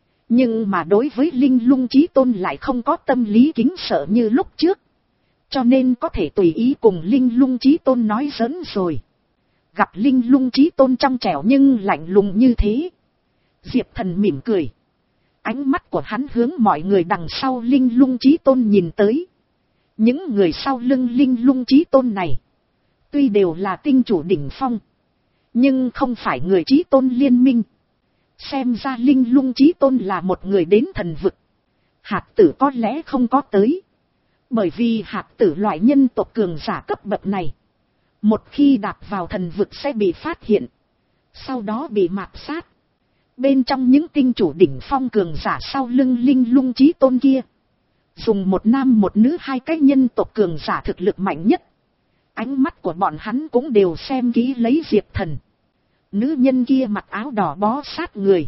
nhưng mà đối với linh lung chí tôn lại không có tâm lý kính sợ như lúc trước, cho nên có thể tùy ý cùng linh lung chí tôn nói giỡn rồi. Gặp linh lung chí tôn trong trẻo nhưng lạnh lùng như thế, Diệp Thần mỉm cười. Ánh mắt của hắn hướng mọi người đằng sau linh lung chí tôn nhìn tới. Những người sau lưng linh lung chí tôn này, tuy đều là tinh chủ đỉnh phong, nhưng không phải người chí tôn liên minh. Xem ra linh lung chí tôn là một người đến thần vực. Hạt tử có lẽ không có tới, bởi vì hạt tử loại nhân tộc cường giả cấp bậc này, một khi đạp vào thần vực sẽ bị phát hiện, sau đó bị mạt sát. Bên trong những tinh chủ đỉnh phong cường giả sau lưng linh lung chí tôn kia, dùng một nam một nữ hai cái nhân tộc cường giả thực lực mạnh nhất. Ánh mắt của bọn hắn cũng đều xem kỹ lấy Diệp Thần. Nữ nhân kia mặc áo đỏ bó sát người,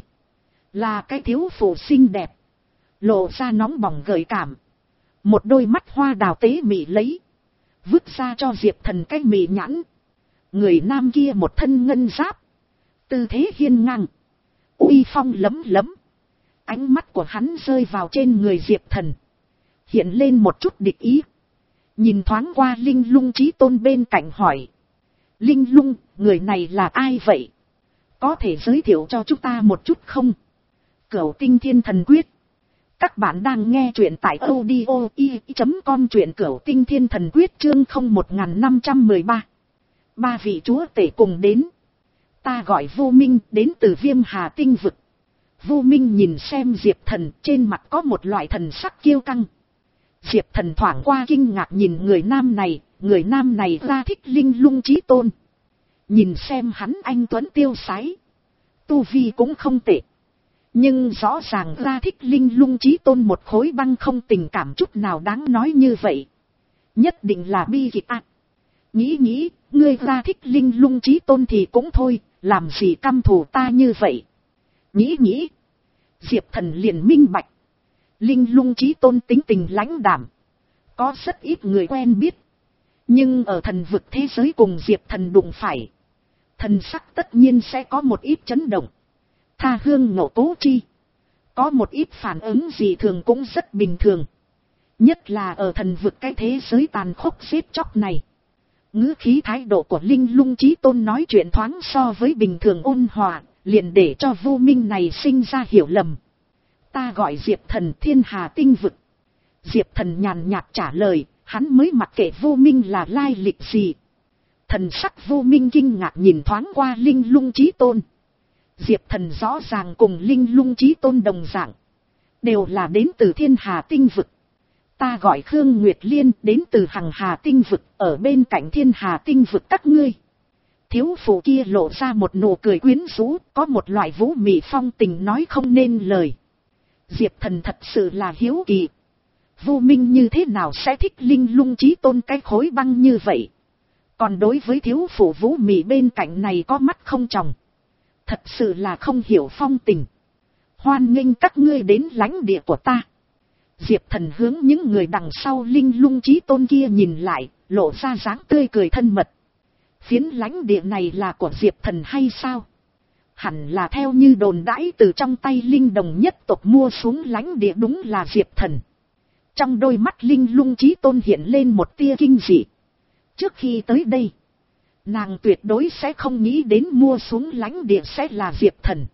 là cái thiếu phụ xinh đẹp, lộ ra nóng bỏng gợi cảm. Một đôi mắt hoa đào tế mị lấy, vứt ra cho Diệp Thần cái mị nhãn. Người nam kia một thân ngân giáp, tư thế hiên ngang, uy phong lấm lấm. Ánh mắt của hắn rơi vào trên người Diệp Thần, hiện lên một chút địch ý. Nhìn thoáng qua linh lung chí tôn bên cạnh hỏi, linh lung, người này là ai vậy? Có thể giới thiệu cho chúng ta một chút không? Cửu Tinh Thiên Thần Quyết. Các bạn đang nghe truyện tại audio i chấm com, truyện Cửu Tinh Thiên Thần Quyết chương không một năm một ba. Ba vị chúa tể cùng đến. Ta gọi Vô Minh, đến từ Viêm Hà Tinh Vực. Vô Minh nhìn xem Diệp Thần, trên mặt có một loại thần sắc kiêu căng. Diệp Thần thoảng qua kinh ngạc nhìn người nam này, người nam này ra thích linh lung chí tôn. Nhìn xem hắn anh tuấn tiêu sái, tu vi cũng không tệ, nhưng rõ ràng ra thích linh lung chí tôn một khối băng không tình cảm chút nào đáng nói như vậy. Nhất định là bi kịch ạ. À. Nghĩ nghĩ, ngươi ra thích linh lung chí tôn thì cũng thôi, làm gì căm thù ta như vậy. Nghĩ nghĩ, Diệp Thần liền minh bạch. Linh lung chí tôn tính tình lãnh đạm, có rất ít người quen biết. Nhưng ở thần vực thế giới cùng Diệp Thần đụng phải, thần sắc tất nhiên sẽ có một ít chấn động. Tha hương ngộ cố chi, có một ít phản ứng gì thường cũng rất bình thường. Nhất là ở thần vực cái thế giới tàn khốc giết chóc này. Ngữ khí thái độ của linh lung chí tôn nói chuyện thoáng so với bình thường ôn hòa, liền để cho Vô Minh này sinh ra hiểu lầm. Ta gọi Diệp Thần, Thiên Hà Tinh Vực. Diệp Thần nhàn nhạt trả lời, hắn mới mặc kệ Vô Minh là lai lịch gì. Thần sắc Vô Minh kinh ngạc nhìn thoáng qua linh lung chí tôn. Diệp Thần rõ ràng cùng linh lung chí tôn đồng dạng, đều là đến từ Thiên Hà Tinh Vực. Ta gọi Khương Nguyệt Liên, đến từ Hằng Hà Tinh Vực, ở bên cạnh Thiên Hà Tinh Vực các ngươi. Thiếu phụ kia lộ ra một nụ cười quyến rũ, có một loại vũ mị phong tình nói không nên lời. Diệp Thần thật sự là hiếu kỳ. Vô Minh như thế nào sẽ thích linh lung chí tôn cái khối băng như vậy? Còn đối với thiếu phụ vũ mị bên cạnh này có mắt không tròng. Thật sự là không hiểu phong tình. Hoan nghênh các ngươi đến lãnh địa của ta. Diệp Thần hướng những người đằng sau linh lung chí tôn kia nhìn lại, lộ ra dáng tươi cười thân mật. Phiến lãnh địa này là của Diệp Thần hay sao? Hẳn là theo như đồn đãi từ trong tay linh đồng nhất tộc mua xuống lãnh địa đúng là Diệp Thần. Trong đôi mắt linh lung chí tôn hiện lên một tia kinh dị. Trước khi tới đây, nàng tuyệt đối sẽ không nghĩ đến mua xuống lãnh địa sẽ là Diệp Thần.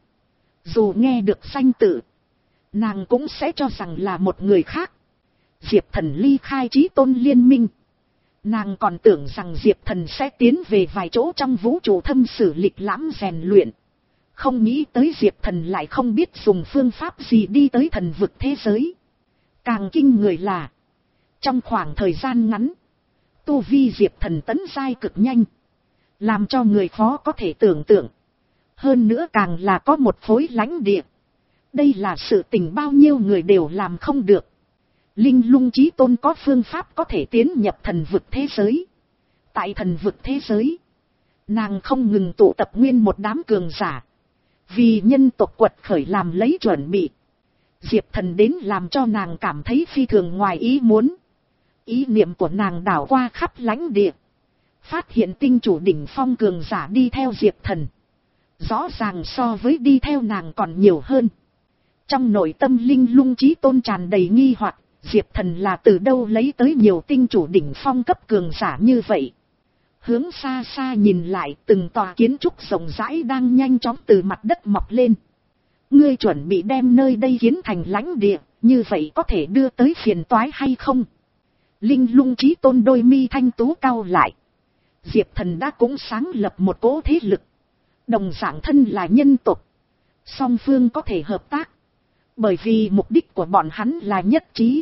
Dù nghe được danh tự, nàng cũng sẽ cho rằng là một người khác. Diệp Thần ly khai chí tôn liên minh, nàng còn tưởng rằng Diệp Thần sẽ tiến về vài chỗ trong vũ trụ thâm sử lịch lãm rèn luyện. Không nghĩ tới Diệp Thần lại không biết dùng phương pháp gì đi tới thần vực thế giới. Càng kinh người là, trong khoảng thời gian ngắn, Tu vi Diệp Thần tấn giai cực nhanh, làm cho người khó có thể tưởng tượng. Hơn nữa càng là có một khối lãnh địa. Đây là sự tình bao nhiêu người đều làm không được. Linh Lung Chí Tôn có phương pháp có thể tiến nhập thần vực thế giới. Tại thần vực thế giới, nàng không ngừng tụ tập nguyên một đám cường giả, vì nhân tộc quật khởi làm lấy chuẩn bị. Diệp Thần đến làm cho nàng cảm thấy phi thường ngoài ý muốn. Ý niệm của nàng đảo qua khắp lãnh địa, phát hiện tinh chủ đỉnh phong cường giả đi theo Diệp Thần, rõ ràng so với đi theo nàng còn nhiều hơn. Trong nội tâm Linh Lung Chí Tôn tràn đầy nghi hoặc, Diệp Thần là từ đâu lấy tới nhiều tinh chủ đỉnh phong cấp cường giả như vậy. Hướng xa xa nhìn lại, từng tòa kiến trúc rộng rãi đang nhanh chóng từ mặt đất mọc lên. Ngươi chuẩn bị đem nơi đây kiến thành lãnh địa, như vậy có thể đưa tới phiền toái hay không? Linh Lung Chí Tôn đôi mi thanh tú cau lại. Diệp Thần đã cũng sáng lập một cỗ thế lực, đồng dạng thân là nhân tộc, song phương có thể hợp tác, bởi vì mục đích của bọn hắn là nhất trí.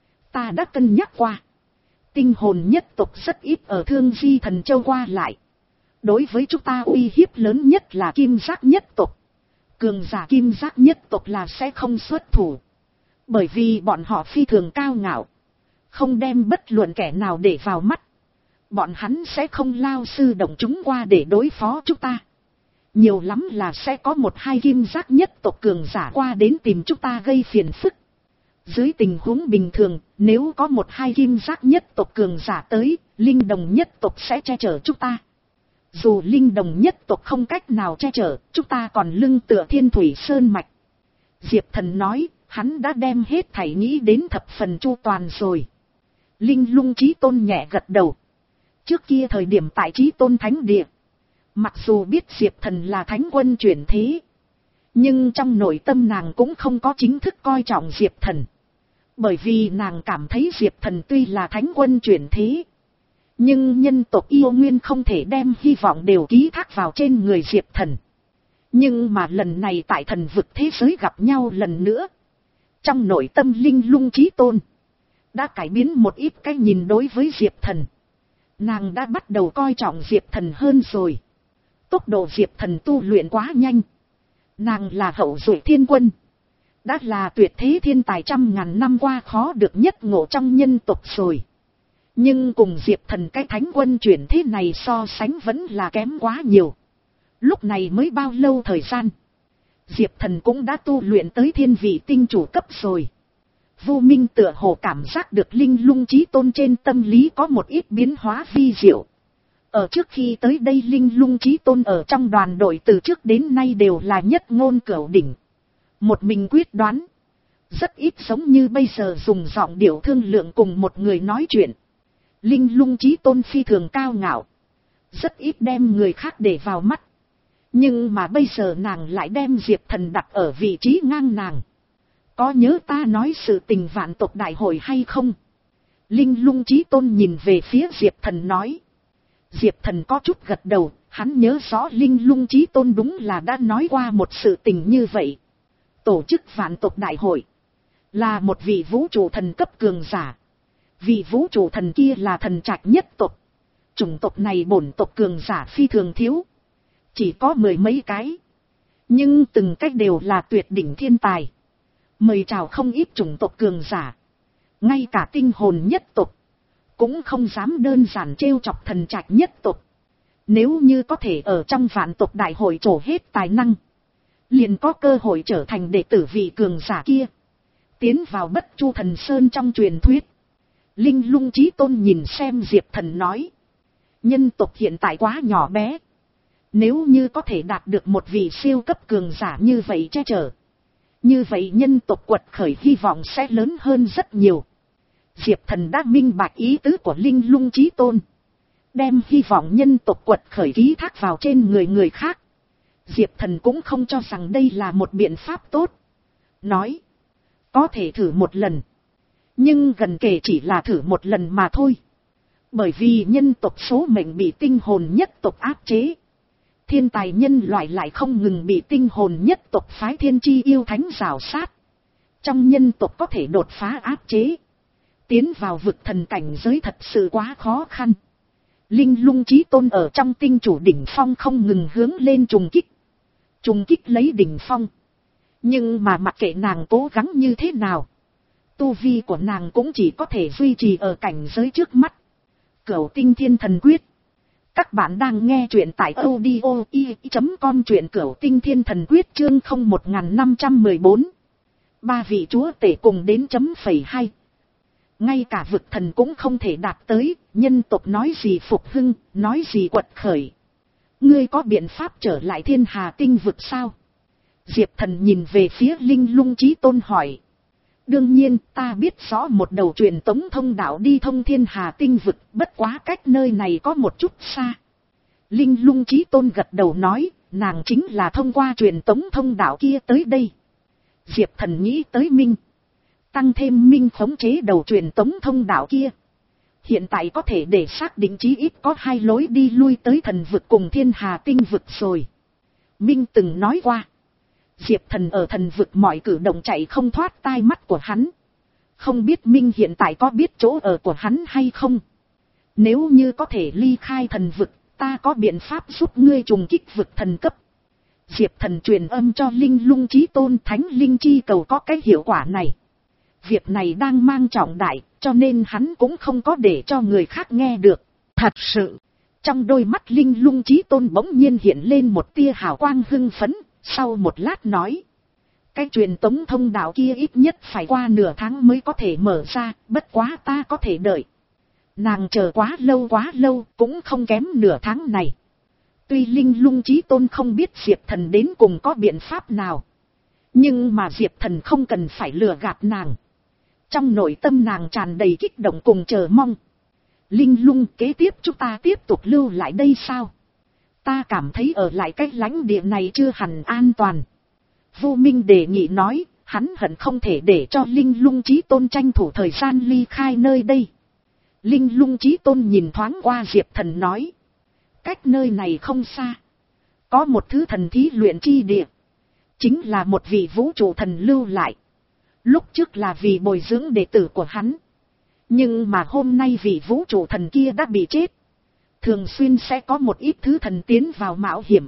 Ta đã cân nhắc qua, tinh hồn nhất tộc rất ít ở Thương Di Thần Châu qua lại. Đối với chúng ta uy hiếp lớn nhất là kim giác nhất tộc. Cường giả kim giác nhất tộc là sẽ không xuất thủ, bởi vì bọn họ phi thường cao ngạo, không đem bất luận kẻ nào để vào mắt. Bọn hắn sẽ không lao sư động chúng qua để đối phó chúng ta. Nhiều lắm là sẽ có một hai kim giác nhất tộc cường giả qua đến tìm chúng ta gây phiền phức. Dưới tình huống bình thường, nếu có một hai kim giác nhất tộc cường giả tới, linh đồng nhất tộc sẽ che chở chúng ta. Dù linh đồng nhất tộc không cách nào che chở, chúng ta còn lưng tựa Thiên Thủy Sơn Mạch. Diệp Thần nói, hắn đã đem hết thảy nghĩ đến thập phần chu toàn rồi. Linh Lung Chí Tôn nhẹ gật đầu. Trước kia thời điểm tại Chí Tôn Thánh Địa, mặc dù biết Diệp Thần là thánh quân chuyển thế, nhưng trong nội tâm nàng cũng không có chính thức coi trọng Diệp Thần. Bởi vì nàng cảm thấy Diệp Thần tuy là thánh quân chuyển thế, nhưng nhân tộc yêu nguyên không thể đem hy vọng đều ký thác vào trên người Diệp Thần. Nhưng mà lần này tại thần vực thế giới gặp nhau lần nữa, trong nội tâm Linh Lung Chí Tôn đã cải biến một ít cái nhìn đối với Diệp Thần. Nàng đã bắt đầu coi trọng Diệp Thần hơn rồi. Tốc độ Diệp Thần tu luyện quá nhanh. Nàng là hậu duệ thiên quân, đã là tuyệt thế thiên tài trăm ngàn năm qua khó được nhất ngộ trong nhân tộc rồi. Nhưng cùng Diệp Thần cái thánh quân chuyển thế này so sánh vẫn là kém quá nhiều. Lúc này mới bao lâu thời gian, Diệp Thần cũng đã tu luyện tới thiên vị tinh chủ cấp rồi. Vô Minh tựa hồ cảm giác được Linh Lung Chí Tôn trên tâm lý có một ít biến hóa vi diệu. Ở trước khi tới đây Linh Lung Chí Tôn ở trong đoàn đội từ trước đến nay đều là nhất ngôn cửu đỉnh, một mình quyết đoán, rất ít giống như bây giờ dùng giọng điệu thương lượng cùng một người nói chuyện. Linh Lung Chí Tôn phi thường cao ngạo, rất ít đem người khác để vào mắt. Nhưng mà bây giờ nàng lại đem Diệp Thần đặt ở vị trí ngang nàng. Có nhớ ta nói sự tình vạn tộc đại hội hay không? Linh Lung Chí Tôn nhìn về phía Diệp Thần nói. Diệp Thần có chút gật đầu, hắn nhớ rõ Linh Lung Chí Tôn đúng là đã nói qua một sự tình như vậy. Tổ chức vạn tộc đại hội là một vị vũ trụ thần cấp cường giả. Vị vũ trụ thần kia là thần trạch nhất tộc. Chủng tộc này bổn tộc cường giả phi thường thiếu, chỉ có mười mấy cái, nhưng từng cách đều là tuyệt đỉnh thiên tài, mời chào không ít chủng tộc cường giả. Ngay cả tinh hồn nhất tộc cũng không dám đơn giản trêu chọc thần trạch nhất tộc. Nếu như có thể ở trong vạn tộc đại hội trổ hết tài năng, liền có cơ hội trở thành đệ tử vị cường giả kia, tiến vào Bất Chu Thần Sơn trong truyền thuyết. Linh Lung Chí Tôn nhìn xem Diệp Thần nói, nhân tộc hiện tại quá nhỏ bé, nếu như có thể đạt được một vị siêu cấp cường giả như vậy che chở, như vậy nhân tộc quật khởi hy vọng sẽ lớn hơn rất nhiều. Diệp Thần đã minh bạch ý tứ của Linh Lung Chí Tôn, đem hy vọng nhân tộc quật khởi ký thác vào trên người người khác. Diệp Thần cũng không cho rằng đây là một biện pháp tốt, nói, có thể thử một lần, nhưng gần kể chỉ là thử một lần mà thôi. Bởi vì nhân tộc số mệnh bị tinh hồn nhất tộc áp chế, thiên tài nhân loại lại không ngừng bị tinh hồn nhất tộc phái thiên chi yêu thánh rào sát. Trong nhân tộc có thể đột phá áp chế, tiến vào vực thần cảnh giới thật sự quá khó khăn. Linh Lung Chí Tôn ở trong tinh chủ đỉnh phong không ngừng hướng lên trùng kích. Trùng kích lấy đỉnh phong. Nhưng mà mặc kệ nàng cố gắng như thế nào, tu vi của nàng cũng chỉ có thể duy trì ở cảnh giới trước mắt. Cửu Tinh Thiên Thần Quyết. Các bạn đang nghe truyện tại audio i chấm com, truyện Cửu Tinh Thiên Thần Quyết chương không một năm một bốn. Ba vị chúa tể cùng đến chấm phẩy hai. Ngay cả vực thần cũng không thể đạt tới, nhân tộc nói gì phục hưng, nói gì quật khởi. Ngươi có biện pháp trở lại Thiên Hà tinh vực sao? Diệp Thần nhìn về phía Linh Lung Chí Tôn hỏi. Đương nhiên ta biết rõ một đầu truyền tống thông đạo đi thông Thiên Hà tinh vực, bất quá cách nơi này có một chút xa. Linh Lung Chí Tôn gật đầu nói, nàng chính là thông qua truyền tống thông đạo kia tới đây. Diệp Thần nghĩ tới Minh. Tăng thêm Minh khống chế đầu truyền tống thông đạo kia. Hiện tại có thể để xác định chí ít có hai lối đi lui tới thần vực cùng Thiên Hà tinh vực rồi. Minh từng nói qua. Diệp Thần ở thần vực mọi cử động chạy không thoát tai mắt của hắn. Không biết Minh hiện tại có biết chỗ ở của hắn hay không? Nếu như có thể ly khai thần vực, ta có biện pháp giúp ngươi trùng kích vực thần cấp. Diệp Thần truyền âm cho Linh Lung Chí Tôn, Thánh Linh Chi cầu có cái hiệu quả này. Việc này đang mang trọng đại, cho nên hắn cũng không có để cho người khác nghe được. Thật sự, trong đôi mắt Linh Lung Chí Tôn bỗng nhiên hiện lên một tia hào quang hưng phấn, sau một lát nói. Cái truyền tống thông đạo kia ít nhất phải qua nửa tháng mới có thể mở ra, bất quá ta có thể đợi. Nàng chờ quá lâu quá lâu, cũng không kém nửa tháng này. Tuy Linh Lung Chí Tôn không biết Diệp Thần đến cùng có biện pháp nào, nhưng mà Diệp Thần không cần phải lừa gạt nàng. Trong nội tâm nàng tràn đầy kích động cùng chờ mong. Linh Lung, kế tiếp chúng ta tiếp tục lưu lại đây sao? Ta cảm thấy ở lại cái lãnh địa này chưa hẳn an toàn. Vô Minh đề nghị nói, hắn hận không thể để cho Linh Lung Chí Tôn tranh thủ thời gian ly khai nơi đây. Linh Lung Chí Tôn nhìn thoáng qua Diệp Thần nói. Cách nơi này không xa. Có một thứ thần thí luyện chi địa. Chính là một vị vũ trụ thần lưu lại. Lúc trước là vì bồi dưỡng đệ tử của hắn. Nhưng mà hôm nay vị vũ trụ thần kia đã bị chết. Thường xuyên sẽ có một ít thứ thần tiến vào mạo hiểm.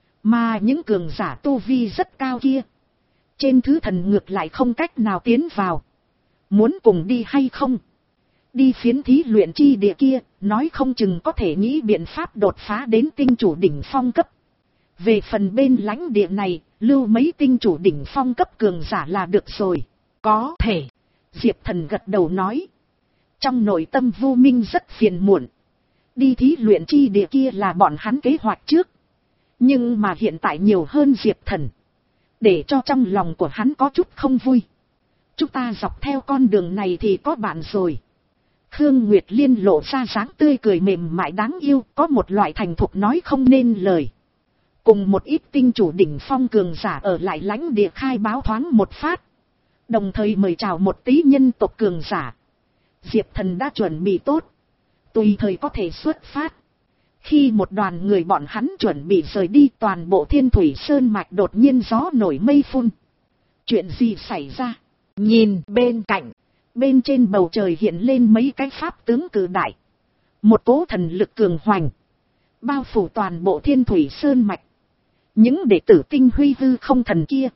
Mà những cường giả tu vi rất cao kia, trên thứ thần ngược lại không cách nào tiến vào. Muốn cùng đi hay không? Đi phiến thí luyện chi địa kia, nói không chừng có thể nghĩ biện pháp đột phá đến tinh chủ đỉnh phong cấp. Về phần bên lãnh địa này, lưu mấy tinh chủ đỉnh phong cấp cường giả là được rồi. Có thể. Diệp Thần gật đầu nói. Trong nội tâm Vô Minh rất phiền muộn. Đi thí luyện chi địa kia là bọn hắn kế hoạch trước. Nhưng mà hiện tại nhiều hơn Diệp Thần, để cho trong lòng của hắn có chút không vui. Chúng ta dọc theo con đường này thì có bạn rồi. Khương Nguyệt Liên lộ ra dáng tươi cười mềm mại đáng yêu, có một loại thành thục nói không nên lời. Cùng một ít tinh chủ đỉnh phong cường giả ở lại lãnh địa khai báo thoáng một phát. Đồng thời mời chào một tí nhân tộc cường giả. Diệp Thần đã chuẩn bị tốt, tùy thời có thể xuất phát. Khi một đoàn người bọn hắn chuẩn bị rời đi, toàn bộ Thiên Thủy Sơn mạch đột nhiên gió nổi mây phun. Chuyện gì xảy ra? Nhìn bên cạnh, bên trên bầu trời hiện lên mấy cái pháp tướng cử đại. Một cỗ thần lực cường hoành, bao phủ toàn bộ Thiên Thủy Sơn mạch. Những đệ tử tinh huy hư không thần kia,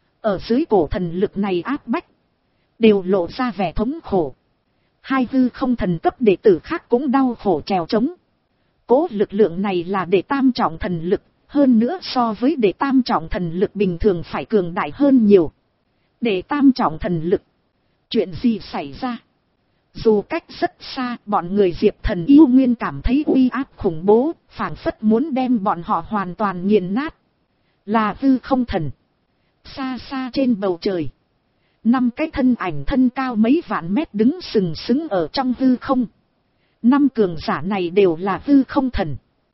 ở dưới cổ thần lực này áp bách, đều lộ ra vẻ thống khổ. Hai hư không thần cấp đệ tử khác cũng đau khổ trèo trống. Cố lực lượng này là đệ tam trọng thần lực, hơn nữa so với đệ tam trọng thần lực bình thường phải cường đại hơn nhiều. Đệ tam trọng thần lực, chuyện gì xảy ra? Dù cách rất xa, bọn người Diệp Thần yêu nguyên cảm thấy uy áp khủng bố, phảng phất muốn đem bọn họ hoàn toàn nghiền nát. Là hư không thần. Xa xa trên bầu trời, năm cái thân ảnh thân cao mấy vạn mét đứng sừng sững ở trong hư không. Năm cường giả này đều là hư không thần.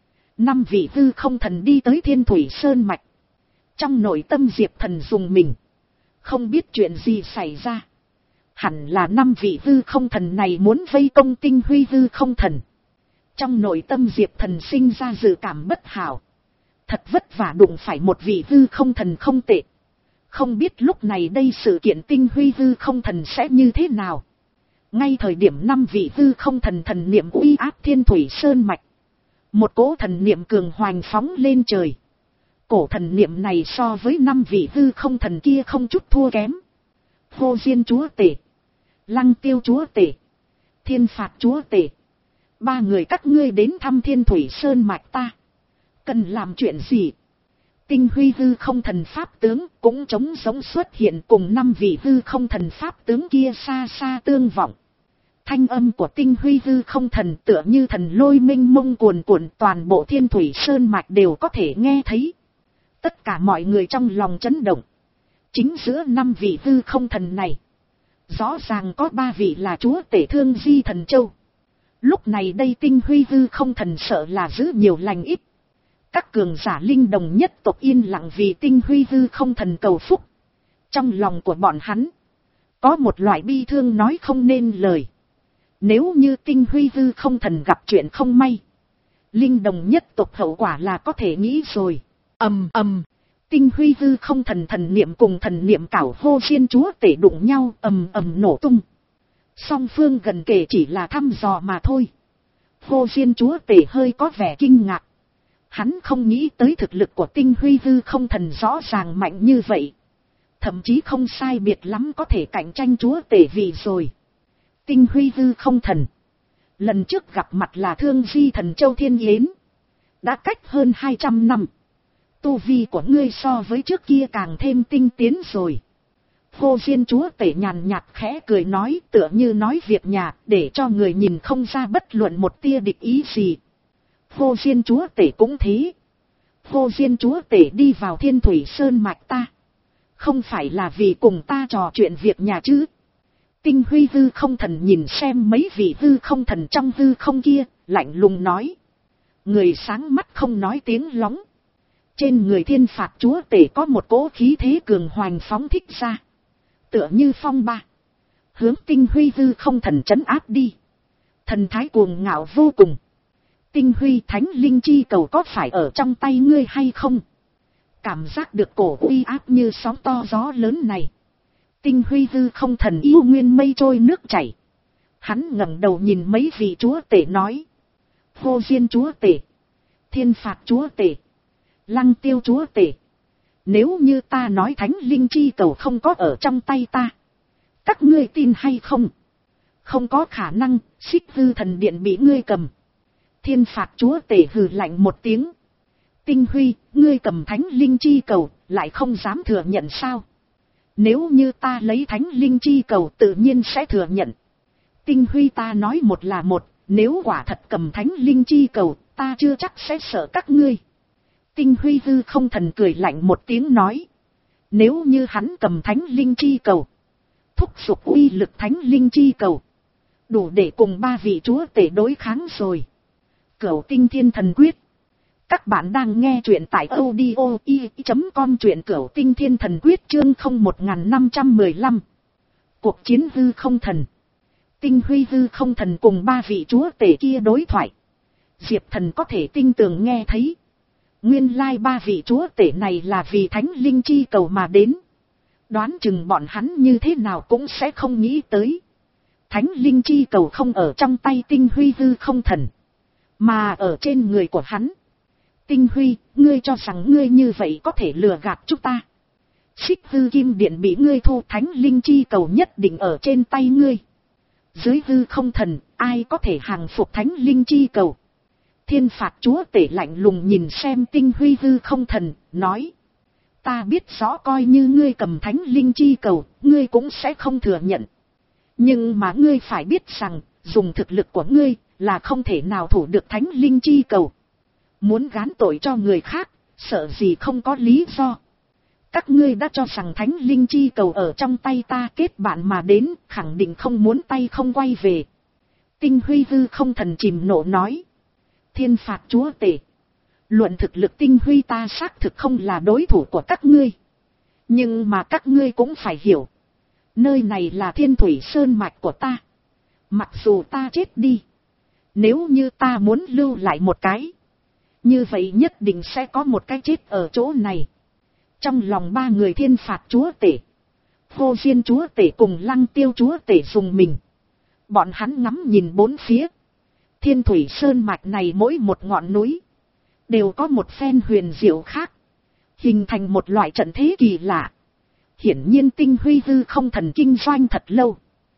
Năm vị hư không thần đi tới Thiên Thủy Sơn mạch. Trong nội tâm Diệp Thần dùng mình, không biết chuyện gì xảy ra. Hẳn là năm vị hư không thần này muốn vây công tinh huy hư không thần. Trong nội tâm Diệp Thần sinh ra dự cảm bất hảo. Thật vất vả đụng phải một vị hư không thần không tệ. Không biết lúc này đây sự kiện tinh huy hư không thần sẽ như thế nào. Ngay thời điểm năm vị hư không thần thần niệm uy áp thiên thủy sơn mạch. Một cỗ thần niệm cường hoành phóng lên trời. Cổ thần niệm này so với năm vị hư không thần kia không chút thua kém. Vô Diên chúa tể, Lăng Tiêu chúa tể, Thiên Phạt chúa tể. Ba người các ngươi đến thăm thiên thủy sơn mạch ta. Cần làm chuyện gì? Tinh huy hư không thần pháp tướng cũng trống giống xuất hiện cùng năm vị hư không thần pháp tướng kia xa xa tương vọng. Thanh âm của tinh huy hư không thần tựa như thần lôi minh mông cuồn cuộn, toàn bộ thiên thủy sơn mạch đều có thể nghe thấy. Tất cả mọi người trong lòng chấn động. Chính giữa năm vị hư không thần này, rõ ràng có ba vị là chúa tể Thương Di Thần Châu. Lúc này đây tinh huy hư không thần sợ là giữ nhiều lành ít. Các cường giả linh đồng nhất tộc yên lặng vì tinh huy hư không thần cầu phúc. Trong lòng của bọn hắn, có một loại bi thương nói không nên lời. Nếu như tinh huy hư không thần gặp chuyện không may, linh đồng nhất tộc hậu quả là có thể nghĩ rồi. Ầm ầm, tinh huy hư không thần thần niệm cùng thần niệm cảo Vô Diên chúa tể đụng nhau, ầm ầm nổ tung. Song phương gần kề chỉ là thăm dò mà thôi. Vô Diên chúa tể hơi có vẻ kinh ngạc. Hắn không nghĩ tới thực lực của tinh huy hư không thần rõ ràng mạnh như vậy. Thậm chí không sai biệt lắm có thể cạnh tranh chúa tể vị rồi. Tinh huy hư không thần, lần trước gặp mặt là Thương Di Thần Châu Thiên Yến. Đã cách hơn hai trăm năm. Tu vi của ngươi so với trước kia càng thêm tinh tiến rồi. Vô Diên chúa tể nhàn nhạt khẽ cười nói, tựa như nói việc nhà, để cho người nhìn không ra bất luận một tia địch ý gì. Vô Diên chúa tể cũng thế. Vô Diên chúa tể đi vào thiên thủy sơn mạch ta, không phải là vì cùng ta trò chuyện việc nhà chứ? Tinh huy hư không thần nhìn xem mấy vị hư không thần trong hư không kia, lạnh lùng nói. Người sáng mắt không nói tiếng lóng. Trên người Thiên Phạt chúa tể có một cỗ khí thế cường hoành phóng thích ra, tựa như phong ba, hướng tinh huy hư không thần trấn áp đi. Thần thái cuồng ngạo vô cùng. Tinh huy thánh linh chi cầu có phải ở trong tay ngươi hay không? Cảm giác được cổ uy áp như sóng to gió lớn này, tinh huy hư không thần yêu nguyên mây trôi nước chảy. Hắn ngẩng đầu nhìn mấy vị chúa tể nói. Vô Diên chúa tể, Thiên Phạt chúa tể, Lăng Tiêu chúa tể, nếu như ta nói thánh linh chi cầu không có ở trong tay ta, các ngươi tin hay không? Không có khả năng, Xích Hư thần điện bị ngươi cầm. Thiên Phạt chúa tể hừ lạnh một tiếng. Tinh huy, ngươi cầm thánh linh chi cầu, lại không dám thừa nhận sao? Nếu như ta lấy thánh linh chi cầu tự nhiên sẽ thừa nhận. Tinh huy ta nói một là một, nếu quả thật cầm thánh linh chi cầu, ta chưa chắc sẽ sợ các ngươi. Tinh huy hư không thần cười lạnh một tiếng nói. Nếu như hắn cầm thánh linh chi cầu, thúc giục uy lực thánh linh chi cầu, đủ để cùng ba vị chúa tể đối kháng rồi. Cửu Tinh Thiên Thần Quyết. Các bạn đang nghe truyện tại audio i chấm com, truyện Cửu Tinh Thiên Thần Quyết chương không một năm một lăm. Cuộc chiến hư không thần. Tinh huy hư không thần cùng ba vị chúa tể kia đối thoại, Diệp Thần có thể tinh tường nghe thấy. Nguyên lai ba vị chúa tể này là vì thánh linh chi cầu mà đến. Đoán chừng bọn hắn như thế nào cũng sẽ không nghĩ tới. Thánh linh chi cầu không ở trong tay tinh huy hư không thần, mà ở trên người của hắn. Tinh huy, ngươi cho rằng ngươi như vậy có thể lừa gạt chúng ta? Xích hư kim điện bị ngươi thu, thánh linh chi cầu nhất định ở trên tay ngươi. Dưới hư không thần, ai có thể hàng phục thánh linh chi cầu? Thiên Phạt chúa tể lạnh lùng nhìn xem tinh huy hư không thần, nói. Ta biết rõ coi như ngươi cầm thánh linh chi cầu, ngươi cũng sẽ không thừa nhận. Nhưng mà ngươi phải biết rằng, dùng thực lực của ngươi, là không thể nào thủ được thánh linh chi cầu. Muốn gán tội cho người khác, sợ gì không có lý do. Các ngươi đã cho rằng thánh linh chi cầu ở trong tay ta, kết bạn mà đến, khẳng định không muốn tay không quay về. Tinh huy hư không thần chìm nộ nói. Thiên Phạt chúa tể, luận thực lực tinh huy ta xác thực không là đối thủ của các ngươi. Nhưng mà các ngươi cũng phải hiểu, nơi này là thiên thủy sơn mạch của ta. Mặc dù ta chết đi, nếu như ta muốn lưu lại một cái, như vậy nhất định sẽ có một cái chết ở chỗ này. Trong lòng ba người Thiên Phạt chúa tể, Vô Diên chúa tể cùng Lăng Tiêu chúa tể dùng mình. Bọn hắn ngắm nhìn bốn phía. Thiên Thủy Sơn mạch này mỗi một ngọn núi đều có một phen huyền diệu khác, hình thành một loại trận thế kỳ lạ. Hiển nhiên Tinh Huy Hư Không Thần kinh doanh thật lâu,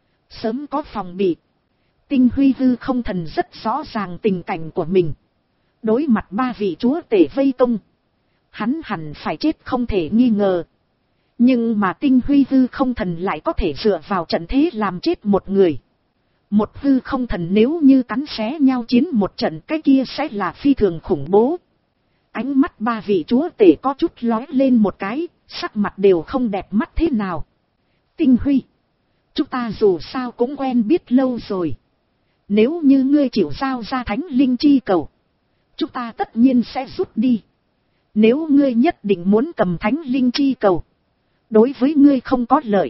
sớm có phòng bị. Tinh Huy Hư Không Thần rất rõ ràng tình cảnh của mình. Đối mặt ba vị chúa tể vây công, hắn hẳn phải chết không thể nghi ngờ. Nhưng mà Tinh Huy Hư Không Thần lại có thể dựa vào trận thế làm chết một người. Một hư không thần nếu như cắn xé nhau chiến một trận, cái kia sẽ là phi thường khủng bố. Ánh mắt ba vị chúa tể có chút lóe lên một cái, sắc mặt đều không đẹp mắt thế nào. Tinh Huy, chúng ta dù sao cũng quen biết lâu rồi. Nếu như ngươi chịu giao ra thánh linh chi cầu, chúng ta tất nhiên sẽ rút đi. Nếu ngươi nhất định muốn cầm thánh linh chi cầu, đối với ngươi không có lợi.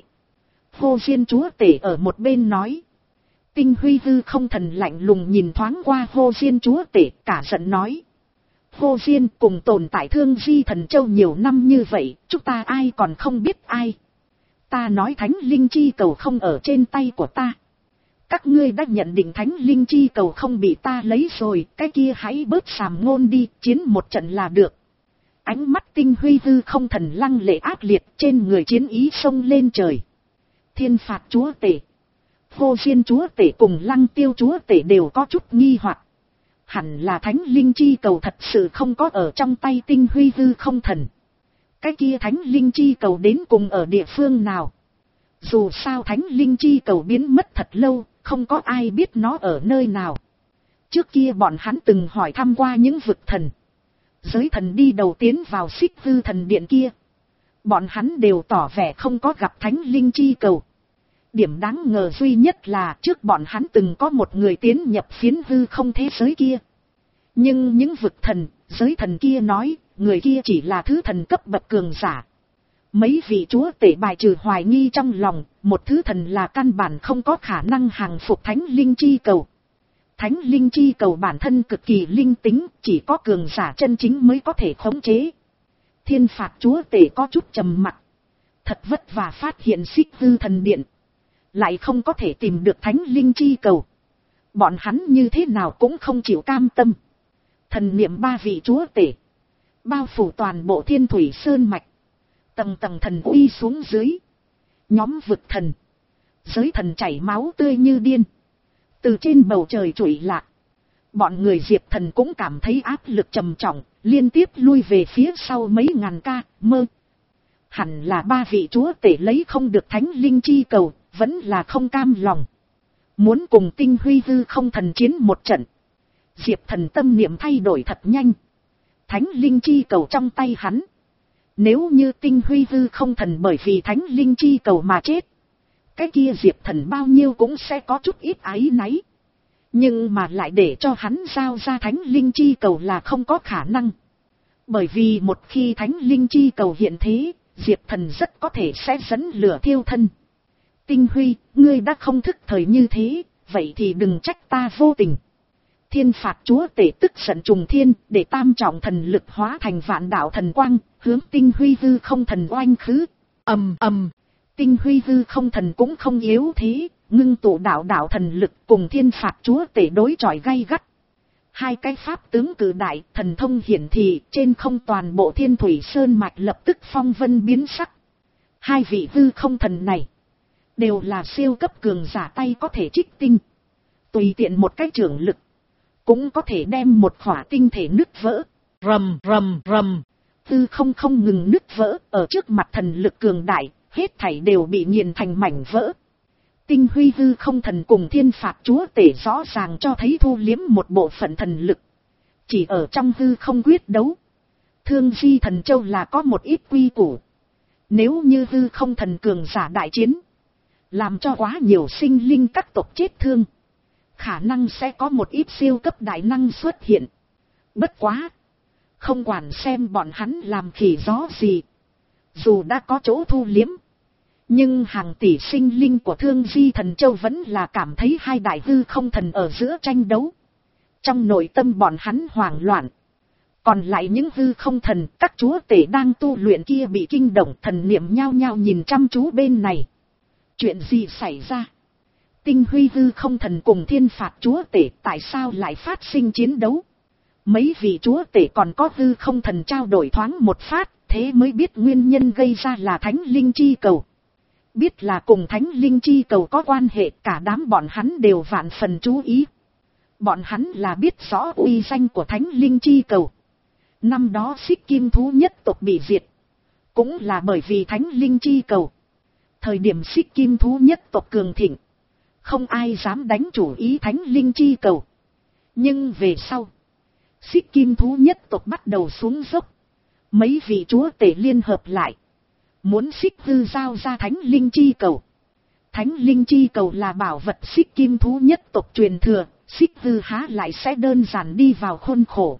Vô Diên chúa tể ở một bên nói. Tinh Huy Hư Không Thần lạnh lùng nhìn thoáng qua Vô Diên chúa tể, cả giận nói. Vô Diên, cùng tồn tại Thương Di Thần Châu nhiều năm như vậy, chúng ta ai còn không biết ai. Ta nói thánh linh chi cầu không ở trên tay của ta. Các ngươi đã nhận định thánh linh chi cầu không bị ta lấy rồi, cái kia hãy bớt sàm ngôn đi, chiến một trận là được. Ánh mắt Tinh Huy Hư Không Thần lăng lệ ác liệt, trên người chiến ý xông lên trời. Thiên phạt chúa tể, Vô Diên chúa tể cùng Lăng Tiêu chúa tể đều có chút nghi hoặc. Hẳn là thánh linh chi cầu thật sự không có ở trong tay Tinh Huy Hư Không Thần. Cái kia thánh linh chi cầu đến cùng ở địa phương nào? Dù sao thánh linh chi cầu biến mất thật lâu, không có ai biết nó ở nơi nào. Trước kia bọn hắn từng hỏi thăm qua những vực thần. Giới thần đi đầu tiến vào Xích Hư Thần Điện kia, bọn hắn đều tỏ vẻ không có gặp thánh linh chi cầu. Điểm đáng ngờ duy nhất là trước bọn hắn từng có một người tiến nhập phiến hư không thế giới kia. Nhưng những vực thần, giới thần kia nói, người kia chỉ là thứ thần cấp bậc cường giả. Mấy vị chúa tể bài trừ hoài nghi trong lòng, một thứ thần là căn bản không có khả năng hàng phục thánh linh chi cầu. Thánh linh chi cầu bản thân cực kỳ linh tính, chỉ có cường giả chân chính mới có thể khống chế. Thiên phạt chúa tể có chút trầm mặc. Thật vất vả phát hiện Xích Hư Thần Điện, lại không có thể tìm được thánh linh chi cầu. Bọn hắn như thế nào cũng không chịu cam tâm. Thần niệm ba vị chúa tể, bao phủ toàn bộ Thiên Thủy Sơn mạch. Tầng tầng thần uy xuống dưới. Nhóm vực thần, giới thần chảy máu tươi như điên. Từ trên bầu trời trụi lạc. Bọn người Diệp Thần cũng cảm thấy áp lực trầm trọng, liên tiếp lui về phía sau mấy ngàn ca, mơ. Hẳn là ba vị chúa tể lấy không được thánh linh chi cầu, vẫn là không cam lòng. Muốn cùng Tinh Huy Hư Không Thần chiến một trận. Diệp Thần tâm niệm thay đổi thật nhanh. Thánh linh chi cầu trong tay hắn. Nếu như Tinh Huy Hư Không Thần bởi vì thánh linh chi cầu mà chết, cái kia Diệp Thần bao nhiêu cũng sẽ có chút ít áy náy. Nhưng mà lại để cho hắn giao ra thánh linh chi cầu là không có khả năng. Bởi vì một khi thánh linh chi cầu hiện thế, Diệp Thần rất có thể sẽ dẫn lửa thiêu thân. Tinh Huy, ngươi đã không thức thời như thế, vậy thì đừng trách ta vô tình. Thiên phạt chúa tể tức giận trùng thiên, để tam trọng thần lực hóa thành vạn đạo thần quang, hướng Tinh Huy Hư Không Thần oanh khứ. Ầm ầm, Tinh Huy Hư Không Thần cũng không yếu thế, ngưng tụ đạo đạo thần lực cùng thiên phạt chúa tể đối chọi gay gắt. Hai cái pháp tướng cử đại, thần thông hiển thị, trên không toàn bộ Thiên Thủy Sơn mạch lập tức phong vân biến sắc. Hai vị hư không thần này đều là siêu cấp cường giả tay có thể trích tinh. Tùy tiện một cái trưởng lực, cũng có thể đem một khỏa tinh thể nứt vỡ. Rầm rầm rầm, hư không không ngừng nứt vỡ, ở trước mặt thần lực cường đại, hết thảy đều bị nghiền thành mảnh vỡ. Tinh Huy Hư Không Thần cùng thiên phạt chúa tể rõ ràng cho thấy thu liếm một bộ phận thần lực. Chỉ ở trong hư không quyết đấu. Thương Di Thần Châu là có một ít quy củ. Nếu như hư không thần cường giả đại chiến, làm cho quá nhiều sinh linh các tộc chết thương, khả năng sẽ có một ít siêu cấp đại năng xuất hiện. Bất quá, không quản xem bọn hắn làm khỉ gió gì, dù đã có chỗ thu liếm, nhưng hàng tỷ sinh linh của Thương Di Thần Châu vẫn là cảm thấy hai đại hư không thần ở giữa tranh đấu. Trong nội tâm bọn hắn hoảng loạn. Còn lại những hư không thần, các chúa tể đang tu luyện kia bị kinh động, thần niệm nhao nhao nhìn chăm chú bên này. Chuyện gì xảy ra? Tinh huy hư không thần cùng thiên phạt chúa tể tại sao lại phát sinh chiến đấu? Mấy vị chúa tể còn có hư không thần trao đổi thoáng một phát, thế mới biết nguyên nhân gây ra là thánh linh chi cầu. Biết là cùng thánh linh chi cầu có quan hệ, cả đám bọn hắn đều vạn phần chú ý. Bọn hắn là biết rõ uy danh của thánh linh chi cầu. Năm đó Xích Kim thú nhất tộc bị diệt, cũng là bởi vì thánh linh chi cầu. Thời điểm Xích Kim thú nhất tộc cường thịnh, không ai dám đánh chủ ý thánh linh chi cầu. Nhưng về sau, Xích Kim thú nhất tộc bắt đầu xuống dốc. Mấy vị chúa tể liên hợp lại, muốn Xích Hư giao ra thánh linh chi cầu. Thánh linh chi cầu là bảo vật Xích Kim thú nhất tộc truyền thừa, Xích Hư há lại sẽ đơn giản đi vào khuôn khổ.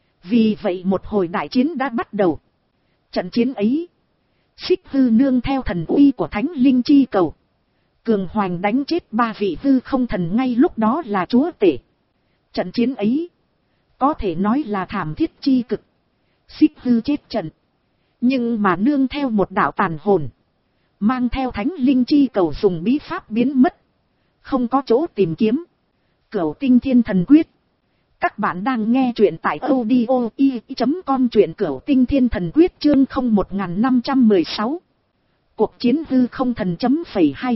Vì vậy một hồi đại chiến đã bắt đầu. Trận chiến ấy, Xích Hư nương theo thần uy của thánh linh chi cầu, cường hoành đánh chết ba vị hư không thần ngay lúc đó là chúa tể. Trận chiến ấy, có thể nói là thảm thiết chi cực. Xích Hư chết trận, nhưng mà nương theo một đạo tàn hồn, mang theo thánh linh chi cầu dùng bí pháp biến mất, không có chỗ tìm kiếm. Cửu Tinh Thiên Thần Quyết. Các bạn đang nghe truyện tại audio i chấm com, truyện Cửu Tinh Thiên Thần Quyết chương không một năm một sáu. Cuộc chiến hư không thần chấm phẩy hai.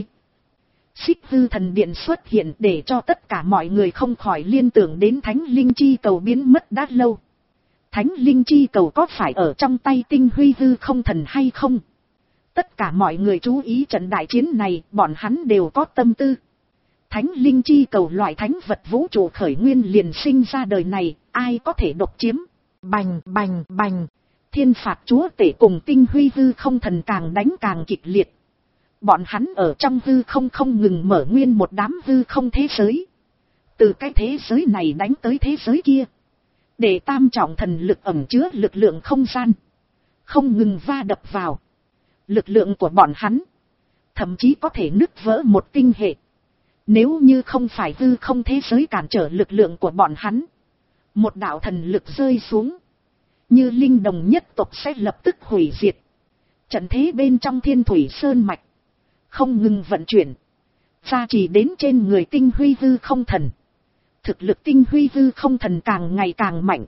Xích Hư thần điện xuất hiện để cho tất cả mọi người không khỏi liên tưởng đến thánh linh chi cầu biến mất đã lâu. Thánh linh chi cầu có phải ở trong tay Tinh huy hư không thần hay không? Tất cả mọi người chú ý trận đại chiến này, bọn hắn đều có tâm tư. Thánh linh chi cầu loại thánh vật vũ trụ khởi nguyên liền sinh ra đời này, ai có thể độc chiếm? Bành bành bành, thiên phạt chúa tể cùng Tinh huy hư không thần càng đánh càng kịch liệt. Bọn hắn ở trong hư không không ngừng mở nguyên một đám hư không thế giới. Từ cái thế giới này đánh tới thế giới kia. Để tam trọng thần lực ẩn chứa lực lượng không gian, không ngừng va đập vào. Lực lượng của bọn hắn thậm chí có thể nứt vỡ một tinh hệ. Nếu như không phải hư không thế giới cản trở lực lượng của bọn hắn, một đạo thần lực rơi xuống, như linh đồng nhất tộc sẽ lập tức hủy diệt. Trận thế bên trong Thiên Thủy Sơn Mạch không ngừng vận chuyển, gia trì đến trên người Tinh huy hư không thần. Thực lực Tinh huy hư không thần càng ngày càng mạnh,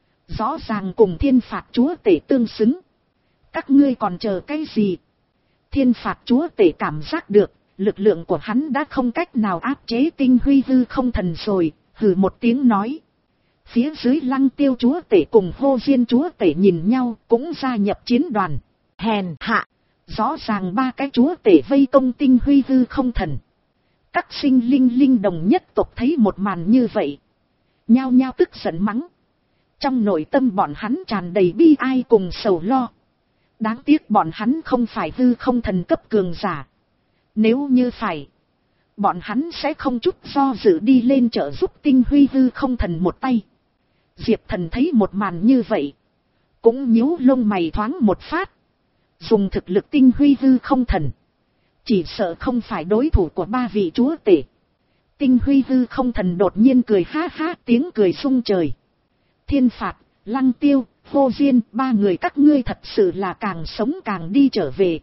rõ ràng cùng thiên phạt chúa tể tương xứng. Các ngươi còn chờ cái gì? Thiên phạt chúa tể cảm giác được lực lượng của hắn đã không cách nào áp chế Tinh huy hư không thần rồi, hừ một tiếng nói. Phía dưới Lăng Tiêu chúa tể cùng Vô Diên chúa tể nhìn nhau cũng gia nhập chiến đoàn. Hèn hạ, rõ ràng ba cái chúa tể vây công Tinh huy hư không thần. Các sinh linh linh đồng nhất tộc thấy một màn như vậy, nhao nhao tức giận mắng. Trong nội tâm bọn hắn tràn đầy bi ai cùng sầu lo. Đáng tiếc bọn hắn không phải hư không thần cấp cường giả. Nếu như phải, bọn hắn sẽ không chút do dự đi lên trợ giúp Tinh huy hư không thần một tay. Diệp Thần thấy một màn như vậy, cũng nhíu lông mày thoáng một phát. Dùng thực lực Tinh huy hư không thần, chỉ sợ không phải đối thủ của ba vị chúa tể. Tinh huy hư không thần đột nhiên cười ha ha, tiếng cười sung trời. Thiên phạt, Lăng Tiêu, Vô Diên, ba người các ngươi thật sự là càng sống càng đi trở về.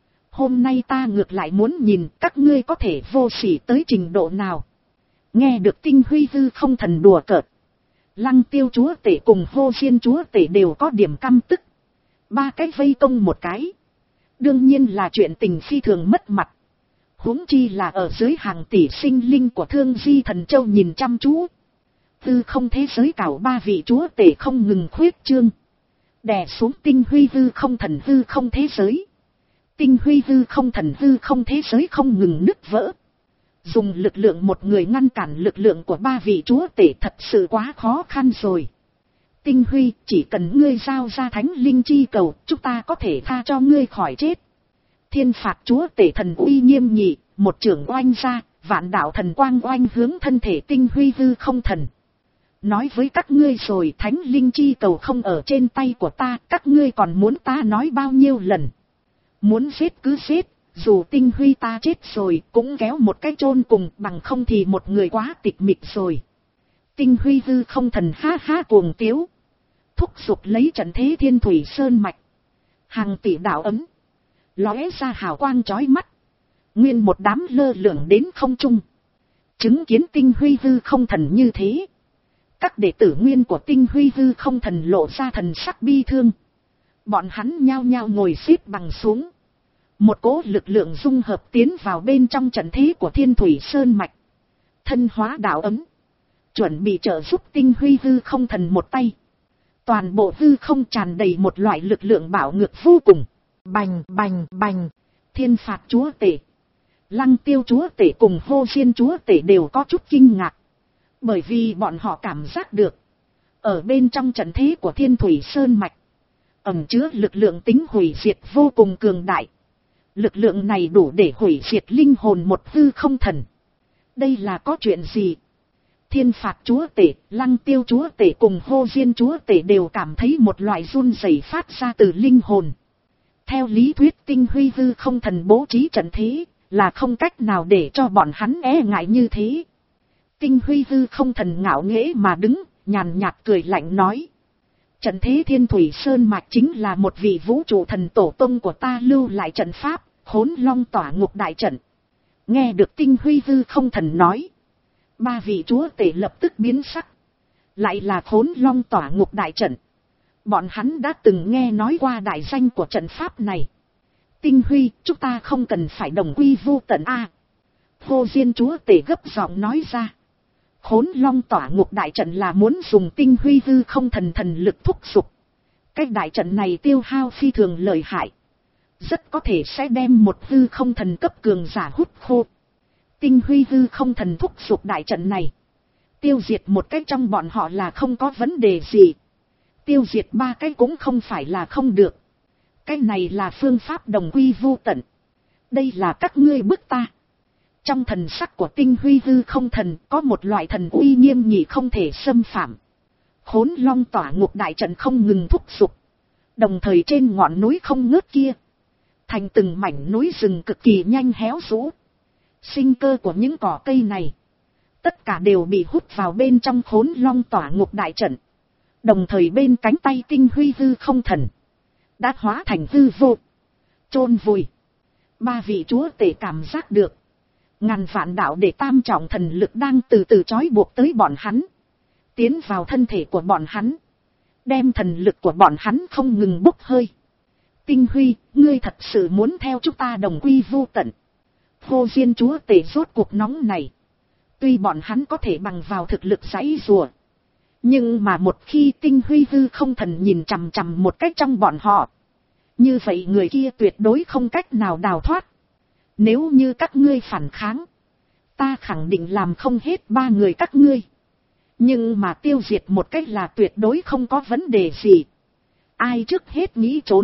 Hôm nay ta ngược lại muốn nhìn các ngươi có thể vô sỉ tới trình độ nào. Nghe được Tinh huy hư không thần đùa cợt, Lăng Tiêu chúa tể cùng Vô Diên chúa tể đều có điểm căm tức. Ba cái vây công một cái, đương nhiên là chuyện tình phi thường mất mặt. Huống chi là ở dưới hàng tỷ sinh linh của Thương Di Thần Châu nhìn chăm chú. Hư không thế giới cảo ba vị chúa tể không ngừng khuyết trương, đè xuống Tinh huy hư không thần hư không thế giới. Tinh huy hư không thần hư không thế giới không ngừng nứt vỡ. Dùng lực lượng một người ngăn cản lực lượng của ba vị chúa tể thật sự quá khó khăn rồi. Tinh huy, chỉ cần ngươi giao ra thánh linh chi cầu, chúng ta có thể tha cho ngươi khỏi chết. Thiên phạt chúa tể thần uy nghiêm nghị, một trưởng oanh ra, vạn đạo thần quang oanh hướng thân thể Tinh huy hư không thần. Nói với các ngươi rồi, thánh linh chi cầu không ở trên tay của ta, các ngươi còn muốn ta nói bao nhiêu lần. Muốn giết cứ giết, dù Tinh huy ta chết rồi cũng kéo một cái chôn cùng, bằng không thì một người quá tịch mịch rồi. Tinh huy hư không thần ha ha cuồng tiếu, thúc giục lấy trận thế Thiên Thủy Sơn Mạch. Hàng tỷ đạo ấm lóe ra hào quang chói mắt, nguyên một đám lơ lửng đến không trung. Chứng kiến Tinh Huy Hư Không Thần như thế, các đệ tử nguyên của Tinh Huy Hư Không Thần lộ ra thần sắc bi thương. Bọn hắn nhao nhao ngồi xếp bằng xuống. Một cỗ lực lượng dung hợp tiến vào bên trong trận thế của Thiên Thủy Sơn Mạch. Thân hóa đạo ấm, chuẩn bị trợ giúp Tinh Huy Hư Không Thần một tay. Toàn bộ hư không tràn đầy một loại lực lượng bạo ngược vô cùng. Bành bành bành, Thiên Phạt Chúa Tể, Lăng Tiêu Chúa Tể cùng Hô Diên Chúa Tể đều có chút kinh ngạc. Bởi vì bọn họ cảm giác được, ở bên trong trận thế của Thiên Thủy Sơn Mạch, ẩn chứa lực lượng tính hủy diệt vô cùng cường đại. Lực lượng này đủ để hủy diệt linh hồn một hư không thần. Đây là có chuyện gì? Thiên Phạt Chúa Tể, Lăng Tiêu Chúa Tể cùng Hô Diên Chúa Tể đều cảm thấy một loại run rẩy phát ra từ linh hồn. Theo lý thuyết Tinh Huy Hư Không Thần bố trí trận thế, là không cách nào để cho bọn hắn e ngại như thế. Tinh Huy Hư Không Thần ngạo nghễ mà đứng, nhàn nhạt cười lạnh nói. Trận thế Thiên Thủy Sơn Mạch chính là một vị vũ trụ thần tổ tông của ta lưu lại trận pháp, Khốn Long Tỏa Ngục Đại Trận. Nghe được Tinh Huy Hư Không Thần nói, ba vị chúa tể lập tức biến sắc. Lại là Khốn Long Tỏa Ngục Đại Trận. Bọn hắn đã từng nghe nói qua đại danh của trận pháp này. Tinh Huy, chúng ta không cần phải đồng quy vu tận a. Hô Diên Chúa Tể gấp giọng nói ra. Khốn Long Tỏa Ngục Đại Trận là muốn dùng Tinh Huy Hư Không Thần thần lực thúc giục. Cái đại trận này tiêu hao phi thường lợi hại, rất có thể sẽ đem một hư không thần cấp cường giả hút khô. Tinh Huy Hư Không Thần thúc giục đại trận này, tiêu diệt một cái trong bọn họ là không có vấn đề gì. Tiêu diệt ba cái cũng không phải là không được. Cái này là phương pháp đồng quy vu tận. Đây là các ngươi bức ta. Trong thần sắc của Tinh Huy Hư Không Thần có một loại thần uy nghiêm nghị không thể xâm phạm. Khốn Long Tỏa Ngục Đại Trận không ngừng thúc giục. Đồng thời trên ngọn núi không ngớt kia, thành từng mảnh núi rừng cực kỳ nhanh héo rũ. Sinh cơ của những cỏ cây này, tất cả đều bị hút vào bên trong Khốn Long Tỏa Ngục Đại Trận. Đồng thời bên cánh tay Tinh Huy Hư Không Thần đã hóa thành hư vô, chôn vùi. Ba vị chúa tể cảm giác được ngàn vạn đạo để tam trọng thần lực đang từ từ trói buộc tới bọn hắn, tiến vào thân thể của bọn hắn, đem thần lực của bọn hắn không ngừng bốc hơi. Tinh Huy, ngươi thật sự muốn theo chúng ta đồng quy vu tận? Hô Diên Chúa Tể rốt cuộc nóng này. Tuy bọn hắn có thể bằng vào thực lực giãy giụa, nhưng mà một khi Tinh Huy Hư Không Thần nhìn chằm chằm một cách trong bọn họ, như vậy người kia tuyệt đối không cách nào đào thoát. Nếu như các ngươi phản kháng, ta khẳng định làm không hết ba người các ngươi. Nhưng mà tiêu diệt một cách là tuyệt đối không có vấn đề gì. Ai trước hết nghĩ trốn,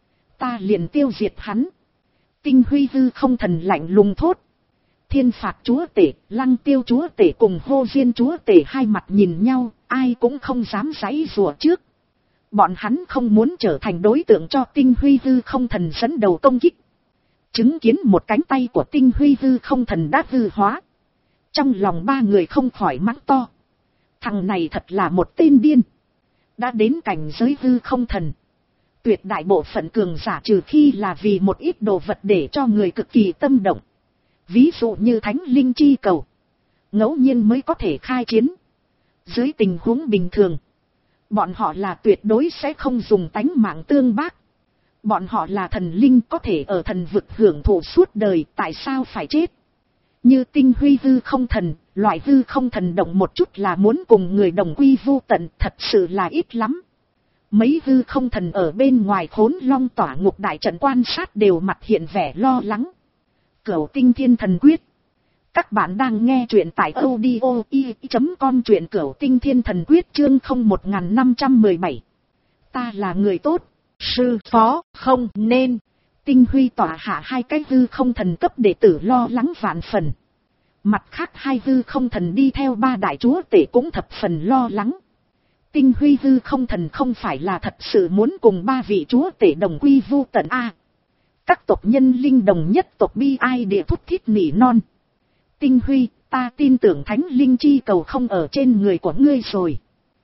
ta liền tiêu diệt hắn. Tinh Huy Hư Không Thần lạnh lùng thốt. Thiên Phạt Chúa Tể, Lăng Tiêu Chúa Tể cùng Hô Diên Chúa Tể hai mặt nhìn nhau, ai cũng không dám giãy giụa trước. Bọn hắn không muốn trở thành đối tượng cho Tinh Huy Hư Không Thần dẫn đầu công kích. Chứng kiến một cánh tay của Tinh Huy Hư Không Thần đã hư hóa, trong lòng ba người không khỏi mắng to. Thằng này thật là một tên điên. Đã đến cảnh giới hư không thần, tuyệt đại bộ phận cường giả trừ khi là vì một ít đồ vật để cho người cực kỳ tâm động, ví dụ như Thánh Linh Chi Cầu, ngẫu nhiên mới có thể khai chiến. Dưới tình huống bình thường, bọn họ là tuyệt đối sẽ không dùng tánh mạng tương bác. Bọn họ là thần linh, có thể ở thần vực hưởng thụ suốt đời, tại sao phải chết? Như Tinh Huy Hư Không Thần, loại hư không thần động một chút là muốn cùng người đồng quy vu tận, thật sự là ít lắm. Mấy hư không thần ở bên ngoài Khốn Long Tỏa Ngục Đại Trận quan sát đều mặt hiện vẻ lo lắng. Cửu Tinh Thiên Thần Quyết. Các bạn đang nghe truyện tại audio i chấm com, truyện Cửu Tinh Thiên Thần Quyết chương không một năm một bảy. Ta là người tốt, sư phó không nên. Tinh Huy tỏa hạ hai cái hư không thần cấp đệ tử lo lắng vạn phần. Mặt khác hai hư không thần đi theo ba đại chúa tể cũng thập phần lo lắng. Tinh Huy hư không thần không phải là thật sự muốn cùng ba vị chúa tể đồng quy vu tận a. Các tộc nhân linh đồng nhất tộc bi ai địa thúc thiết nỉ non. Tinh Huy, ta tin tưởng Thánh Linh Chi Cầu không ở trên người của ngươi rồi.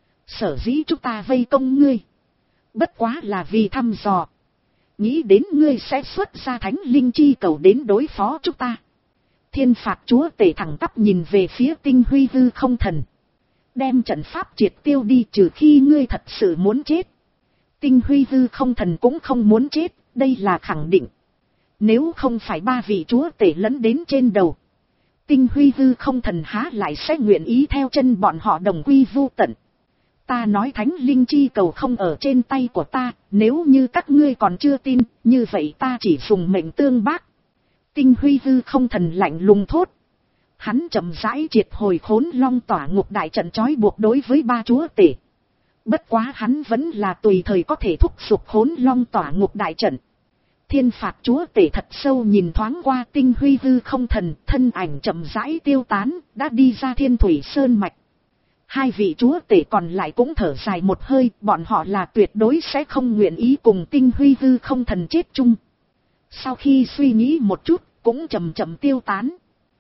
Sở dĩ chúng ta vây công ngươi, bất quá là vì thăm dò. Nghĩ đến ngươi sẽ xuất ra Thánh Linh Chi Cầu đến đối phó chúng ta. Thiên phạt chúa tể thẳng tắp nhìn về phía Tinh Huy Hư Không Thần. Đem trận pháp triệt tiêu đi, trừ khi ngươi thật sự muốn chết. Tinh Huy Hư Không Thần cũng không muốn chết, đây là khẳng định. Nếu không phải ba vị chúa tể lấn đến trên đầu, Tinh Huy Hư Không Thần há lại sẽ nguyện ý theo chân bọn họ đồng quy vu tận. Ta nói thánh linh chi cầu không ở trên tay của ta, nếu như các ngươi còn chưa tin, như vậy ta chỉ dùng mệnh tương bác. Tinh Huy Hư Không Thần lạnh lùng thốt. Hắn chậm rãi triệt hồi Khốn Long Tỏa Ngục đại trận trói buộc đối với ba chúa tể. Bất quá hắn vẫn là tùy thời có thể thúc giục Khốn Long Tỏa Ngục đại trận. Thiên phạt chúa tể thật sâu nhìn thoáng qua Tinh Huy Hư Không Thần, thân ảnh chậm rãi tiêu tán, đã đi ra Thiên Thủy Sơn Mạch. Hai vị chúa tể còn lại cũng thở dài một hơi, bọn họ là tuyệt đối sẽ không nguyện ý cùng Tinh Huy Hư Không Thần chết chung. Sau khi suy nghĩ một chút, cũng chậm chậm tiêu tán.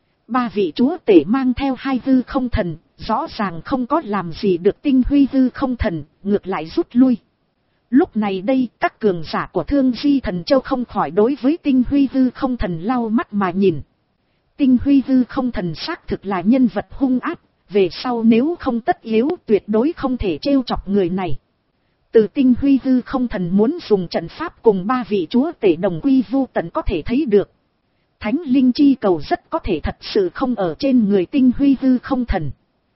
Ba vị chúa tể mang theo hai hư không thần, rõ ràng không có làm gì được Tinh Huy Hư Không Thần, ngược lại rút lui. Lúc này đây, các cường giả của Thương Di Thần Châu không khỏi đối với Tinh Huy Hư Không Thần lau mắt mà nhìn. Tinh Huy Hư Không Thần xác thực là nhân vật hung ác, về sau nếu không tất yếu tuyệt đối không thể trêu chọc người này. Từ Tinh Huy Hư Không Thần muốn dùng trận pháp cùng ba vị chúa tể đồng quy vu tận có thể thấy được. Thánh linh chi cầu rất có thể thật sự không ở trên người Tinh Huy Hư Không Thần.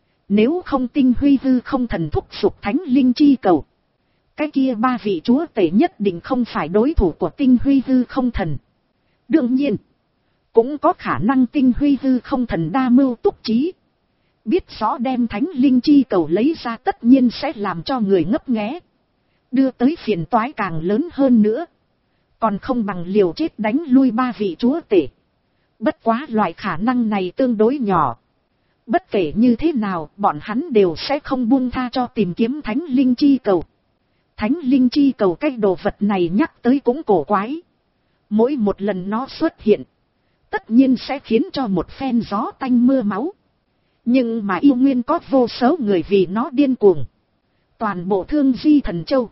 Nếu không Tinh Huy Hư Không Thần thúc giục thánh linh chi cầu, cái kia ba vị chúa tể nhất định không phải đối thủ của Tinh Huy Hư Không Thần. Đương nhiên, cũng có khả năng Tinh Huy Hư Không Thần đa mưu túc trí, biết rõ đem thánh linh chi cầu lấy ra tất nhiên sẽ làm cho người ngấp nghé, đưa tới phiền toái càng lớn hơn nữa. Còn không bằng liều chết đánh lui ba vị chúa tể. Bất quá loại khả năng này tương đối nhỏ. Bất kể như thế nào, bọn hắn đều sẽ không buông tha cho tìm kiếm thánh linh chi cầu. Thánh linh chi cầu cái đồ vật này nhắc tới cũng cổ quái. Mỗi một lần nó xuất hiện, tất nhiên sẽ khiến cho một phen gió tanh mưa máu. Nhưng mà yêu nguyên có vô số người vì nó điên cuồng. Toàn bộ Thương Di Thần Châu,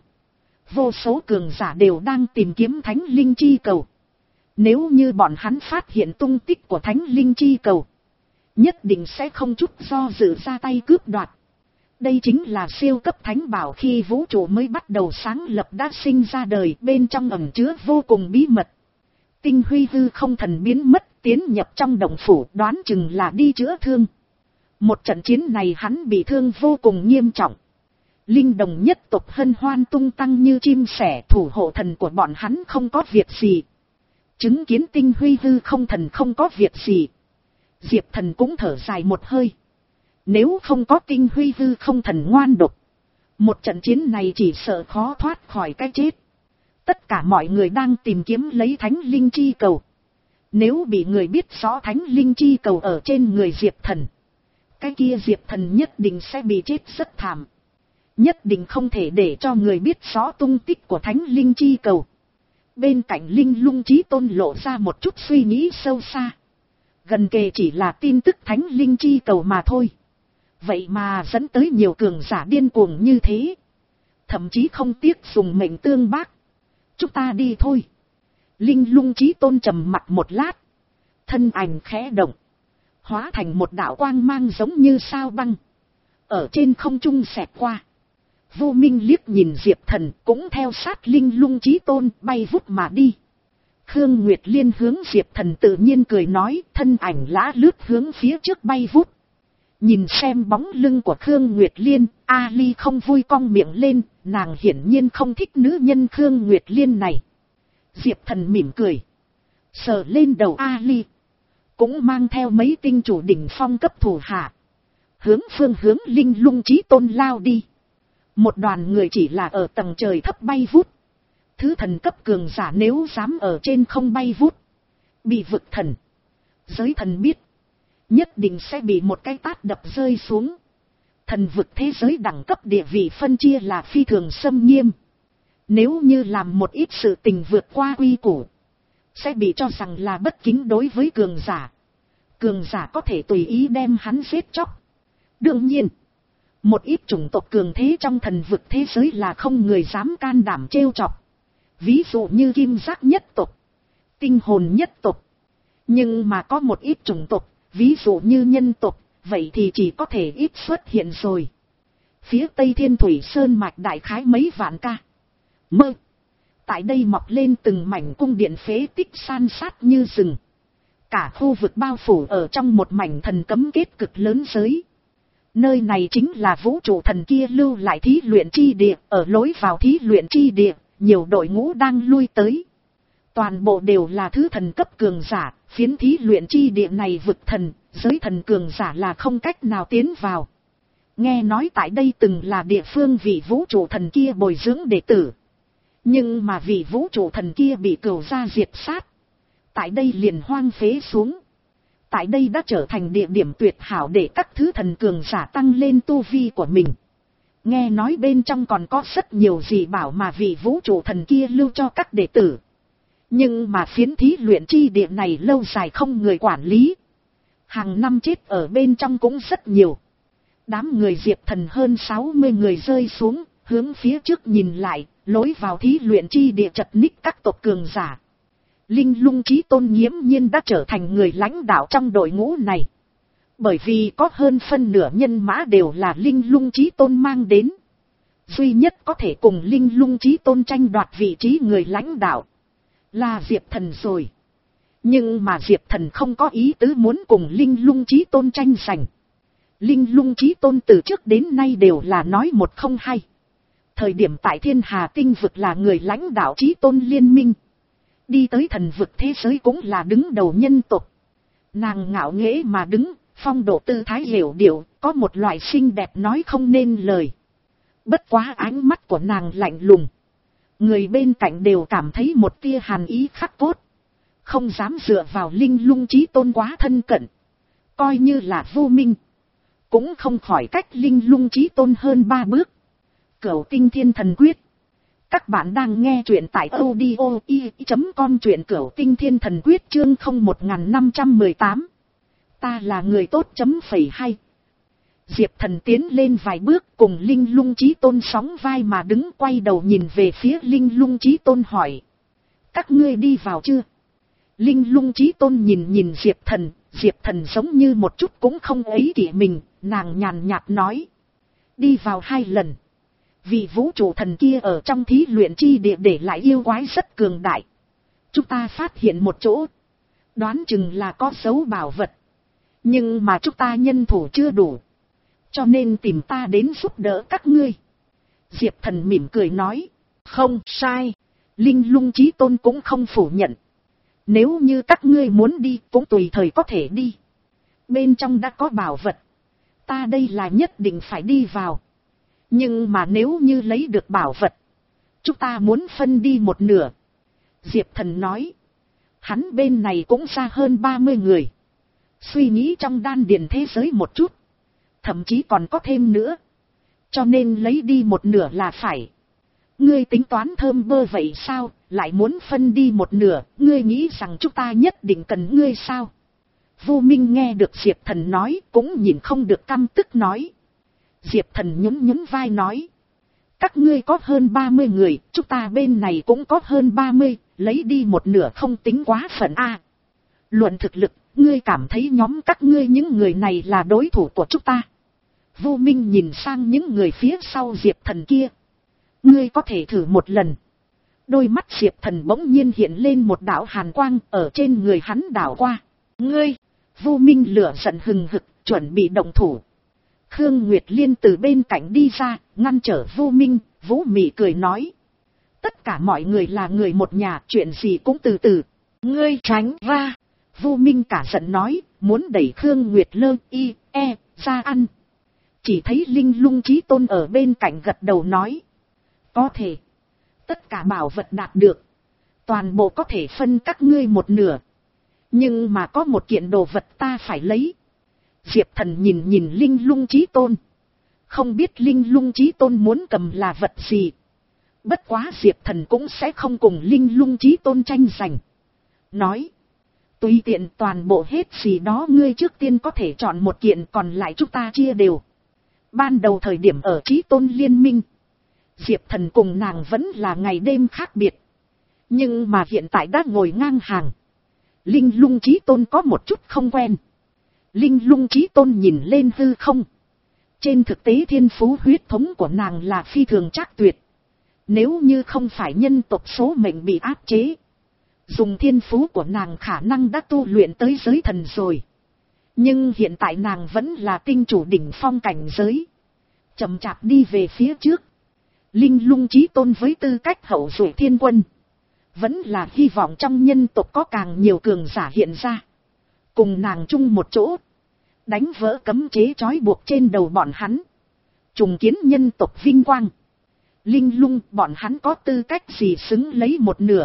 vô số cường giả đều đang tìm kiếm thánh linh chi cầu. Nếu như bọn hắn phát hiện tung tích của thánh linh chi cầu, nhất định sẽ không chút do dự ra tay cướp đoạt. Đây chính là siêu cấp thánh bảo khi vũ trụ mới bắt đầu sáng lập đã sinh ra đời, bên trong ẩn chứa vô cùng bí mật. Tinh Huy Hư Không Thần biến mất, tiến nhập trong động phủ, đoán chừng là đi chữa thương. Một trận chiến này hắn bị thương vô cùng nghiêm trọng. Linh đồng nhất tộc hân hoan tung tăng như chim sẻ, thủ hộ thần của bọn hắn không có việc gì. Chứng kiến Tinh Huy Hư Không Thần không có việc gì, Diệp Thần cũng thở dài một hơi. Nếu không có Tinh Huy Hư Không Thần ngoan độc, một trận chiến này chỉ sợ khó thoát khỏi cái chết. Tất cả mọi người đang tìm kiếm lấy thánh linh chi cầu. Nếu bị người biết rõ thánh linh chi cầu ở trên người Diệp Thần, cái kia Diệp Thần nhất định sẽ bị chết rất thảm. Nhất định không thể để cho người biết rõ tung tích của thánh linh chi cầu. Bên cạnh Linh Lung Chí Tôn lộ ra một chút suy nghĩ sâu xa. Gần kề chỉ là tin tức thánh linh chi cầu mà thôi. Vậy mà dẫn tới nhiều cường giả điên cuồng như thế. Thậm chí không tiếc dùng mệnh tương bác. Chúng ta đi thôi. Linh Lung Chí Tôn trầm mặt một lát. Thân ảnh khẽ động, hóa thành một đạo quang mang giống như sao băng, ở trên không trung xẹt qua. Vô Minh liếc nhìn Diệp Thần, cũng theo sát Linh Lung Chí Tôn bay vút mà đi. Khương Nguyệt Liên hướng Diệp Thần tự nhiên cười nói, thân ảnh lã lướt hướng phía trước bay vút. Nhìn xem bóng lưng của Khương Nguyệt Liên, A Ly không vui cong miệng lên, nàng hiển nhiên không thích nữ nhân Khương Nguyệt Liên này. Diệp Thần mỉm cười, sờ lên đầu A Ly, cũng mang theo mấy tinh chủ đỉnh phong cấp thủ hạ, hướng phương hướng Linh Lung Chí Tôn lao đi. Một đoàn người chỉ là ở tầng trời thấp bay vút. Thứ thần cấp cường giả nếu dám ở trên không bay vút, bị vực thần, giới thần biết, nhất định sẽ bị một cái tát đập rơi xuống. Thần vực thế giới đẳng cấp địa vị phân chia là phi thường xâm nghiêm. Nếu như làm một ít sự tình vượt qua quy củ, sẽ bị cho rằng là bất kính đối với cường giả. Cường giả có thể tùy ý đem hắn giết chóc. Đương nhiên, một ít chủng tộc cường thế trong thần vực thế giới là không người dám can đảm trêu chọc. Ví dụ như Kim Giác nhất tộc, Tinh Hồn nhất tộc, Nhưng mà có một ít chủng tộc, ví dụ như nhân tộc, vậy thì chỉ có thể ít xuất hiện rồi. Phía tây Thiên Thủy Sơn mạch đại khái mấy vạn ca. Mơ. Tại đây mọc lên từng mảnh cung điện phế tích san sát như rừng. Cả khu vực bao phủ ở trong một mảnh thần cấm kết cực lớn giới. Nơi này chính là vũ trụ thần kia lưu lại thí luyện chi địa. Ở lối vào thí luyện chi địa, nhiều đội ngũ đang lui tới. Toàn bộ đều là thứ thần cấp cường giả. Phiến thí luyện chi địa này vực thần, giới thần cường giả là không cách nào tiến vào. Nghe nói tại đây từng là địa phương vị vũ trụ thần kia bồi dưỡng đệ tử. Nhưng mà vị vũ trụ thần kia bị cửu gia diệt sát. Tại đây liền hoang phế xuống. Tại đây đã trở thành địa điểm tuyệt hảo để các thứ thần cường giả tăng lên tu vi của mình. Nghe nói bên trong còn có rất nhiều gì bảo mà vị vũ trụ thần kia lưu cho các đệ tử. Nhưng mà phiến thí luyện chi địa này lâu dài không người quản lý. Hàng năm chết ở bên trong cũng rất nhiều. Đám người Diệp Thần hơn sáu mươi người rơi xuống, hướng phía trước nhìn lại, lối vào thí luyện chi địa chật ních các tộc cường giả. Linh Lung Chí Tôn nghiễm nhiên đã trở thành người lãnh đạo trong đội ngũ này. Bởi vì có hơn phân nửa nhân mã đều là Linh Lung Chí Tôn mang đến. Duy nhất có thể cùng Linh Lung Chí Tôn tranh đoạt vị trí người lãnh đạo là Diệp Thần rồi. Nhưng mà Diệp Thần không có ý tứ muốn cùng Linh Lung Chí Tôn tranh giành. Linh Lung Chí Tôn từ trước đến nay đều là nói một không hai. Thời điểm tại Thiên Hà Tinh vực là người lãnh đạo Chí Tôn liên minh. Đi tới thần vực thế giới cũng là đứng đầu nhân tộc. Nàng ngạo nghễ mà đứng, phong độ tư thái hiểu điệu, có một loại xinh đẹp nói không nên lời. Bất quá ánh mắt của nàng lạnh lùng. Người bên cạnh đều cảm thấy một tia hàn ý khắc cốt. Không dám dựa vào Linh Lung Chí Tôn quá thân cận. Coi như là vô minh. Cũng không khỏi cách Linh Lung Chí Tôn hơn ba bước. Cửu Tinh Thiên Thần Quyết. Các bạn đang nghe truyện tại audio i chấm com truyện Cửu Tinh Thiên Thần Quyết chương không một năm một tám. Ta là người tốt chấm phẩy hai. Diệp Thần tiến lên vài bước cùng Linh Lung Chí Tôn sóng vai mà đứng quay đầu nhìn về phía Linh Lung Chí Tôn hỏi. Các ngươi đi vào chưa? Linh Lung Chí Tôn nhìn nhìn Diệp Thần, Diệp Thần giống như một chút cũng không ấy kỷ mình, nàng nhàn nhạt nói. Đi vào hai lần. Vì vũ trụ thần kia ở trong thí luyện chi địa để lại yêu quái rất cường đại. Chúng ta phát hiện một chỗ. Đoán chừng là có dấu bảo vật. Nhưng mà chúng ta nhân thủ chưa đủ. Cho nên tìm ta đến giúp đỡ các ngươi. Diệp Thần mỉm cười nói. Không sai. Linh Lung Chí Tôn cũng không phủ nhận. Nếu như các ngươi muốn đi cũng tùy thời có thể đi. Bên trong đã có bảo vật. Ta đây là nhất định phải đi vào. Nhưng mà nếu như lấy được bảo vật. Chúng ta muốn phân đi một nửa. Diệp Thần nói. Hắn bên này cũng ra hơn ba mươi người. Suy nghĩ trong đan điền thế giới một chút. Thậm chí còn có thêm nữa. Cho nên lấy đi một nửa là phải. Ngươi tính toán thơm bơ vậy sao, lại muốn phân đi một nửa, ngươi nghĩ rằng chúng ta nhất định cần ngươi sao? Vô Minh nghe được Diệp Thần nói, cũng nhìn không được căm tức nói. Diệp Thần nhún nhún vai nói. Các ngươi có hơn ba mươi người, chúng ta bên này cũng có hơn ba mươi, lấy đi một nửa không tính quá phận a. Luận thực lực, ngươi cảm thấy nhóm các ngươi những người này là đối thủ của chúng ta. Vô Minh nhìn sang những người phía sau Diệp Thần kia. Ngươi có thể thử một lần. Đôi mắt Diệp Thần bỗng nhiên hiện lên một đạo hàn quang ở trên người hắn đảo qua. Ngươi! Vô Minh lửa giận hừng hực, chuẩn bị động thủ. Khương Nguyệt Liên từ bên cạnh đi ra, ngăn trở Vô Minh, Vũ Mị cười nói. Tất cả mọi người là người một nhà, chuyện gì cũng từ từ. Ngươi tránh ra! Vô Minh cả giận nói, muốn đẩy Khương Nguyệt Lơ y, e, ra ăn. Chỉ thấy Linh Lung Chí Tôn ở bên cạnh gật đầu nói. Có thể. Tất cả bảo vật đạt được. Toàn bộ có thể phân các ngươi một nửa. Nhưng mà có một kiện đồ vật ta phải lấy. Diệp Thần nhìn nhìn Linh Lung Chí Tôn. Không biết Linh Lung Chí Tôn muốn cầm là vật gì. Bất quá Diệp Thần cũng sẽ không cùng Linh Lung Chí Tôn tranh giành. Nói. Tùy tiện toàn bộ hết gì đó ngươi trước tiên có thể chọn một kiện, còn lại chúng ta chia đều. Ban đầu thời điểm ở Chí Tôn liên minh. Diệp Thần cùng nàng vẫn là ngày đêm khác biệt. Nhưng mà hiện tại đã ngồi ngang hàng. Linh Lung Chí Tôn có một chút không quen. Linh Lung Chí Tôn nhìn lên hư không. Trên thực tế thiên phú huyết thống của nàng là phi thường trác tuyệt. Nếu như không phải nhân tộc số mệnh bị áp chế, dùng thiên phú của nàng khả năng đã tu luyện tới giới thần rồi. Nhưng hiện tại nàng vẫn là tinh chủ đỉnh phong cảnh giới. Chậm chạp đi về phía trước. Linh Lung Chí Tôn với tư cách hậu duệ thiên quân, vẫn là hy vọng trong nhân tộc có càng nhiều cường giả hiện ra. Cùng nàng chung một chỗ, đánh vỡ cấm chế trói buộc trên đầu bọn hắn. Trùng kiến nhân tộc vinh quang. Linh Lung, bọn hắn có tư cách gì xứng lấy một nửa.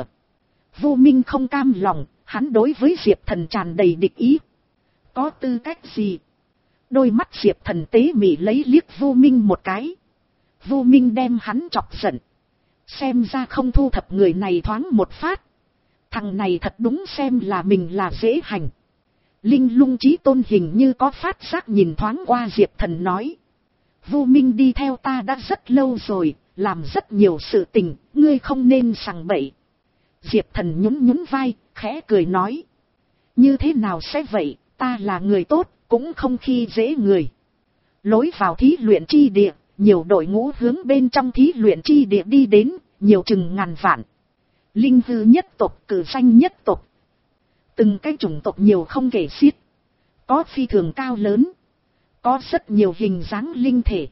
Vô Minh không cam lòng, hắn đối với Diệp Thần tràn đầy địch ý. Có tư cách gì? Đôi mắt Diệp Thần tế mị lấy liếc Vô Minh một cái. Vô Minh đem hắn chọc giận. Xem ra không thu thập người này thoáng một phát. Thằng này thật đúng xem là mình là dễ hành. Linh Lung Chí Tôn hình như có phát giác nhìn thoáng qua Diệp Thần nói. Vô Minh đi theo ta đã rất lâu rồi, làm rất nhiều sự tình, ngươi không nên sằng bậy. Diệp Thần nhún nhún vai, khẽ cười nói. Như thế nào sẽ vậy, ta là người tốt, cũng không khi dễ người. Lối vào thí luyện chi địa, nhiều đội ngũ hướng bên trong thí luyện chi địa đi đến, nhiều chừng ngàn vạn. Linh hư nhất tộc, cử danh nhất tộc. Từng cái chủng tộc nhiều không kể xiết. Có phi thường cao lớn. Có rất nhiều hình dáng linh thể.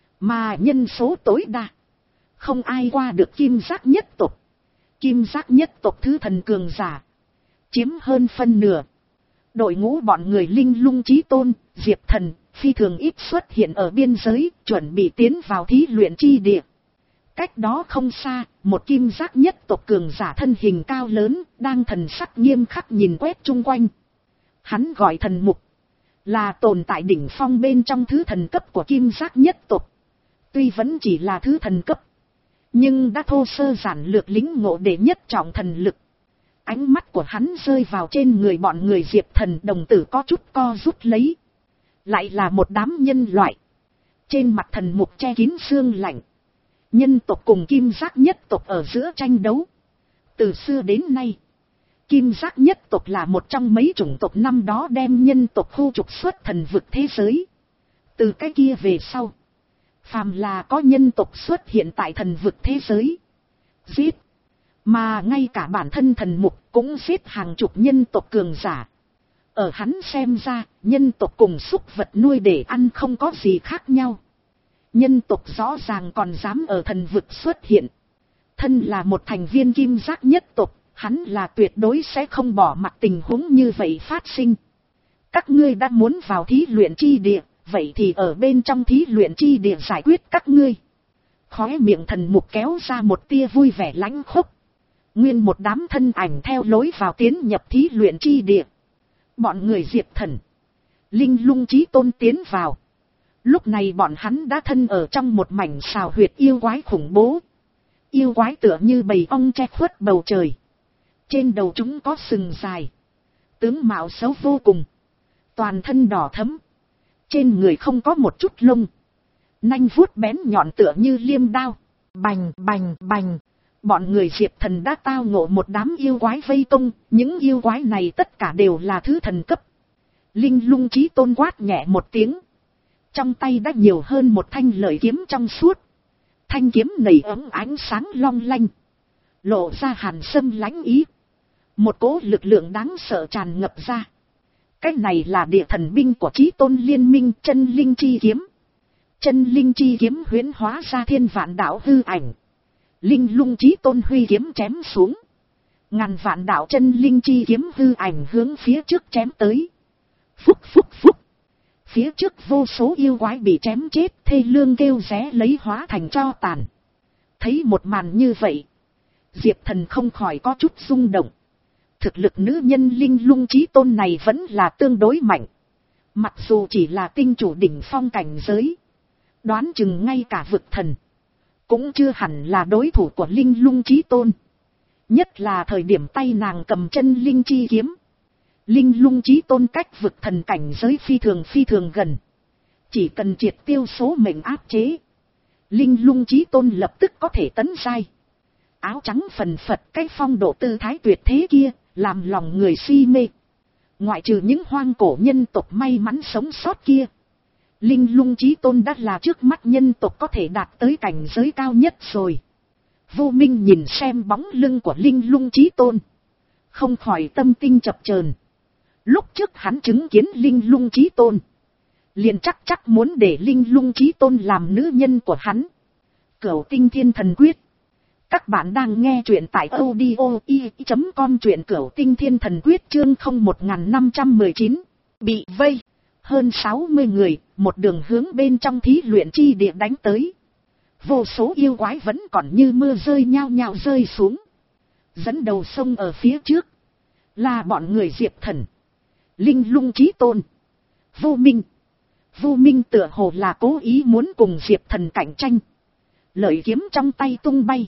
Mà nhân số tối đa. Không ai qua được kim giác nhất tộc. Kim giác nhất tộc thứ thần cường giả. Chiếm hơn phân nửa. Đội ngũ bọn người Linh Lung Chí Tôn, Diệp Thần, phi thường ít xuất hiện ở biên giới, chuẩn bị tiến vào thí luyện chi địa. Cách đó không xa, một kim giác nhất tộc cường giả thân hình cao lớn, đang thần sắc nghiêm khắc nhìn quét chung quanh. Hắn gọi thần mục, là tồn tại đỉnh phong bên trong thứ thần cấp của kim giác nhất tộc. Tuy vẫn chỉ là thứ thần cấp, nhưng đã thô sơ giản lược lĩnh ngộ đệ nhất trọng thần lực. Ánh mắt của hắn rơi vào trên người bọn người Diệp Thần, đồng tử có chút co rút lấy. Lại là một đám nhân loại. Trên mặt thần mục che kín xương lạnh. Nhân tộc cùng kim giác nhất tộc ở giữa tranh đấu. Từ xưa đến nay, kim giác nhất tộc là một trong mấy chủng tộc năm đó đem nhân tộc khu trục xuất thần vực thế giới. Từ cái kia về sau, phàm là có nhân tộc xuất hiện tại thần vực thế giới, giết. Mà ngay cả bản thân thần mục cũng giết hàng chục nhân tộc cường giả. Ở hắn xem ra, nhân tộc cùng súc vật nuôi để ăn không có gì khác nhau. Nhân tộc rõ ràng còn dám ở thần vực xuất hiện. Thân là một thành viên kim giác nhất tộc, hắn là tuyệt đối sẽ không bỏ mặc tình huống như vậy phát sinh. Các ngươi đã muốn vào thí luyện chi địa, vậy thì ở bên trong thí luyện chi địa giải quyết các ngươi. Khóe miệng thần mục kéo ra một tia vui vẻ lãnh khốc. Nguyên một đám thân ảnh theo lối vào tiến nhập thí luyện chi địa. Bọn người Diệp Thần, Linh Lung Chí Tôn tiến vào. Lúc này bọn hắn đã thân ở trong một mảnh xào huyệt yêu quái khủng bố. Yêu quái tựa như bầy ong che khuất bầu trời. Trên đầu chúng có sừng dài. Tướng mạo xấu vô cùng. Toàn thân đỏ thẫm. Trên người không có một chút lông. Nanh vuốt bén nhọn tựa như liêm đao. Bành bành bành. Bọn người Diệp Thần đã tao ngộ một đám yêu quái vây công. Những yêu quái này tất cả đều là thứ thần cấp. Linh Lung Chí Tôn quát nhẹ một tiếng. Trong tay đã nhiều hơn một thanh lợi kiếm trong suốt. Thanh kiếm nảy ấm ánh sáng long lanh. Lộ ra hàn sâm lãnh ý. Một cỗ lực lượng đáng sợ tràn ngập ra. Cái này là địa thần binh của Chí Tôn liên minh chân linh chi kiếm. Chân linh chi kiếm huyễn hóa ra thiên vạn đạo hư ảnh. Linh Lung Chí Tôn huy kiếm chém xuống. Ngàn vạn đạo chân linh chi kiếm hư ảnh hướng phía trước chém tới. Phúc phúc phúc. Phía trước vô số yêu quái bị chém chết, thê lương kêu ré lấy hóa thành tro tàn. Thấy một màn như vậy, Diệp Thần không khỏi có chút rung động. Thực lực nữ nhân Linh Lung Chí Tôn này vẫn là tương đối mạnh. Mặc dù chỉ là tinh chủ đỉnh phong cảnh giới, đoán chừng ngay cả vực thần cũng chưa hẳn là đối thủ của Linh Lung Chí Tôn. Nhất là thời điểm tay nàng cầm chân linh chi kiếm. Linh Lung Chí Tôn cách vực thần cảnh giới phi thường phi thường gần. Chỉ cần triệt tiêu số mệnh áp chế, Linh Lung Chí Tôn lập tức có thể tấn giai. Áo trắng phần phật cái phong độ tư thái tuyệt thế kia, làm lòng người si mê. Ngoại trừ những hoang cổ nhân tộc may mắn sống sót kia, Linh Lung Chí Tôn đã là trước mắt nhân tộc có thể đạt tới cảnh giới cao nhất rồi. Vô Minh nhìn xem bóng lưng của Linh Lung Chí Tôn, không khỏi tâm tinh chập chờn. Lúc trước hắn chứng kiến Linh Lung Chí Tôn, liền chắc chắc muốn để Linh Lung Chí Tôn làm nữ nhân của hắn. Cửu Tinh Thiên Thần Quyết. Các bạn đang nghe truyện tại audio i chấm com, truyện Cửu Tinh Thiên Thần Quyết chương không một năm một chín. Bị vây. Hơn sáu mươi người, một đường hướng bên trong thí luyện chi địa đánh tới. Vô số yêu quái vẫn còn như mưa rơi nhao nhao rơi xuống. Dẫn đầu sông ở phía trước là bọn người Diệp Thần, Linh Lung Chí Tôn, Vô Minh. Vô Minh tựa hồ là cố ý muốn cùng Diệp Thần cạnh tranh. Lợi kiếm trong tay tung bay,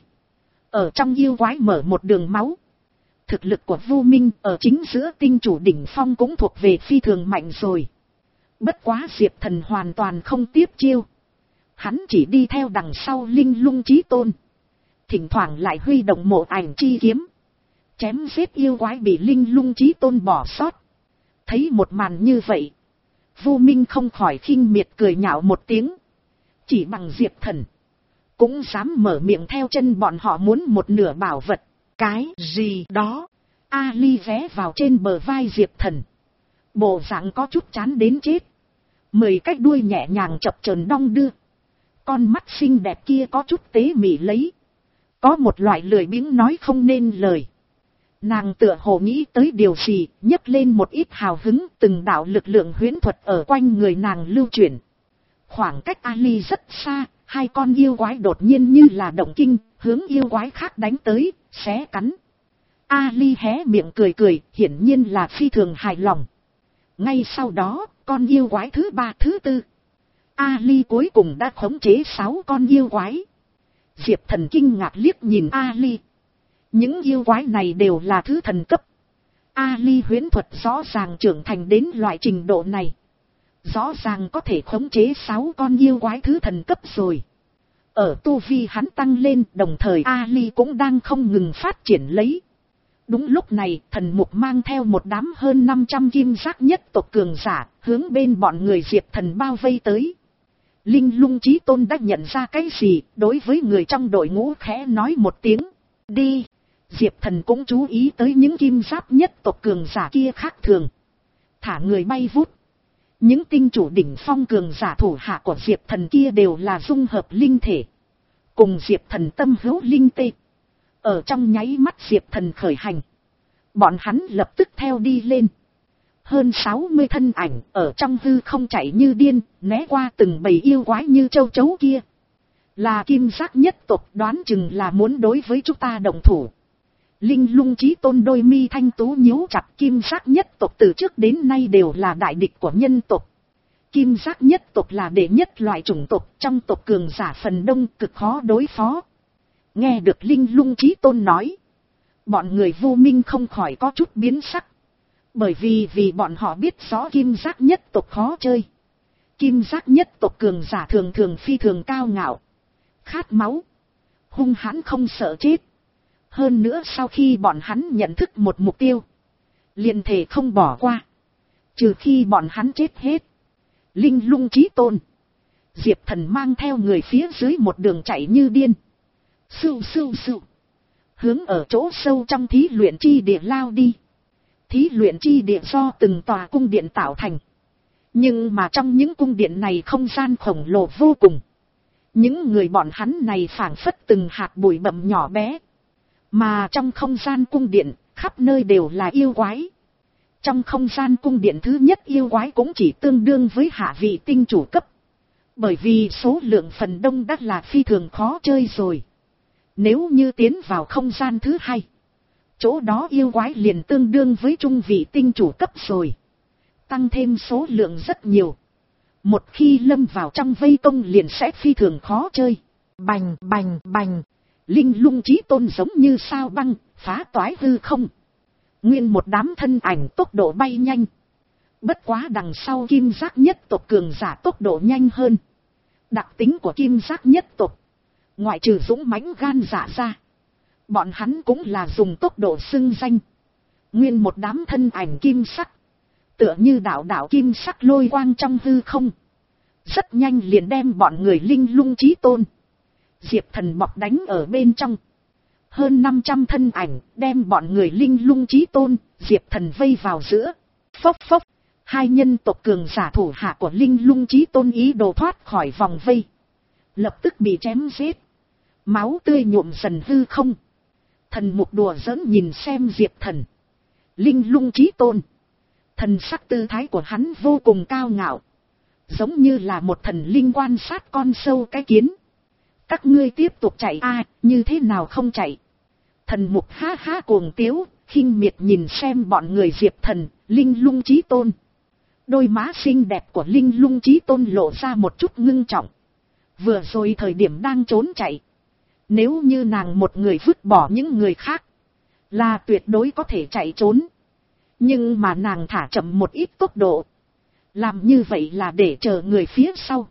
ở trong yêu quái mở một đường máu. Thực lực của Vô Minh ở chính giữa tinh chủ đỉnh phong cũng thuộc về phi thường mạnh rồi. Bất quá Diệp Thần hoàn toàn không tiếp chiêu. Hắn chỉ đi theo đằng sau Linh Lung Chí Tôn, thỉnh thoảng lại huy động mộ ảnh chi kiếm, chém giết yêu quái bị Linh Lung Chí Tôn bỏ sót. Thấy một màn như vậy, Vô Minh không khỏi khinh miệt cười nhạo một tiếng. Chỉ bằng Diệp Thần cũng dám mở miệng theo chân bọn họ muốn một nửa bảo vật. Cái gì đó? Ali ghé vào trên bờ vai Diệp Thần, bộ dạng có chút chán đến chết. Mười cái đuôi nhẹ nhàng chập chờn đong đưa, con mắt xinh đẹp kia có chút tế mị lấy, có một loại lười biếng nói không nên lời. Nàng tựa hồ nghĩ tới điều gì, nhấc lên một ít hào hứng, từng đạo lực lượng huyễn thuật ở quanh người nàng lưu chuyển. Khoảng cách Ali rất xa, hai con yêu quái đột nhiên như là động kinh, hướng yêu quái khác đánh tới, xé cắn. Ali hé miệng cười cười, hiển nhiên là phi thường hài lòng. Ngay sau đó, con yêu quái thứ ba thứ tư, Ali cuối cùng đã khống chế sáu con yêu quái. Diệp Thần kinh ngạc liếc nhìn Ali. Những yêu quái này đều là thứ thần cấp. Ali huyễn thuật rõ ràng trưởng thành đến loại trình độ này, rõ ràng có thể khống chế sáu con yêu quái thứ thần cấp rồi. Ở tu vi hắn tăng lên, đồng thời Ali cũng đang không ngừng phát triển lấy. Đúng lúc này, thần mục mang theo một đám hơn năm trăm kim giác nhất tộc cường giả, hướng bên bọn người Diệp Thần bao vây tới. Linh Lung Chí Tôn đã nhận ra cái gì, đối với người trong đội ngũ khẽ nói một tiếng. Đi! Diệp Thần cũng chú ý tới những kim giáp nhất tộc cường giả kia khác thường. Thả người bay vút. Những tinh chủ đỉnh phong cường giả thủ hạ của Diệp Thần kia đều là dung hợp linh thể, cùng Diệp Thần tâm hữu linh tê. Ở trong nháy mắt Diệp Thần khởi hành, bọn hắn lập tức theo đi lên. Hơn sáu mươi thân ảnh ở trong hư không chạy như điên, né qua từng bầy yêu quái như châu chấu kia. Là kim giác nhất tộc, đoán chừng là muốn đối với chúng ta động thủ. Linh Lung Chí Tôn đôi mi thanh tú nhíu chặt, kim giác nhất tộc từ trước đến nay đều là đại địch của nhân tộc. Kim giác nhất tộc là đệ nhất loại chủng tộc, trong tộc cường giả phần đông cực khó đối phó. Nghe được Linh Lung Chí Tôn nói, bọn người Vô Minh không khỏi có chút biến sắc. Bởi vì vì bọn họ biết rõ kim giác nhất tộc khó chơi. Kim giác nhất tộc cường giả thường thường phi thường cao ngạo, khát máu, hung hãn không sợ chết. Hơn nữa sau khi bọn hắn nhận thức một mục tiêu, liền thể không bỏ qua, trừ khi bọn hắn chết hết. Linh Lung Chí Tôn, Diệp Thần mang theo người phía dưới một đường chạy như điên. Sưu sưu sưu, hướng ở chỗ sâu trong thí luyện chi địa lao đi. Thí luyện chi địa do từng tòa cung điện tạo thành, nhưng mà trong những cung điện này không gian khổng lồ vô cùng. Những người bọn hắn này phảng phất từng hạt bụi bặm nhỏ bé. Mà trong không gian cung điện, khắp nơi đều là yêu quái. Trong không gian cung điện thứ nhất yêu quái cũng chỉ tương đương với hạ vị tinh chủ cấp. Bởi vì số lượng phần đông đã là phi thường khó chơi rồi. Nếu như tiến vào không gian thứ hai, chỗ đó yêu quái liền tương đương với trung vị tinh chủ cấp rồi. Tăng thêm số lượng rất nhiều. Một khi lâm vào trong vây công liền sẽ phi thường khó chơi. Bành bành bành. Linh Lung Chí Tôn giống như sao băng, phá toái hư không. Nguyên một đám thân ảnh tốc độ bay nhanh. Bất quá đằng sau kim giác nhất tộc cường giả tốc độ nhanh hơn. Đặc tính của kim giác nhất tộc, ngoại trừ dũng mãnh gan dạ ra, bọn hắn cũng là dùng tốc độ xưng danh. Nguyên một đám thân ảnh kim sắc, tựa như đạo đạo kim sắc lôi quang trong hư không. Rất nhanh liền đem bọn người Linh Lung Chí Tôn, Diệp Thần bọc đánh ở bên trong. Hơn năm trăm thân ảnh đem bọn người Linh Lung Chí Tôn, Diệp Thần vây vào giữa. Phốc phốc, hai nhân tộc cường giả thủ hạ của Linh Lung Chí Tôn ý đồ thoát khỏi vòng vây, lập tức bị chém giết. Máu tươi nhuộm dần hư không. Thần mục đùa giỡn nhìn xem Diệp Thần, Linh Lung Chí Tôn. Thần sắc tư thái của hắn vô cùng cao ngạo, giống như là một thần linh quan sát con sâu cái kiến. Các ngươi tiếp tục chạy a, như thế nào không chạy? Thần mục ha ha cuồng tiếu, khinh miệt nhìn xem bọn người Diệp Thần, Linh Lung Chí Tôn. Đôi má xinh đẹp của Linh Lung Chí Tôn lộ ra một chút ngưng trọng. Vừa rồi thời điểm đang trốn chạy, nếu như nàng một người vứt bỏ những người khác, là tuyệt đối có thể chạy trốn. Nhưng mà nàng thả chậm một ít tốc độ, làm như vậy là để chờ người phía sau.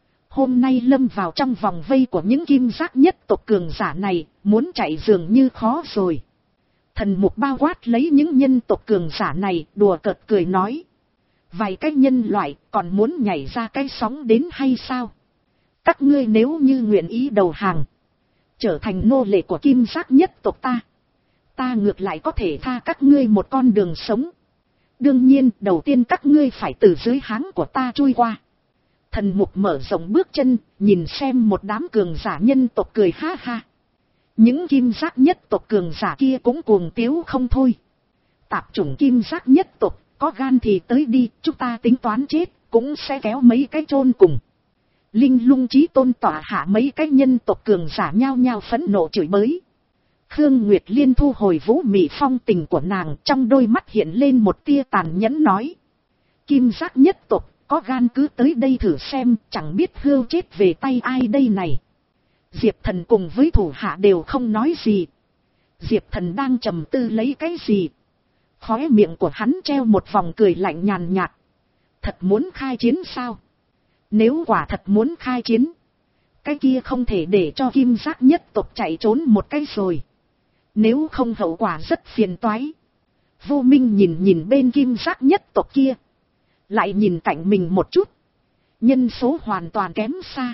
Hôm nay lâm vào trong vòng vây của những kim giác nhất tộc cường giả này, muốn chạy dường như khó rồi. Thần mục bao quát lấy những nhân tộc cường giả này, đùa cợt cười nói. Vài cái nhân loại còn muốn nhảy ra cái sóng đến hay sao? Các ngươi nếu như nguyện ý đầu hàng, trở thành nô lệ của kim giác nhất tộc ta, ta ngược lại có thể tha các ngươi một con đường sống. Đương nhiên, đầu tiên các ngươi phải từ dưới háng của ta chui qua. Thần mục mở rộng bước chân, nhìn xem một đám cường giả nhân tộc cười ha ha. Những kim giác nhất tộc cường giả kia cũng cuồng tiếu không thôi. Tạp chủng kim giác nhất tộc, có gan thì tới đi, chúng ta tính toán chết, cũng sẽ kéo mấy cái chôn cùng. Linh Lung Chí Tôn tỏa hạ mấy cái nhân tộc cường giả nhao nhao phẫn nộ chửi bới. Khương Nguyệt Liên thu hồi vũ mị phong tình của nàng, trong đôi mắt hiện lên một tia tàn nhẫn nói. Kim giác nhất tộc, có gan cứ tới đây thử xem, chẳng biết hươu chết về tay ai đây này. Diệp Thần cùng với thủ hạ đều không nói gì. Diệp Thần đang trầm tư lấy cái gì. Khóe miệng của hắn treo một vòng cười lạnh nhàn nhạt. Thật muốn khai chiến sao? Nếu quả thật muốn khai chiến, cái kia không thể để cho kim giác nhất tộc chạy trốn một cái rồi. Nếu không hậu quả rất phiền toái. Vô Minh nhìn nhìn bên kim giác nhất tộc kia, lại nhìn cạnh mình một chút. Nhân số hoàn toàn kém xa.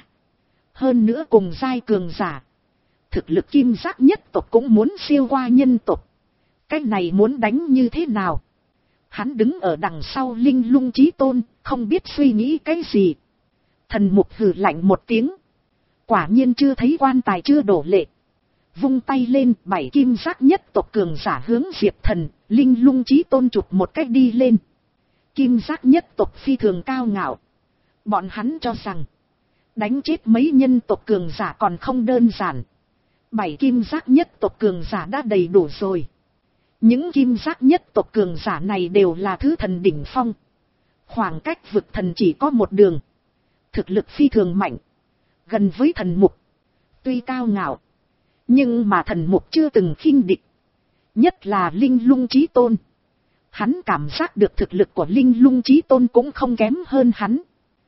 Hơn nữa cùng giai cường giả, thực lực kim giác nhất tộc cũng muốn siêu qua nhân tộc. Cái này muốn đánh như thế nào? Hắn đứng ở đằng sau Linh Lung Chí Tôn, không biết suy nghĩ cái gì. Thần mục hừ lạnh một tiếng. Quả nhiên chưa thấy quan tài chưa đổ lệ. Vung tay lên, bảy kim giác nhất tộc cường giả hướng Diệp Thần, Linh Lung Chí Tôn chụp một cách đi lên. Kim giác nhất tộc phi thường cao ngạo. Bọn hắn cho rằng, đánh chết mấy nhân tộc cường giả còn không đơn giản. Bảy kim giác nhất tộc cường giả đã đầy đủ rồi. Những kim giác nhất tộc cường giả này đều là thứ thần đỉnh phong. Khoảng cách vực thần chỉ có một đường. Thực lực phi thường mạnh, gần với thần mục. Tuy cao ngạo, nhưng mà thần mục chưa từng khinh địch. Nhất là Linh Lung Chí Tôn. Hắn cảm giác được thực lực của Linh Lung Chí Tôn cũng không kém hơn hắn.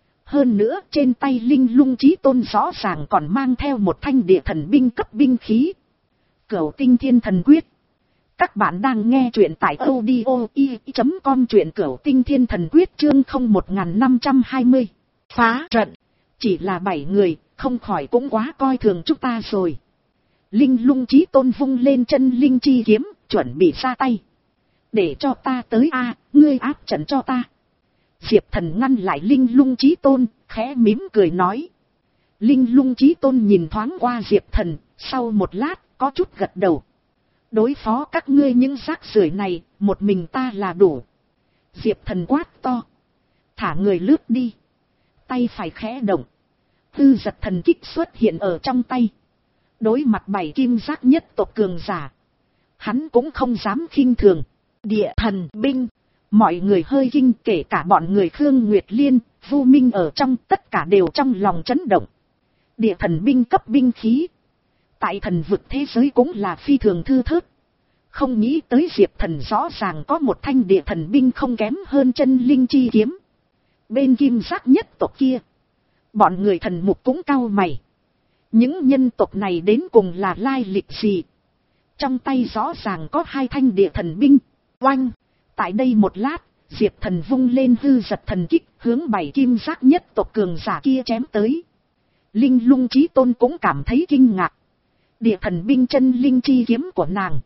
Hơn nữa trên tay Linh Lung Chí Tôn rõ ràng còn mang theo một thanh địa thần binh cấp binh khí. Cửu Tinh Thiên Thần Quyết. Các bạn đang nghe truyện tại audio i chấm com, truyện Cửu Tinh Thiên Thần Quyết chương không một năm hai không. Phá trận. Chỉ là bảy người, không khỏi cũng quá coi thường chúng ta rồi. Linh Lung Chí Tôn vung lên chân linh chi kiếm, chuẩn bị ra tay. Để cho ta tới a, ngươi áp trận cho ta. Diệp Thần ngăn lại Linh Lung Chí Tôn, khẽ mím cười nói. Linh Lung Chí Tôn nhìn thoáng qua Diệp Thần, sau một lát, có chút gật đầu. Đối phó các ngươi những rác rưởi này, một mình ta là đủ. Diệp Thần quát to. Thả người lướt đi. Tay phải khẽ động. Tư giật thần kích xuất hiện ở trong tay. Đối mặt bảy kim giác nhất tộc cường giả, hắn cũng không dám khinh thường. Địa thần binh. Mọi người hơi kinh, kể cả bọn người Khương Nguyệt Liên, Vô Minh ở trong, tất cả đều trong lòng chấn động. Địa thần binh cấp binh khí, tại thần vực thế giới cũng là phi thường thư thớt. Không nghĩ tới Diệp Thần rõ ràng có một thanh địa thần binh không kém hơn chân linh chi kiếm. Bên kim giác nhất tộc kia, bọn người thần mục cũng cau mày. Những nhân tộc này đến cùng là lai lịch gì? Trong tay rõ ràng có hai thanh địa thần binh, Oanh! Tại đây một lát, Diệp Thần vung lên hư giật thần kích, hướng bảy kim giác nhất tộc cường giả kia chém tới. Linh Lung Chí Tôn cũng cảm thấy kinh ngạc. Địa thần binh chân linh chi kiếm của nàng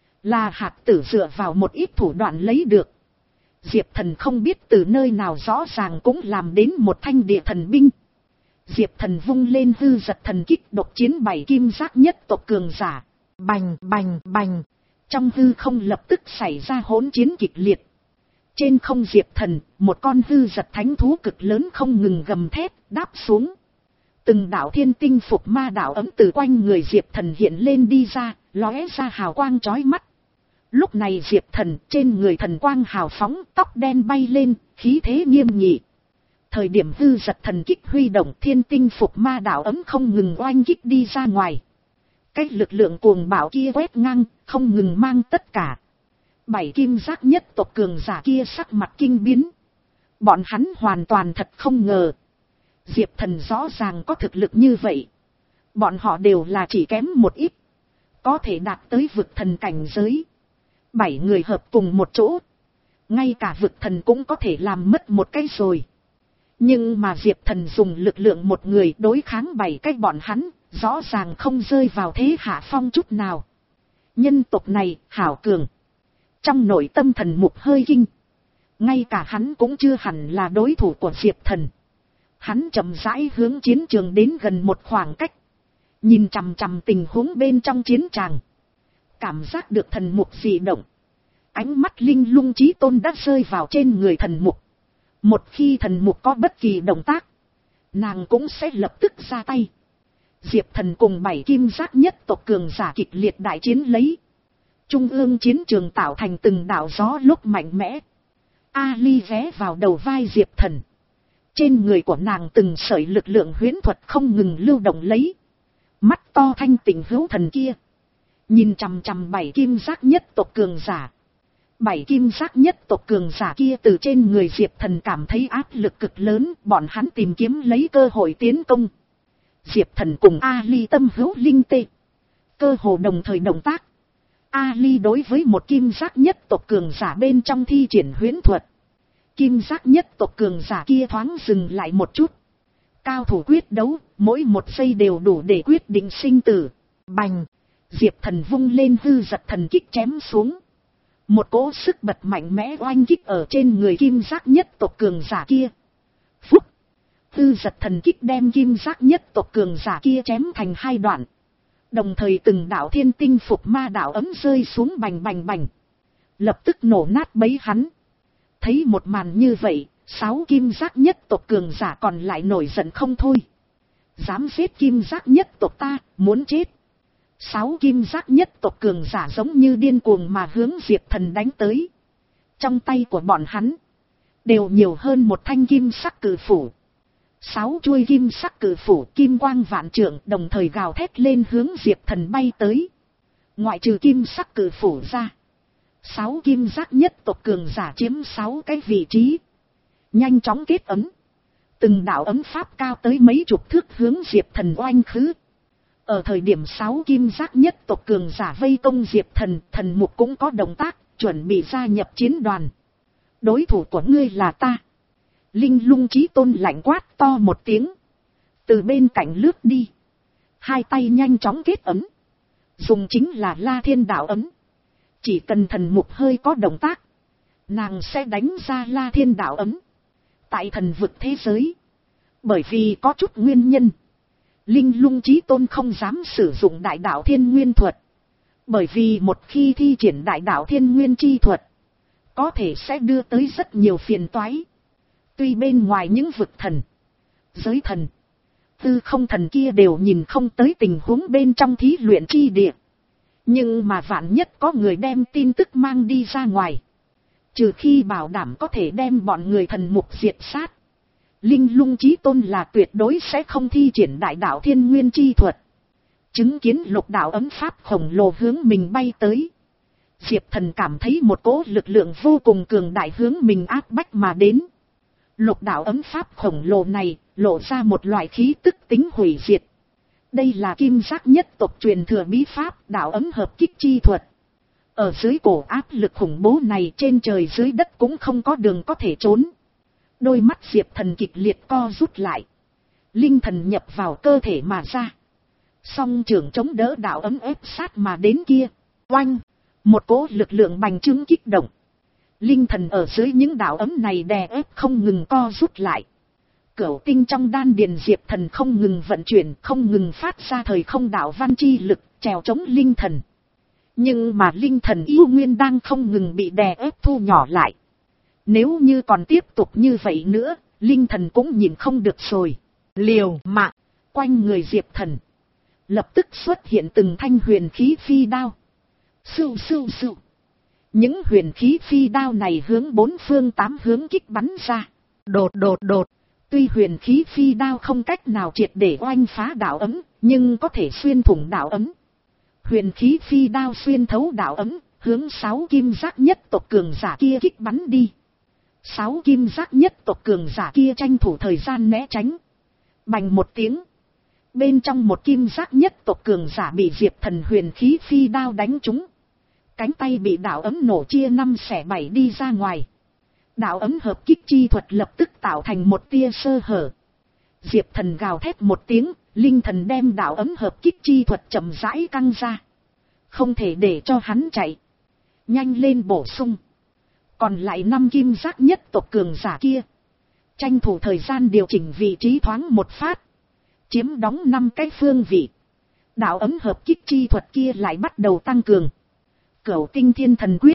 là hạt tử dựa vào một ít thủ đoạn lấy được. Diệp Thần không biết từ nơi nào rõ ràng cũng làm đến một thanh địa thần binh. Diệp Thần vung lên hư giật thần kích độc chiến bảy kim giác nhất tộc cường giả. Bành bành bành. Trong hư không lập tức xảy ra hỗn chiến kịch liệt. Trên không Diệp Thần, một con hư giật thánh thú cực lớn không ngừng gầm thét, đáp xuống. Từng đạo thiên tinh phục ma đạo ấm từ quanh người Diệp Thần hiện lên đi ra, lóe ra hào quang chói mắt. Lúc này Diệp Thần trên người thần quang hào phóng, tóc đen bay lên, khí thế nghiêm nghị. Thời điểm hư giật thần kích huy động, thiên tinh phục ma đạo ấm không ngừng oanh kích đi ra ngoài. Cái lực lượng cuồng bạo kia quét ngang, không ngừng mang tất cả. Bảy kim giác nhất tộc cường giả kia sắc mặt kinh biến. Bọn hắn hoàn toàn thật không ngờ. Diệp Thần rõ ràng có thực lực như vậy. Bọn họ đều là chỉ kém một ít. Có thể đạt tới vực thần cảnh giới. Bảy người hợp cùng một chỗ. Ngay cả vực thần cũng có thể làm mất một cái rồi. Nhưng mà Diệp Thần dùng lực lượng một người đối kháng bảy cái bọn hắn. Rõ ràng không rơi vào thế hạ phong chút nào. Nhân tộc này hảo cường. Trong nội tâm Thần Mục hơi kinh. Ngay cả hắn cũng chưa hẳn là đối thủ của Diệp Thần. Hắn chậm rãi hướng chiến trường đến gần một khoảng cách. Nhìn chằm chằm tình huống bên trong chiến tràng. Cảm giác được Thần Mục dị động. Ánh mắt Linh Lung Chí Tôn đã rơi vào trên người Thần Mục. Một khi Thần Mục có bất kỳ động tác, nàng cũng sẽ lập tức ra tay. Diệp Thần cùng bảy kim giác nhất tộc cường giả kịch liệt đại chiến lấy. Trung ương chiến trường tạo thành từng đạo gió lúc mạnh mẽ. Ali ghé vào đầu vai Diệp Thần. Trên người của nàng từng sợi lực lượng huyễn thuật không ngừng lưu động lấy. Mắt to thanh tỉnh hữu thần kia. Nhìn chằm chằm bảy kim giác nhất tộc cường giả. Bảy kim giác nhất tộc cường giả kia từ trên người Diệp Thần cảm thấy áp lực cực lớn. Bọn hắn tìm kiếm lấy cơ hội tiến công. Diệp Thần cùng Ali tâm hữu linh tê. Cơ hồ đồng thời động tác. Ali đối với một kim giác nhất tộc cường giả bên trong thi triển huyễn thuật. Kim giác nhất tộc cường giả kia thoáng dừng lại một chút. Cao thủ quyết đấu, mỗi một giây đều đủ để quyết định sinh tử. Bành! Diệp Thần vung lên hư giật thần kích chém xuống. Một cỗ sức bật mạnh mẽ oanh kích ở trên người kim giác nhất tộc cường giả kia. Phúc! Hư giật thần kích đem kim giác nhất tộc cường giả kia chém thành hai đoạn. Đồng thời từng đạo thiên tinh phục ma đạo ấm rơi xuống bành bành bành. Lập tức nổ nát bấy hắn. Thấy một màn như vậy, sáu kim giác nhất tộc cường giả còn lại nổi giận không thôi. Dám giết kim giác nhất tộc ta, muốn chết. Sáu kim giác nhất tộc cường giả giống như điên cuồng mà hướng Diệp Thần đánh tới. Trong tay của bọn hắn, đều nhiều hơn một thanh kim sắc cử phủ. Sáu chuôi kim sắc cử phủ kim quang vạn trượng đồng thời gào thét lên hướng Diệp Thần bay tới. Ngoại trừ kim sắc cử phủ ra. Sáu kim giác nhất tộc cường giả chiếm sáu cái vị trí. Nhanh chóng kết ấm. Từng đạo ấm pháp cao tới mấy chục thước hướng Diệp Thần oanh khứ. Ở thời điểm sáu kim giác nhất tộc cường giả vây công Diệp Thần, Thần Mục cũng có động tác, chuẩn bị gia nhập chiến đoàn. Đối thủ của ngươi là ta. Linh Lung Chí Tôn lạnh quát to một tiếng. Từ bên cạnh lướt đi. Hai tay nhanh chóng kết ấm. Dùng chính là La Thiên Đạo ấm. Chỉ cần Thần Mục hơi có động tác, nàng sẽ đánh ra La Thiên Đạo ấm. Tại thần vực thế giới, bởi vì có chút nguyên nhân, Linh Lung Chí Tôn không dám sử dụng đại đạo thiên nguyên thuật. Bởi vì một khi thi triển đại đạo thiên nguyên chi thuật, có thể sẽ đưa tới rất nhiều phiền toái. Tuy bên ngoài những vực thần, giới thần, tư không thần kia đều nhìn không tới tình huống bên trong thí luyện chi địa. Nhưng mà vạn nhất có người đem tin tức mang đi ra ngoài. Trừ khi bảo đảm có thể đem bọn người thần mục diệt sát. Linh Lung Chí Tôn là tuyệt đối sẽ không thi triển đại đạo thiên nguyên chi thuật. Chứng kiến lục đạo ấm pháp khổng lồ hướng mình bay tới. Diệp Thần cảm thấy một cỗ lực lượng vô cùng cường đại hướng mình áp bách mà đến. Lục đạo ấm pháp khổng lồ này lộ ra một loại khí tức tính hủy diệt. Đây là kim giác nhất tộc truyền thừa bí pháp đạo ấm hợp kích chi thuật. Ở dưới cổ áp lực khủng bố này, trên trời dưới đất cũng không có đường có thể trốn. Đôi mắt Diệp Thần kịch liệt co rút lại. Linh thần nhập vào cơ thể mà ra. Song trưởng chống đỡ đạo ấm ép sát mà đến kia. Oanh! Một cỗ lực lượng bành trướng kích động. Linh thần ở dưới những đạo ấm này đè ép không ngừng co rút lại. Cửu tinh trong đan điền Diệp Thần không ngừng vận chuyển, không ngừng phát ra thời không đạo văn chi lực, trèo chống linh thần. Nhưng mà linh thần yêu nguyên đang không ngừng bị đè ép thu nhỏ lại. Nếu như còn tiếp tục như vậy nữa, linh thần cũng nhìn không được rồi. Liều mạng, quanh người Diệp Thần lập tức xuất hiện từng thanh huyền khí phi đao. Sưu sưu sưu. Những huyền khí phi đao này hướng bốn phương tám hướng kích bắn ra. Đột đột đột. Tuy huyền khí phi đao không cách nào triệt để oanh phá đạo ấm, nhưng có thể xuyên thủng đạo ấm. Huyền khí phi đao xuyên thấu đạo ấm, hướng sáu kim giác nhất tộc cường giả kia kích bắn đi. Sáu kim giác nhất tộc cường giả kia tranh thủ thời gian né tránh. Bành một tiếng. Bên trong một kim giác nhất tộc cường giả bị Diệp Thần huyền khí phi đao đánh trúng. Cánh tay bị đạo ấm nổ chia năm xẻ bảy đi ra ngoài. Đạo ấm hợp kích chi thuật lập tức tạo thành một tia sơ hở. Diệp Thần gào thét một tiếng, linh thần đem đạo ấm hợp kích chi thuật chậm rãi căng ra. Không thể để cho hắn chạy. Nhanh lên bổ sung. Còn lại năm kim giác nhất tộc cường giả kia. Tranh thủ thời gian điều chỉnh vị trí thoáng một phát. Chiếm đóng năm cái phương vị. Đạo ấm hợp kích chi thuật kia lại bắt đầu tăng cường. Cửu tinh thiên thần quyết.